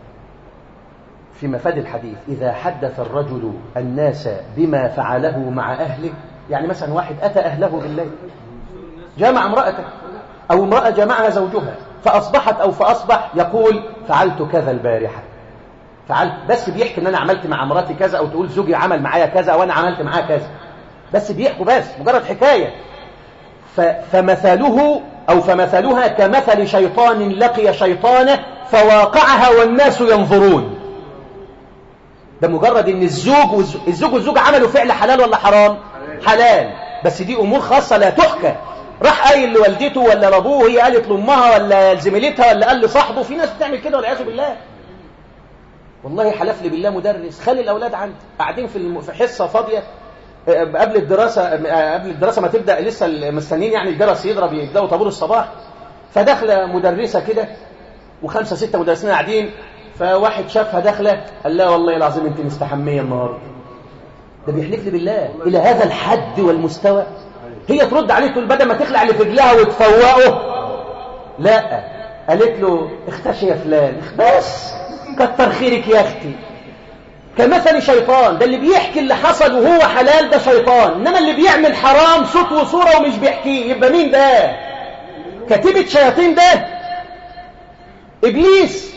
في مفاد الحديث، اذا حدث الرجل الناس بما فعله مع اهله، يعني مثلا واحد اتى اهله بالليل جامع امراته او امراه جمعها زوجها فاصبحت او فاصبح يقول فعلت كذا البارحه، فعلت، بس بيحكي ان انا عملت مع مراتي كذا، او تقول زوجي عمل معايا كذا وانا عملت معاه كذا، بس بيحكوا بس مجرد حكايه. فمثله او فمثلها كمثل شيطان لقي شيطانه فواقعها والناس ينظرون. ده مجرد ان الزوج والزوج والزوج عملوا فعل حلال ولا حرام؟ حلال، بس دي امور خاصه لا تحكى. راح قايل لوالدته ولا لابوه، وهي قالت لامها ولا لزميلتها ولا قال لصاحبه. في ناس بتعمل كده والعياذ بالله. والله حلف لي بالله مدرس خلي الاولاد عندي قاعدين في في حصه فاضيه قبل الدراسه، قبل الدراسه ما تبدا، لسه مستنيين يعني الجرس يضرب يبداوا طابور الصباح. فداخله مدرسه كده وخمسه سته مدرسين قاعدين، فواحد شافها داخله قال لا والله العظيم انت مستحميه النهارده. ده بيحلف لي بالله الى هذا الحد والمستوى. هي ترد عليه تقول بدل ما تخلع اللي في رجلها وتفوقه، لا، قالت له اختشي يا فلان، بس كتر خيرك يا اختي. كمثل شيطان، ده اللي بيحكي اللي حصل وهو حلال ده شيطان، انما اللي بيعمل حرام صوت وصوره ومش بيحكيه يبقى مين ده؟ كتيبة شياطين ده، ابليس.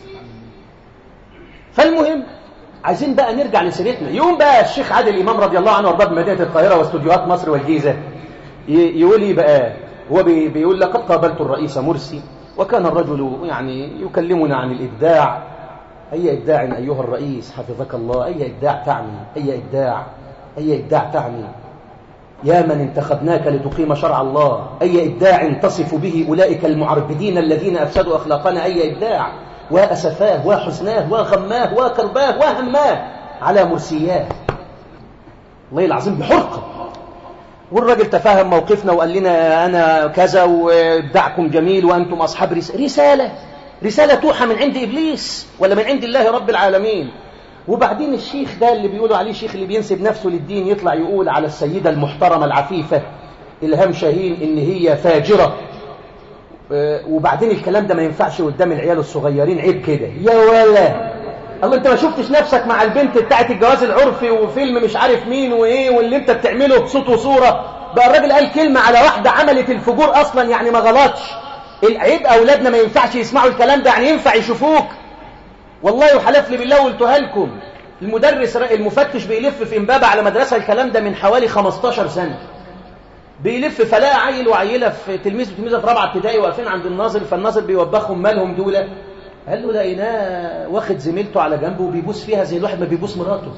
فالمهم عايزين بقى نرجع لسيرتنا. يوم بقى الشيخ عادل امام رضي الله عنه وارضاه بمدينه القاهره واستوديوهات مصر والجيزه يقول ايه بقى؟ هو بيقول لقد قابلت الرئيس مرسي وكان الرجل يعني يكلمنا عن الابداع. أي إبداع أيها الرئيس حفظك الله، أي إبداع تعني، أي إبداع، أي إبداع تعني يا من انتخبناك لتقيم شرع الله، أي إبداع تصف به أولئك المعربدين الذين أفسدوا أخلاقنا، أي إبداع، وأسفاه وحزناه وغماه وكرباه وهماه على مرسياه. الله العظيم بحرقة. والراجل تفهم موقفنا وقال لنا أنا كذا وإبداعكم جميل وأنتم أصحاب رسالة، رسالة توحى من عند إبليس ولا من عند الله رب العالمين. وبعدين الشيخ ده اللي بيقولوا عليه شيخ اللي بينسب نفسه للدين يطلع يقول على السيدة المحترمة العفيفة إلهام شاهين إن هي فاجرة. وبعدين الكلام ده ما ينفعش قدام العيال الصغيرين، عيب كده يا ولا الله. انت ما شفتش نفسك مع البنت بتاعت الجواز العرفي وفيلم مش عارف مين وايه واللي انت بتعمله بصوت وصورة؟ بقى الراجل قال كلمة على واحدة عملت الفجور اصلا، يعني ما غلطش. العيب اولادنا ما ينفعش يسمعوا الكلام ده، يعني ينفع يشوفوك. والله وحلف لي بالله وقلتها لكم، المدرس المفتش بيلف في امبابة على مدرسة الكلام ده من حوالي خمستاشر سنة، بيلف فلاقى عيل وعيلة في تلميذ وتلميذة في رابعة ابتدائي واقفين عند الناظر، فالناظر بيوبخهم مالهم دولة. قال له لقيناه واخد زميلته على جنبه وبيبوس فيها زي الواحد ما بيبوس مراته.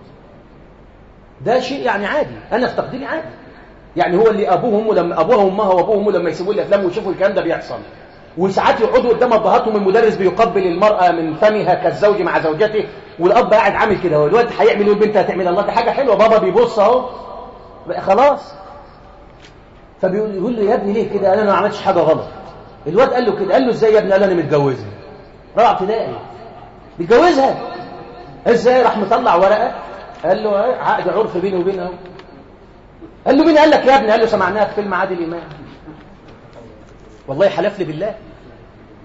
ده شيء يعني عادي، انا في تقديري عادي. يعني هو اللي ابوه وامه لما ابوها وامها وابوه وامه لما يسيبوا لي افلام ويشوفوا الكلام ده بيحصل، وساعات يقعدوا قدام ابهاتهم المدرس بيقبل المراه من فمها كالزوج مع زوجته، والاب قاعد عامل كده، والواد هيعمل ايه والبنت هتعمل؟ الله، دي حاجه حلوه، بابا بيبص اهو خلاص. فبيقول يقول له يا ابني ليه كده؟ انا ما عملتش حاجه غلط. الواد قال له كده، قال له ازاي يا ابني؟ قال له انا متجوزها رابعه ابتدائي. متجوزها ازاي؟ راح مطلع ورقه قال له عقد عرف بيني وبينها. قال له مين قال لك يا ابني؟ قال له سمعناها في فيلم عادل امام. والله حلف لي بالله.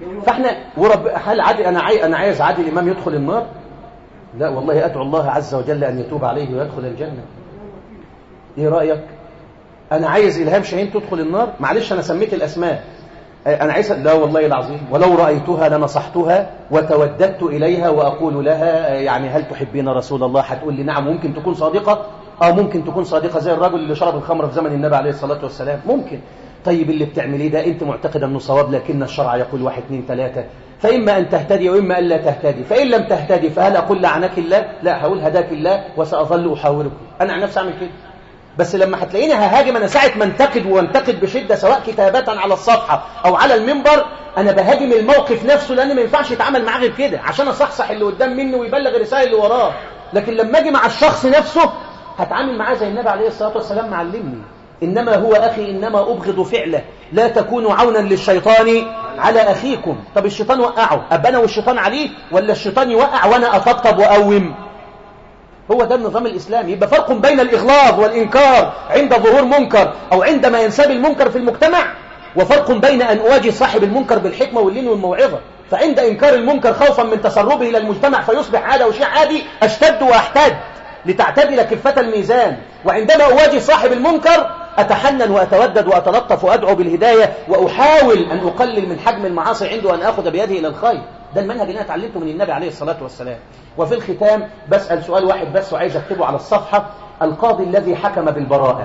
فاحنا ورب هل عادل انا عاي... انا عايز عادل الامام يدخل النار؟ لا والله، ادعو الله عز وجل ان يتوب عليه ويدخل الجنه. ايه رايك؟ انا عايز الهام شاهين تدخل النار؟ معلش انا سميت الاسماء، انا عايز، لا والله العظيم ولو رايتها لنصحتها وتوددت اليها واقول لها يعني هل تحبين رسول الله؟ هتقول لي نعم. ممكن تكون صادقه، اه ممكن تكون صادقه، زي الرجل اللي شرب الخمر في زمن النبي عليه الصلاه والسلام، ممكن. طيب اللي بتعمليه ده انت معتقد انه صواب، لكن الشرع يقول واحد اثنين ثلاثه، فاما ان تهتدي واما ان لا تهتدي. فان لم تهتدي فهل اقول لعنك الله؟ لا، هقول هداك الله وساظل احاوركم. انا عن نفسي اعمل كده. بس لما هتلاقيني ههاجم، انا ساعه ما انتقد وانتقد بشده سواء كتابه على الصفحه او على المنبر، انا بهاجم الموقف نفسه، لان ما ينفعش يتعامل معاه غير كده عشان اصحصح اللي قدام منه ويبلغ الرسائل اللي وراه. لكن لما اجي مع الشخص نفسه هتعامل معاه زي النبي عليه الصلاه والسلام معلمني: انما هو اخي، انما ابغض فعله، لا تكونوا عونا للشيطان على اخيكم. طب الشيطان وقعه، ابقى انا والشيطان عليه، ولا الشيطان يوقع وانا اطبطب واقوم؟ هو ده النظام الإسلامي. يبقى فرق بين الإغلاظ والإنكار عند ظهور منكر أو عندما ينساب المنكر في المجتمع، وفرق بين أن أواجه صاحب المنكر بالحكمة واللين والموعظة. فعند إنكار المنكر خوفا من تسربه إلى المجتمع فيصبح عادة وشيء عادي، أشتد وأحتد لتعتدل كفة الميزان. وعندما أواجه صاحب المنكر أتحنن وأتودد وأتلطف وأدعو بالهداية، وأحاول أن أقلل من حجم المعاصي عنده وأن أخذ بيده إلى الخير. ده المنهج اللي أنا اتعلمته من النبي عليه الصلاة والسلام. وفي الختام بسأل سؤال واحد بس وعايز أكتبه على الصفحة: القاضي الذي حكم بالبراءة،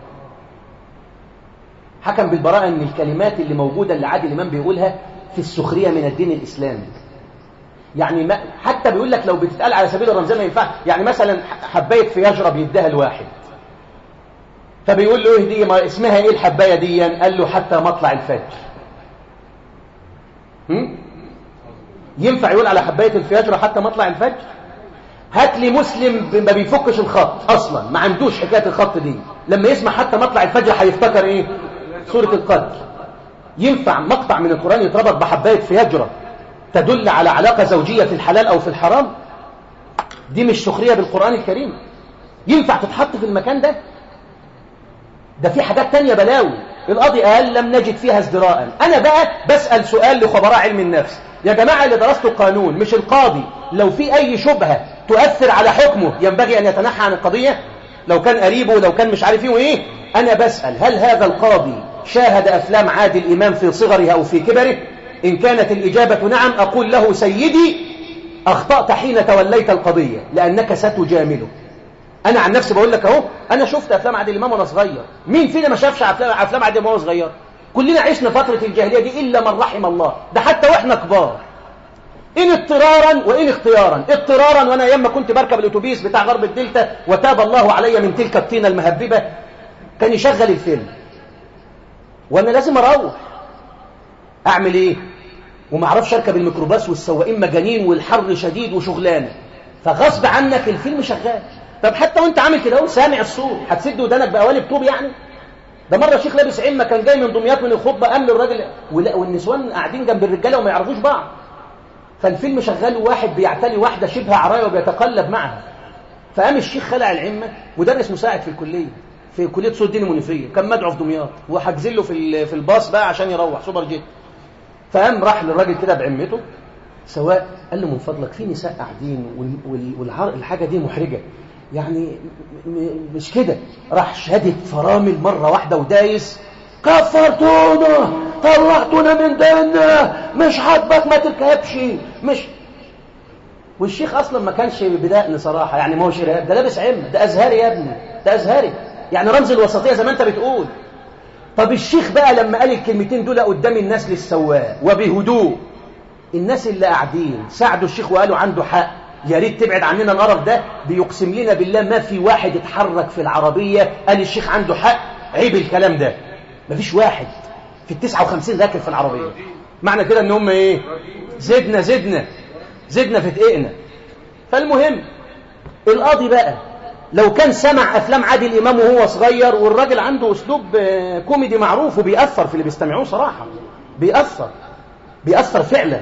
حكم بالبراءة من الكلمات اللي موجودة اللي عادل الإمام بيقولها في السخرية من الدين الإسلامي. يعني ما حتى بيقول لك لو بتتقال على سبيل الرمزية ما ينفع. يعني مثلا حباية فياجرا بيديها الواحد، فبيقول له: ايه دي؟ ما اسمها ايه الحباية دي؟ قال له: حتى مطلع الفجر. هم؟ ينفع يقول على حباية الفياجرا حتى مطلع الفجر؟ هات لي مسلم ما بيفكش الخط اصلا، ما عندوش حكاية الخط دي، لما يسمع حتى مطلع الفجر هيفتكر ايه؟ سورة القدر. ينفع مقطع من القرآن يتربط بحباية فياجرا تدل على علاقة زوجية في الحلال او في الحرام؟ دي مش سخرية بالقرآن الكريم؟ ينفع تتحط في المكان ده؟ ده في حاجات تانية بلاوي. القاضي قال: لم نجد فيها ازدراء. انا بقى بسأل سؤال لخبراء علم النفس: يا جماعة اللي درستوا القانون، مش القاضي لو في اي شبهة تؤثر على حكمه ينبغي ان يتنحى عن القضية؟ لو كان قريبه، لو كان مش عارف ايه وايه. انا بسأل: هل هذا القاضي شاهد افلام عادل امام في صغرها او في كبره؟ ان كانت الاجابة نعم، اقول له: سيدي اخطأت حين توليت القضية، لانك ستجامله. انا عن نفسي بقول لك اهو، انا شفت افلام عادل امام وانا صغير. مين فينا ما شافش افلام افلام عادل امام وهو صغير؟ كلنا عشنا فترة الجاهلية دي الا من رحم الله، ده حتى واحنا كبار، ان اضطرارا وان اختيارا. اضطرارا وانا ايام ما كنت بركب الاتوبيس بتاع غرب الدلتا وتاب الله علي من تلك الطينة المهببة، كان يشغل الفيلم وانا لازم اروح، اعمل ايه؟ وما اعرفش اركب الميكروباص والسواقين مجانين والحر شديد وشغلانه، فغصب عنك الفيلم شغال. طب حتى وانت عامل كده اهو سامع الصوت، هتسد ودانك بقوالب طوب يعني؟ ده مره شيخ لابس عمه كان جاي من دمياط من الخطبه، قام للراجل والنسوان قاعدين جنب الرجاله وما يعرفوش بعض، فالفيلم شغال وواحد بيعتلي واحده شبه عرايه وبيتقلب معها، فقام الشيخ خلع العمه، مدرس مساعد في الكليه في كليه صوت الدين المنوفيه، كان مدعو في دمياط وحاجزين له في في الباص بقى عشان يروح سوبر جيت. فقام راح للراجل كده بعمته سواء، قال له: من فضلك في نساء قاعدين والحاجه دي محرجه يعني مش كده. راح شهدت فرامل مرة واحدة ودايس: كفرتونا، طلعتونا من ديننا، مش حاجبك ما تركبش مش. والشيخ اصلا ما كانش بدقن صراحة، يعني ما هوش ارهاب، ده لابس عمة، ده ازهري يا ابني، ده ازهري يعني رمز الوسطية زي ما انت بتقول. طب الشيخ بقى لما قال الكلمتين دول قدام الناس للسواق وبهدوء، الناس اللي قاعدين ساعدوا الشيخ وقالوا عنده حق، يا ريت تبعد عننا القرف ده. بيقسم لنا بالله ما في واحد اتحرك في العربية قال الشيخ عنده حق، عيب الكلام ده. مفيش واحد في التسعة وخمسين راكب في العربية. معنى كده ان هم ايه؟ زدنا زدنا زدنا في دقيقنا. فالمهم القاضي بقى لو كان سمع افلام عادل امام وهو صغير، والراجل عنده اسلوب كوميدي معروف وبيأثر في اللي بيستمعوه صراحة، بيأثر بيأثر فعلا،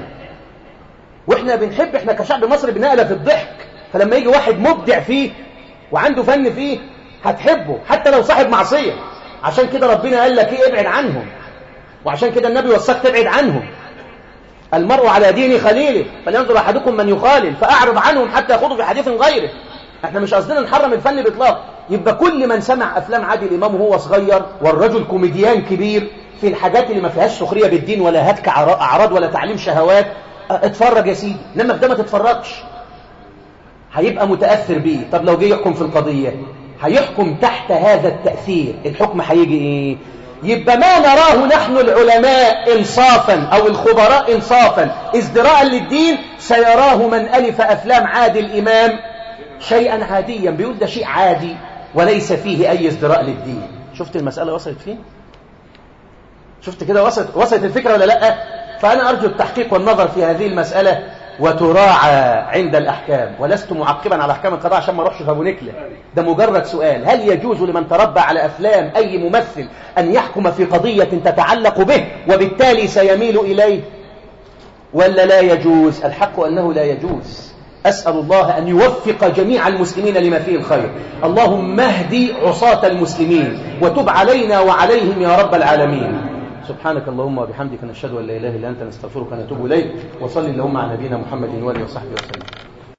واحنا بنحب، احنا كشعب مصري بنألف الضحك، فلما يجي واحد مبدع فيه وعنده فن فيه هتحبه حتى لو صاحب معصية. عشان كده ربنا قال لك ايه؟ ابعد عنهم، وعشان كده النبي وصاك تبعد عنهم. المرء على دين خليله فلينظر أحدكم من يخالل فأعرض عنهم حتى يخوضوا في حديث غيره. احنا مش قصدنا نحرم الفن بإطلاق. يبقى كل من سمع أفلام عادل إمام وهو صغير والرجل كوميديان كبير في الحاجات اللي ما فيهاش سخرية بالدين ولا هتك أعراض ولا تعليم شهوات، اتفرج يا سيدي، إنما في ده ما تتفرجش، هيبقى متأثر بيه. طب لو جه يحكم في القضية هيحكم تحت هذا التأثير، الحكم هيجي إيه؟ يبقى ما نراه نحن العلماء إنصافا أو الخبراء إنصافا ازدراء للدين سيراه من ألف أفلام عادل إمام شيئا عاديا، بيقول ده شيء عادي وليس فيه أي ازدراء للدين. شفت المسألة وصلت فين؟ شفت كده وصلت, وصلت الفكرة ولا لأ؟ فأنا أرجو التحقيق والنظر في هذه المسألة وتراعى عند الأحكام، ولست معقبا على أحكام القضاء عشان ما أروحش في أبو نكلة. ده مجرد سؤال، هل يجوز لمن تربى على أفلام أي ممثل أن يحكم في قضية تتعلق به وبالتالي سيميل إليه ولا لا يجوز؟ الحق أنه لا يجوز. أسأل الله أن يوفق جميع المسلمين لما فيه الخير. اللهم اهدي عصاة المسلمين وتب علينا وعليهم يا رب العالمين. سبحانك اللهم وبحمدك نشهد أن لا إله إلا أنت نستغفرك ونتوب إليك. وصل اللهم على نبينا محمد وآله وصحبه وسلم.